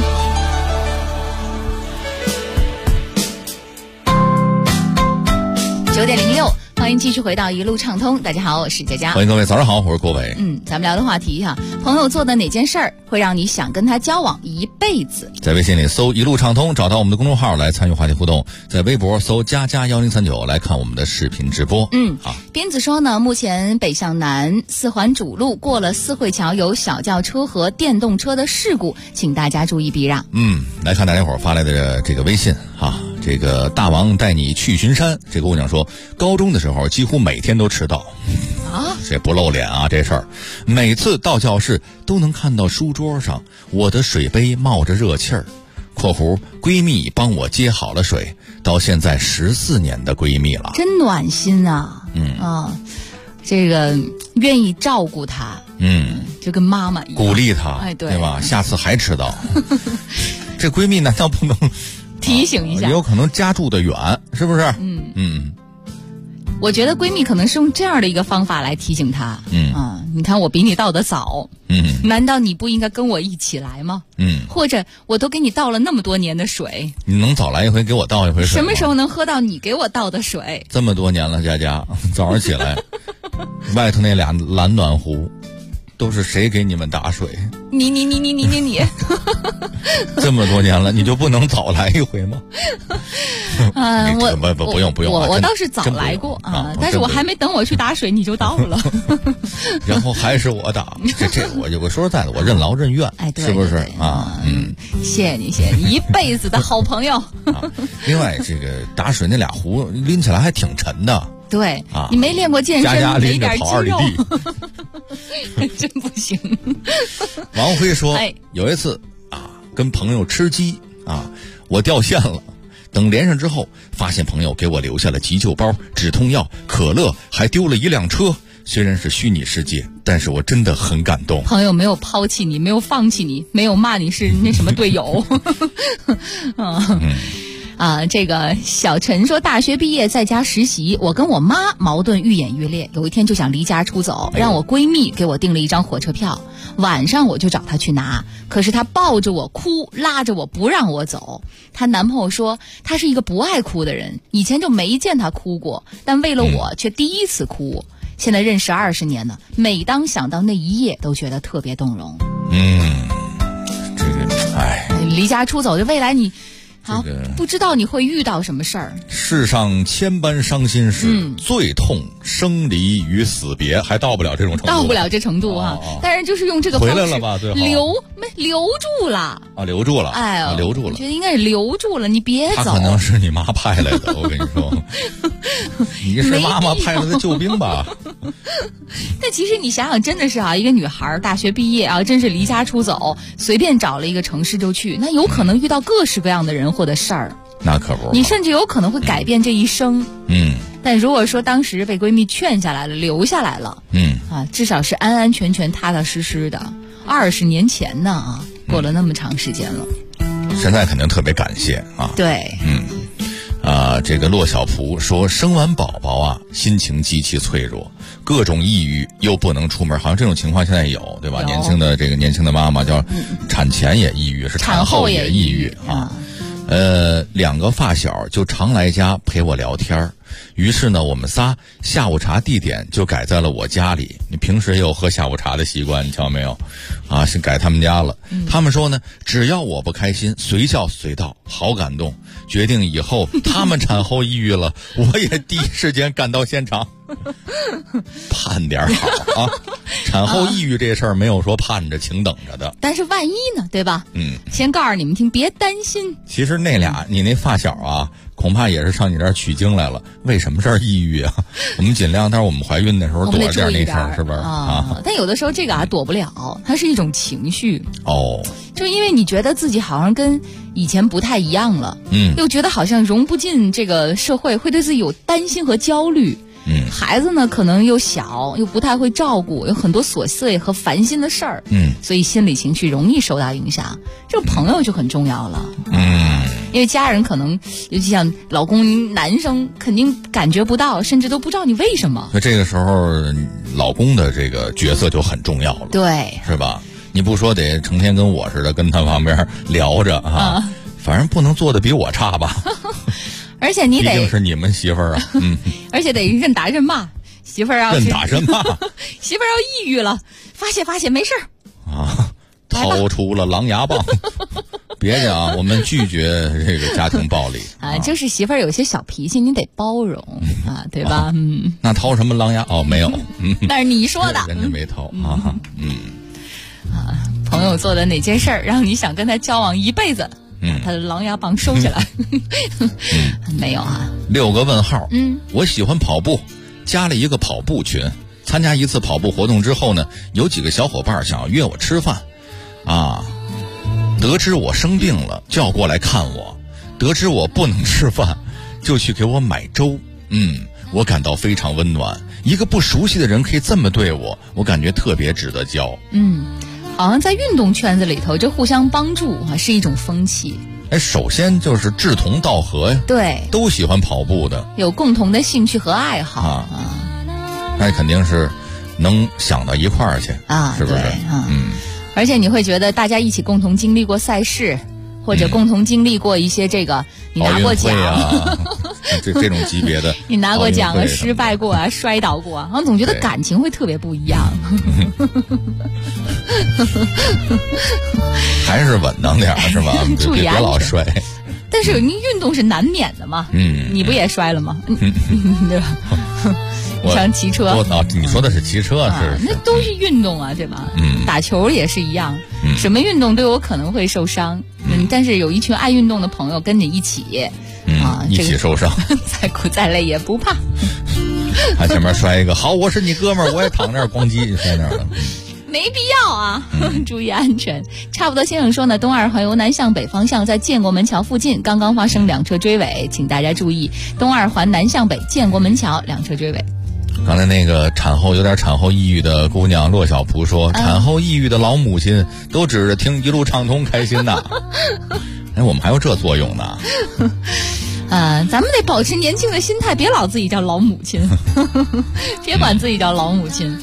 9:06，欢迎继续回到一路畅通。大家好，我是佳佳。 欢迎各位，早上好，我是郭伟。 咱们聊的话题哈，朋友做的哪件事儿会让你想跟他交往一辈子？ 在微信里搜一路畅通，找到我们的公众号来参与话题互动。在微博搜佳佳1039来看我们的视频直播。好。 斌子说呢，目前北向南4环主路过了四惠桥有小轿车和电动车的事故，请大家注意避让。 来看大家伙儿发来的这个微信哈。这个大王带你去巡山，这个姑娘说，高中的时候几乎每天都迟到啊，这不露脸啊，这事儿，每次到教室都能看到书桌上我的水杯冒着热气儿（括弧闺蜜帮我接好了水），到现在14年的闺蜜了， 真暖心啊！这个愿意照顾她，就跟妈妈一样， 鼓励她，对吧？下次还迟到，这闺蜜难道不能？ 提醒一下， 也有可能家住的远，是不是？ 我觉得闺蜜可能是用这样的一个方法来提醒她。你看我比你到得早，难道你不应该跟我一起来吗？或者我都给你倒了那么多年的水， 你能早来一回给我倒一回水吗？ 什么时候能喝到你给我倒的水？ 这么多年了，佳佳，早上起来，外头那俩蓝暖壶。都是谁给你们打水？ 你这么多年了，你就不能早来一回吗？不用， 我倒是早来过啊，但是我还没等我去打水，你就到了。 然后还是我打，我说实在的，我任劳任怨，是不是啊？ 谢谢你，一辈子的好朋友。 另外，这个打水那俩壶拎起来还挺沉的。 对你没练过健身，没点肌肉，真不行。 王辉说，有一次跟朋友吃鸡我掉线了，等连上之后，发现朋友给我留下了急救包、止痛药、可乐，还丢了一辆车。虽然是虚拟世界，但是我真的很感动。 朋友没有抛弃你，没有放弃你，没有骂你是那什么队友。这个小陈说，大学毕业在家实习，我跟我妈矛盾愈演愈烈，有一天就想离家出走，让我闺蜜给我订了一张火车票，晚上我就找她去拿，可是她抱着我哭，拉着我不让我走。她男朋友说她是一个不爱哭的人，以前就没见她哭过，但为了我却第一次哭。现在认识20年了，每当想到那一夜都觉得特别动容。离家出走，就未来你不知道你会遇到什么事儿。 世上千般伤心事，最痛生离与死别，还到不了这种程度。 到不了这程度但是就是用这个方式回来了吧，最后留住了留住了，留住了。 我觉得应该是留住了，你别走。 他可能是你妈派来的，我跟你说，你是妈妈派来的救兵吧？ 但其实你想想，真的是一个女孩大学毕业真是离家出走，随便找了一个城市就去，那有可能遇到各式各样的人或者事儿。 那可不， 你甚至有可能会改变这一生。但如果说当时被闺蜜劝下来了，留下来了，至少是安安全全、踏踏实实的。20年前呢过了那么长时间了， 现在肯定特别感谢对， 这个骆小蒲说，生完宝宝心情极其脆弱，各种抑郁，又不能出门，好像这种情况现在有，对吧？年轻的妈妈叫产前也抑郁，是产后也抑郁2个发小就常来家陪我聊天，于是呢，我们仨下午茶地点就改在了我家里。你平时也有喝下午茶的习惯，你瞧没有？是改他们家了。他们说呢，只要我不开心，随叫随到，好感动。决定以后他们产后抑郁了，我也第一时间赶到现场。盼点好产后抑郁这事儿没有说盼着请等着的， 但是万一呢，对吧？先告诉你们听，别担心。 其实那俩你那发小恐怕也是上你这儿取经来了。为什么这儿抑郁啊？我们尽量，但是我们怀孕的时候躲着点那事儿，是不是但有的时候这个躲不了，它是一种情绪就因为你觉得自己好像跟以前不太一样了，又觉得好像融不进这个社会，会对自己有担心和焦虑。 孩子呢可能又小，又不太会照顾，有很多琐碎和烦心的事儿，所以心理情绪容易受到影响。这个朋友就很重要了，因为家人可能，尤其像老公男生，肯定感觉不到，甚至都不知道你为什么。 那这个时候，老公的这个角色就很重要了， 对， 是吧？你不说得成天跟我似的，跟他旁边聊着啊，反正不能做的比我差吧。 而且你得， 毕竟是你们媳妇儿啊， 而且得认打认骂，媳妇儿要认打认骂， 媳妇儿要抑郁了，发泄没事儿啊，掏出了狼牙棒。别讲，我们拒绝这个家庭暴力啊，就是媳妇儿有些小脾气，你得包容啊，对吧？ 那掏什么狼牙？哦，没有， 那是你说的， 人家没掏啊， 朋友做的哪件事儿让你想跟他交往一辈子？他的狼牙棒收起来，没有啊 ？6个问号。我喜欢跑步，加了一个跑步群。参加一次跑步活动之后呢，有几个小伙伴想要约我吃饭，得知我生病了，就要过来看我；得知我不能吃饭，就去给我买粥。我感到非常温暖。一个不熟悉的人可以这么对我，我感觉特别值得交。 好像在运动圈子里头，这互相帮助是一种风气。 首先就是志同道合呀， 对， 都喜欢跑步的， 有共同的兴趣和爱好那肯定是能想到一块儿去是不是？ 而且你会觉得大家一起共同经历过赛事，或者共同经历过一些这个你拿过奖这种级别的， 你拿过奖啊，失败过啊，摔倒过啊，总觉得感情会特别不一样。 还是稳当点是吧？ 注意别老摔。 但是你运动是难免的嘛，你不也摔了吗？对吧？像骑车， 你说的是骑车是？ 那都是运动啊，对吧？打球也是一样，什么运动都有可能会受伤。但是有一群爱运动的朋友跟你一起， 一起受伤， 再苦再累也不怕。 还前面摔一个，好，我是你哥们儿，我也躺那儿，咣叽就摔那儿了。 没必要啊，注意安全。差不多先生说呢，东二环由南向北方向在建国门桥附近刚刚发生2车追尾，请大家注意，东二环南向北建国门桥2车追尾。 刚才那个有点产后抑郁的姑娘骆小蒲说，产后抑郁的老母亲都指着听一路畅通开心呐。我们还有这作用呢。 咱们得保持年轻的心态，别老自己叫老母亲，别管自己叫老母亲。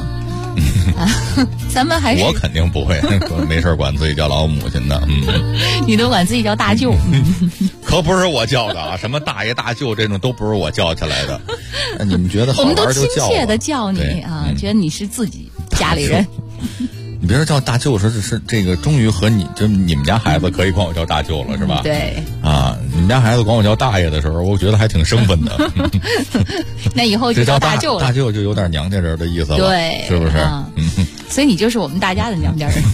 咱们还是我肯定不会没事管自己叫老母亲的。 你都管自己叫大舅。 可不是我叫的啊，什么大爷大舅这种都不是我叫起来的。你们觉得好玩就叫我们都亲切的叫你啊，觉得你是自己家里人。 你别说叫大舅，说是这个终于和你们家孩子可以管我叫大舅了，是吧？ 对你们家孩子管我叫大爷的时候，我觉得还挺生分的。 那以后就叫大舅了， 大舅就有点娘家人的意思了， 对， 是不是？ 所以你就是我们大家的娘家人。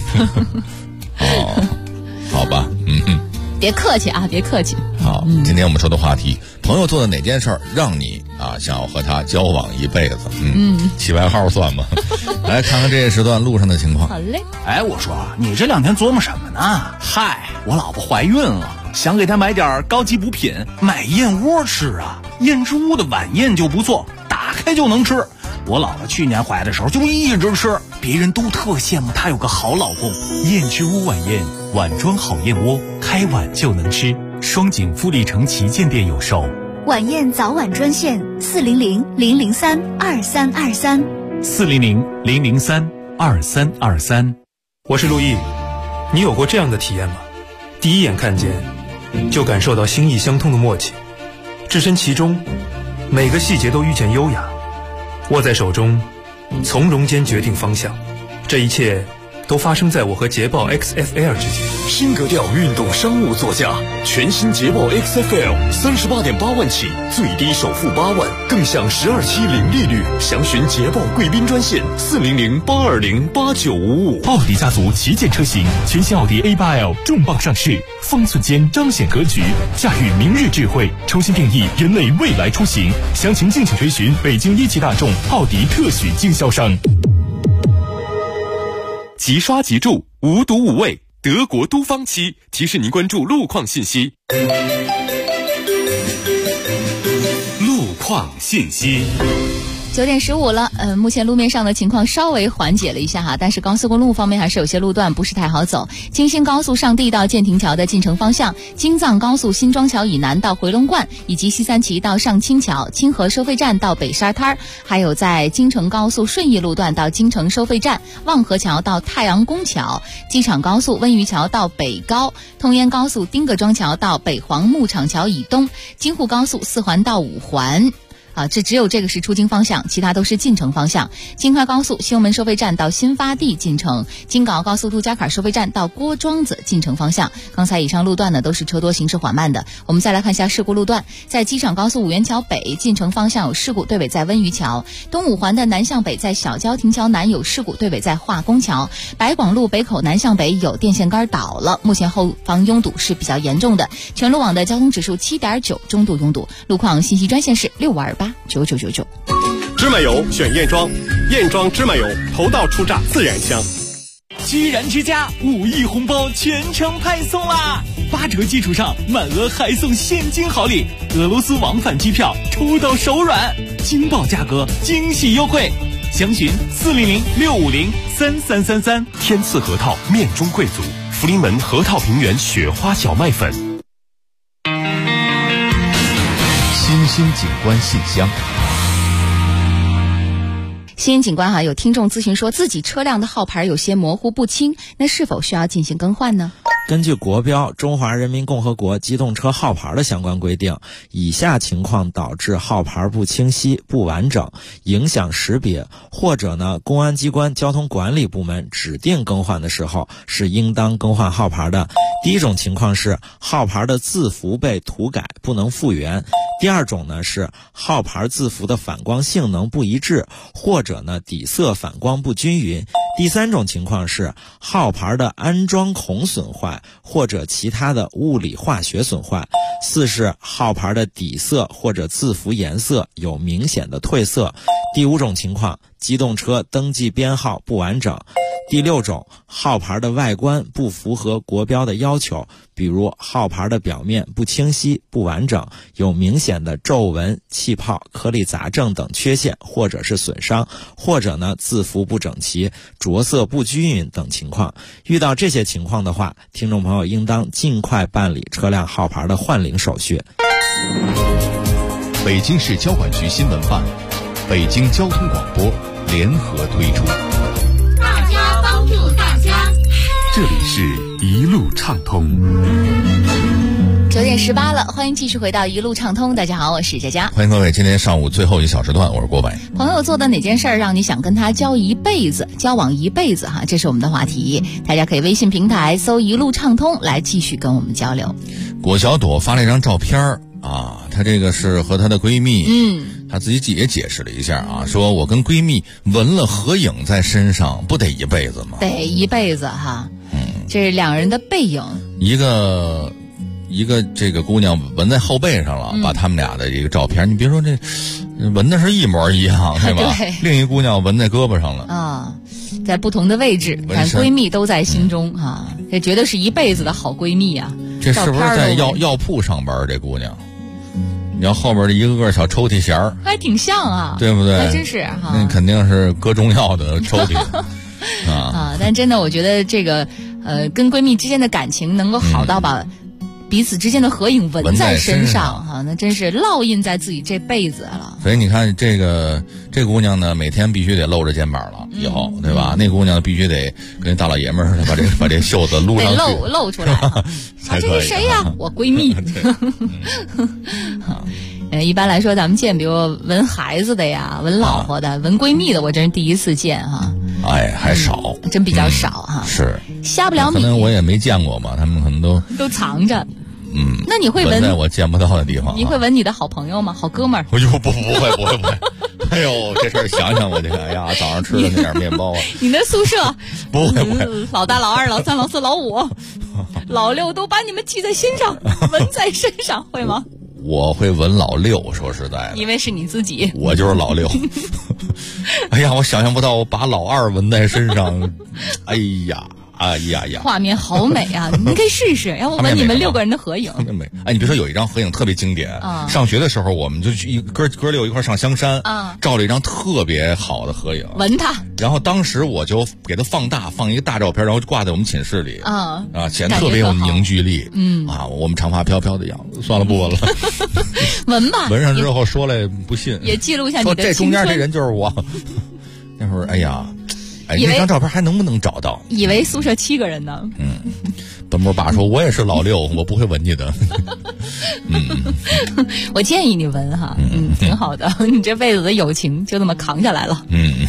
好吧， 别客气啊，别客气。 好，今天我们说的话题，朋友做的哪件事儿让你想要和他交往一辈子？起外号算吗？来看看这个时段路上的情况。 好嘞。 我说你这2天琢磨什么呢？嗨，我老婆怀孕了，想给她买点高级补品，买燕窝吃啊。燕之屋的晚宴就不错，打开就能吃。我老婆去年怀的时候就一直吃，别人都特羡慕她有个好老公。 燕之屋晚宴，碗装好燕窝，开碗就能吃。双井富力城旗舰店有售。 晚宴早晚专线 400-003-2323，400-003-2323。 我是陆毅，你有过这样的体验吗？第一眼看见，就感受到心意相通的默契，置身其中，每个细节都遇见优雅，握在手中，从容间决定方向。这一切都发生在我和捷豹 XFL 之间。 新格调运动商务座驾，全新捷豹 XFL 38.8万起，最低首付8万，更享12期零利率。详询捷豹贵宾专线400-820-8955。 奥迪家族旗舰车型，全新奥迪 A8L 重磅上市，方寸间彰显格局，驾驭明日智慧，重新定义人类未来出行。详情敬请垂询北京一汽大众奥迪特许经销商。 即刷即住，无毒无味，德国都芳漆提示您关注路况信息。路况创信息。 9点15了，目前路面上的情况稍微缓解了一下哈，但是高速公路方面还是有些路段不是太好走。京新高速上地到建亭桥的进城方向，京藏高速新庄桥以南到回龙观，以及西三旗到上清桥、清河收费站到北沙滩，还有在京承高速顺义路段到京承收费站、望河桥到太阳宫桥、机场高速温榆桥到北高、通烟高速丁各庄桥到北黄牧场桥以东、京沪高速4环到5环。这只有这个是出京方向，其他都是进城方向。京开高速西红门收费站到新发地进城，京港澳高速杜家坎收费站到郭庄子进城方向。刚才以上路段呢都是车多行驶缓慢的。我们再来看一下事故路段，在机场高速五原桥北进城方向有事故，对尾在温榆桥；东五环的南向北在小郊亭桥南有事故，对尾在化工桥；白广路北口南向北有电线杆倒了，目前后方拥堵是比较严重的。全路网的交通指数7.9，中度拥堵。路况信息专线是65289999。 芝麻油选燕庄，燕庄芝麻油头道出榨自然香。 居然之家5亿红包全程派送啦！8折基础上满额还送现金好礼，俄罗斯往返机票抽到手软，惊爆价格，惊喜优惠，详询400-650-3333。 天赐核桃面中贵族，福临门核桃平原雪花小麦粉。 新兴景观信箱。 新兴景观有听众咨询说自己车辆的号牌有些模糊不清，那是否需要进行更换呢？ 根据国标《中华人民共和国机动车号牌》的相关规定，以下情况导致号牌不清晰、不完整，影响识别，或者公安机关交通管理部门指定更换的时候，是应当更换号牌的。第一种情况是号牌的字符被涂改，不能复原；第二种是号牌字符的反光性能不一致，或者底色反光不均匀；第三种情况是号牌的安装孔损坏，或者其他的物理化学损坏；四是号牌的底色或者字符颜色有明显的褪色；第五种情况，机动车登记编号不完整；第六种，号牌的外观不符合国标的要求，比如号牌的表面不清晰、不完整，有明显的皱纹、气泡、颗粒杂症等缺陷或者是损伤，或者字符不整齐、着色不均匀等情况。遇到这些情况的话，听众朋友应当尽快办理车辆号牌的换领手续。 北京市交管局新闻办、北京交通广播联合推出。 大家帮助大家， 这里是一路畅通。 9点18了，欢迎继续回到一路畅通。大家好，我是佳佳。 欢迎各位，今天上午最后一小时段，我是郭伟。 朋友做的哪件事儿让你想跟他交往一辈子哈？这是我们的话题，大家可以微信平台搜一路畅通来继续跟我们交流。 果小朵发了一张照片她这个是和她的闺蜜，她自己也解释了一下说我跟闺蜜纹了合影在身上，不得一辈子吗？ 得一辈子哈。这是两人的背影， 一个这个姑娘纹在后背上了，把他们俩的这个照片，你别说这纹的是一模一样，对吧？ 对。 另一姑娘纹在胳膊上了在不同的位置，但闺蜜都在心中这绝对是一辈子的好闺蜜啊！ 这是不是在药铺上班？这姑娘，你要后边的一个个小抽屉弦儿， 还挺像对不对？ 还真是那肯定是搁中药的抽屉但真的，我觉得这个跟闺蜜之间的感情能够好到把彼此之间的合影纹在身上那真是烙印在自己这辈子了。 所以你看这个姑娘呢，每天必须得露着肩膀了，以后对吧？那姑娘必须得跟大老爷们儿似的，把这袖子撸上去， 露出来才可以。 这是谁呀？我闺蜜。一般来说咱们见比如纹孩子的呀，纹老婆的，纹闺蜜的我真是第一次见还少， 真比较少是瞎不了米， 可能我也没见过嘛，他们可能都藏着。那你会纹在我见不到的地方你会纹你的好朋友吗？好哥们儿？ 不会哎呦，这事儿想想我这个早上吃的那点面包你的宿舍不会老大老二老三老四老五老六都把你们记在心上，纹在身上，会吗？ 我会纹老六，说实在的， 因为是你自己， 我就是老六。哎呀，我想象不到我把老二纹在身上，哎呀， 哎呀呀， 画面好美啊！你可以试试，要不我们你们6个人的合影。 美！哎，你别说，有一张合影特别经典。上学的时候，我们就去哥6一块上香山，照了一张特别好的合影。 闻它。 然后当时我就给它放大，放一个大照片，然后挂在我们寝室里。显得特别有凝聚力。我们长发飘飘的样子。算了，不闻了。 闻吧。 闻上之后说来不信。 也记录一下你的青春。 说这中间这人就是我。那会儿，哎呀。那张照片还能不能找到？ 以为宿舍7个人呢。 本波爸说：“我也是老6，我不会闻你的。” 我建议你闻哈，挺好的。你这辈子的友情就这么扛下来了。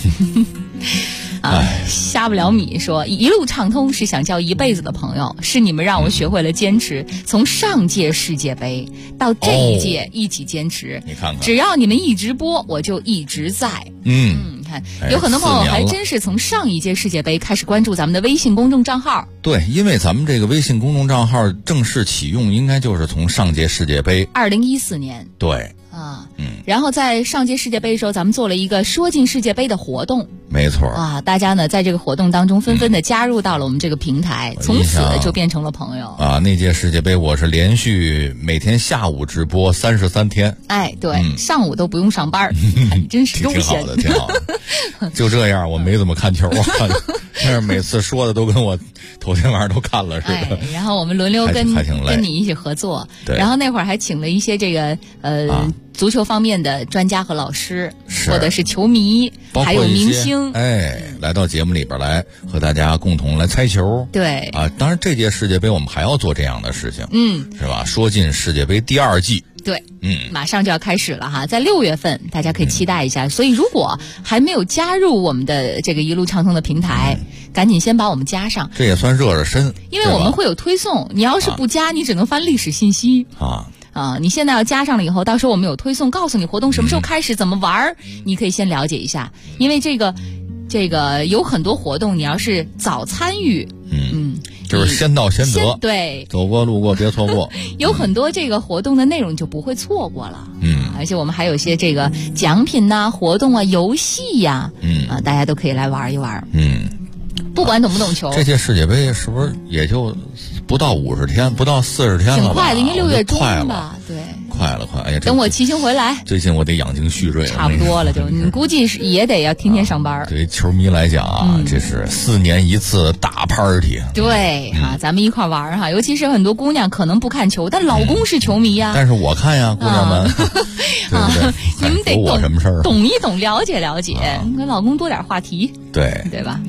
瞎不了米说一路畅通是想交一辈子的朋友，是你们让我学会了坚持。从上届世界杯到这一届一起坚持， 你看看， 只要你们一直播，我就一直在。有很多朋友还真是从上一届世界杯开始关注咱们的微信公众账号。 对，因为咱们这个微信公众账号正式启用，应该就是从上届世界杯 2014年。 对。 然后在上届世界杯的时候，咱们做了一个说进世界杯的活动。 没错大家呢在这个活动当中纷纷的加入到了我们这个平台，从此就变成了朋友那届世界杯我是连续每天下午直播33天。 对，上午都不用上班。你真是挺好的，挺好的。就这样，我没怎么看球但是每次说的都跟我头天晚上都看了似的。 然后我们轮流跟你一起合作。然后那会儿还请了一些这个足球方面的专家和老师，或者是球迷，还有明星， 来到节目里边来和大家共同来猜球。 对当然这届世界杯我们还要做这样的事情，是吧？说进世界杯第2季。 对，马上就要开始了哈，在6月份，大家可以期待一下。所以如果还没有加入我们的这个一路畅通的平台，赶紧先把我们加上。 这也算热热身， 因为我们会有推送，你要是不加，你只能翻历史信息你现在要加上了以后，到时候我们有推送，告诉你活动什么时候开始，怎么玩，你可以先了解一下。因为这个有很多活动，你要是早参与， 就是先到先得， 对， 走过路过别错过。 有很多这个活动的内容就不会错过了。而且我们还有一些这个奖品呐、活动啊、游戏呀，大家都可以来玩一玩。不管懂不懂球， 这届世界杯是不是也就不到50天，不到40天了吧？ 挺快的，因为6月中吧，对。 快了，哎呀！ 等我骑行回来， 最近我得养精蓄锐， 差不多了就。你估计是也得要天天上班。 对于球迷来讲这是4年一次大 party。 对咱们一块玩哈，尤其是很多姑娘可能不看球，但老公是球迷呀。 但是我看呀，姑娘们， 你们得懂什么事儿？ 懂一懂，了解了解，跟老公多点话题，对吧？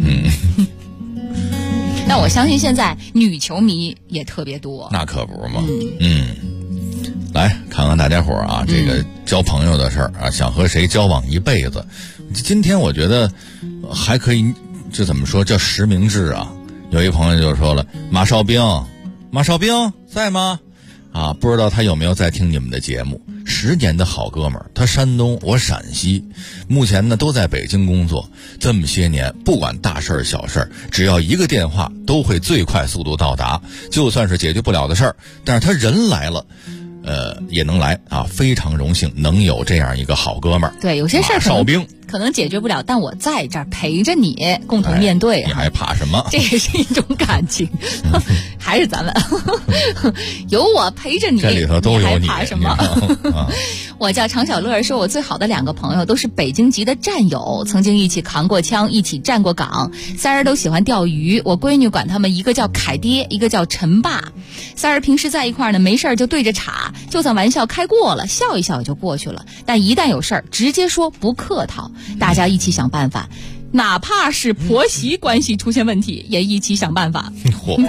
但我相信现在女球迷也特别多。 那可不嘛，来看看大家伙这个交朋友的事儿想和谁交往一辈子。今天我觉得还可以，这怎么说叫实名制啊？有一朋友就说了，马少兵在吗？不知道他有没有在听你们的节目。10年的好哥们儿，他山东，我陕西，目前呢都在北京工作。这么些年，不管大事儿小事儿，只要一个电话，都会最快速度到达。就算是解决不了的事儿，但是他人来了。也能来非常荣幸能有这样一个好哥们儿。 对，有些事儿可能解决不了，但我在这儿陪着你，共同面对。 你还怕什么？ 这也是一种感情。还是咱们有我陪着你， 这里头都有你， 还怕什么？我叫常小乐，是我最好的2个朋友，都是北京籍的战友，曾经一起扛过枪，一起站过岗。3人都喜欢钓鱼，我闺女管他们一个叫凯爹，一个叫陈爸。3人平时在一块儿呢，没事就对着岔，就算玩笑开过了，笑一笑也就过去了。但一旦有事儿，直接说，不客套，大家一起想办法。哪怕是婆媳关系出现问题，也一起想办法。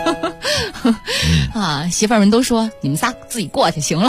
媳妇儿们都说你们仨自己过去行了。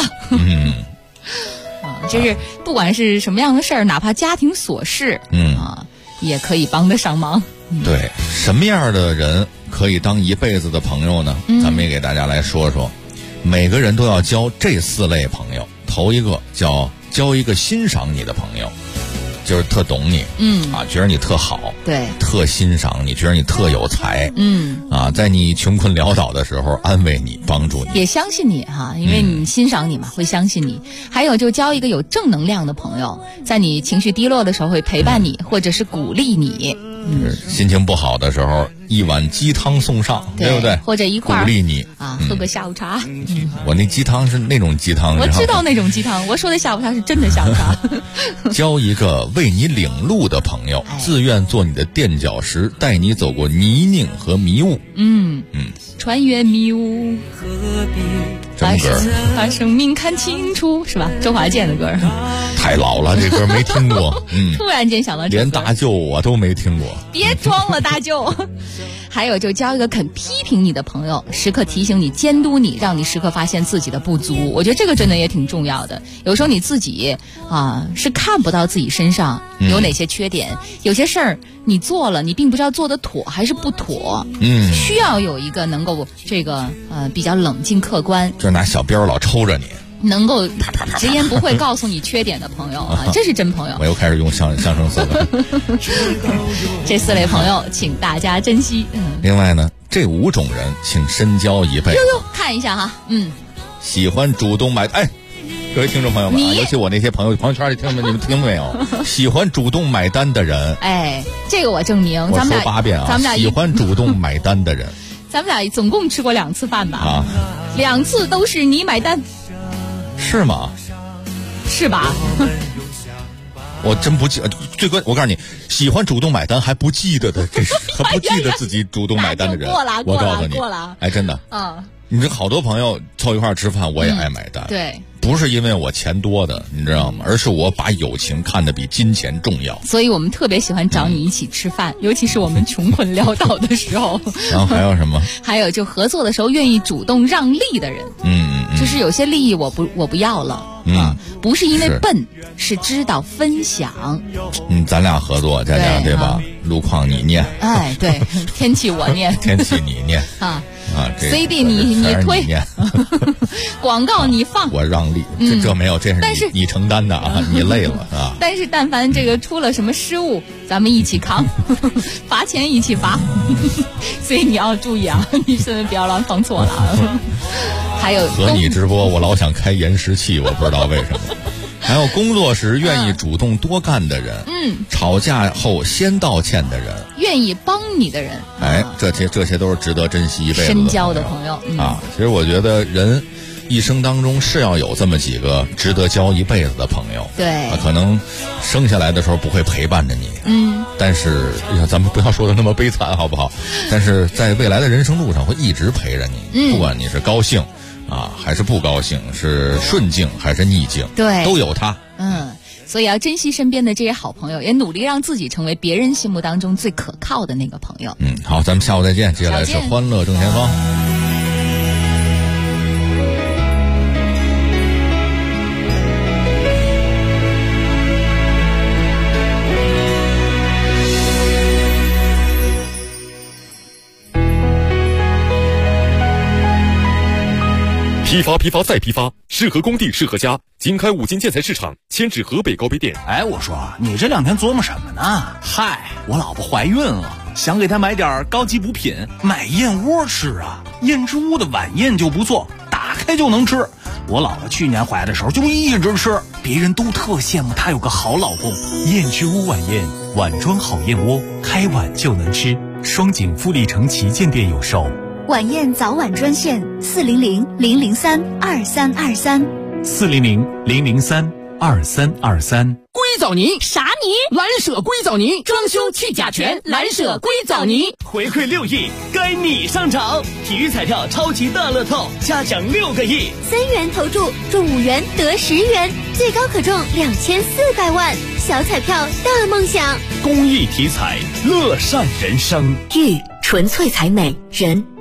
就是不管是什么样的事儿，哪怕家庭琐事，也可以帮得上忙。 对，什么样的人可以当一辈子的朋友呢？咱们也给大家来说说。每个人都要交这4类朋友。头一个叫交一个欣赏你的朋友，就是特懂你，觉得你特好， 对， 特欣赏你，觉得你特有才，在你穷困潦倒的时候安慰你，帮助你， 也相信你因为你欣赏你嘛，会相信你。还有就交一个有正能量的朋友，在你情绪低落的时候会陪伴你，或者是鼓励你。 心情不好的时候，一碗鸡汤送上，对不对？ 或者一块鼓励你喝个下午茶。 我那鸡汤是那种鸡汤， 我知道那种鸡汤，我说的下午茶是真的下午茶。 交一个为你领路的朋友，自愿做你的垫脚石，带你走过泥泞和迷雾。 穿越迷雾，把生命看清楚，是吧？周华健的歌。 太老了，这歌没听过。 突然间想到这歌， 连大舅我都没听过。 别装了，大舅。还有就交一个肯批评你的朋友，时刻提醒你、监督你，让你时刻发现自己的不足。我觉得这个真的也挺重要的。有时候你自己是看不到自己身上有哪些缺点，有些事儿你做了，你并不知道做的妥还是不妥。需要有一个能够这个比较冷静客观， 就拿小鞭老抽着你， 能够直言不讳告诉你缺点的朋友这是真朋友。 我又开始用相声词了。 这4类朋友请大家珍惜。 另外呢，这5种人请深交一辈子。 看一下哈， 喜欢主动买各位听众朋友们尤其我那些朋友圈里你们听没有？喜欢主动买单的人， 这个我证明。 我说8遍啊，咱们俩喜欢主动买单的人。 咱们俩总共吃过2次饭吧？2次都是你买单。 是吗？ 是吧？ 我真不记得，我告诉你，喜欢主动买单还不记得的，还不记得自己主动买单的人，我告诉你，真的，你这好多朋友凑一块吃饭，我也爱买单， 对， 不是因为我钱多的，你知道吗？而是我把友情看得比金钱重要。 所以我们特别喜欢找你一起吃饭，尤其是我们穷困潦倒的时候。 然后还有什么？ 还有就合作的时候愿意主动让利的人，就是有些利益我不要了。不是因为笨，是知道分享。 咱俩合作，佳佳对吧？路况你念， 对，天气我念， 天气你念 CD 你推，广告你放， 我让利，这没有，这是你承担的你累了但是但凡这个出了什么失误，咱们一起扛，罚钱一起罚，所以你要注意你千万不要乱放错了还有和你直播，我老想开延时器，我不知道为什么。还有工作时愿意主动多干的人，吵架后先道歉的人， 愿意帮你的人， 这些都是值得珍惜一辈子的深交的朋友其实我觉得人一生当中是要有这么几个值得交一辈子的朋友。 对， 可能生下来的时候不会陪伴着你，但是咱们不要说的那么悲惨好不好？但是在未来的人生路上会一直陪着你，不管你是高兴还是不高兴，是顺境还是逆境， 对， 都有他。 所以要珍惜身边的这些好朋友，也努力让自己成为别人心目当中最可靠的那个朋友。 好，咱们下午再见。接下来是欢乐正前方。 批发再批发，适合工地适合家。经开5金建材市场，迁至河北高碑店。 我说你这2天琢磨什么呢？嗨，我老婆怀孕了，想给她买点高级补品，买燕窝吃啊。燕之屋的晚宴就不错，打开就能吃。我老婆去年怀的时候就一直吃，别人都特羡慕她有个好老公。 燕之屋晚宴，碗装好燕窝，开碗就能吃。双井富力城旗舰店有售。 晚宴早晚专线400-003-2323 400-003-2323。 硅藻泥啥泥？蓝舍硅藻泥，装修去甲醛，蓝舍硅藻泥。 回馈6亿，该你上场！体育彩票超级大乐透，嘉奖6个亿 ，3元投注中5元得10元，最高可中2400万。小彩票大梦想， 公益体彩，乐善人生。 玉纯粹才美，人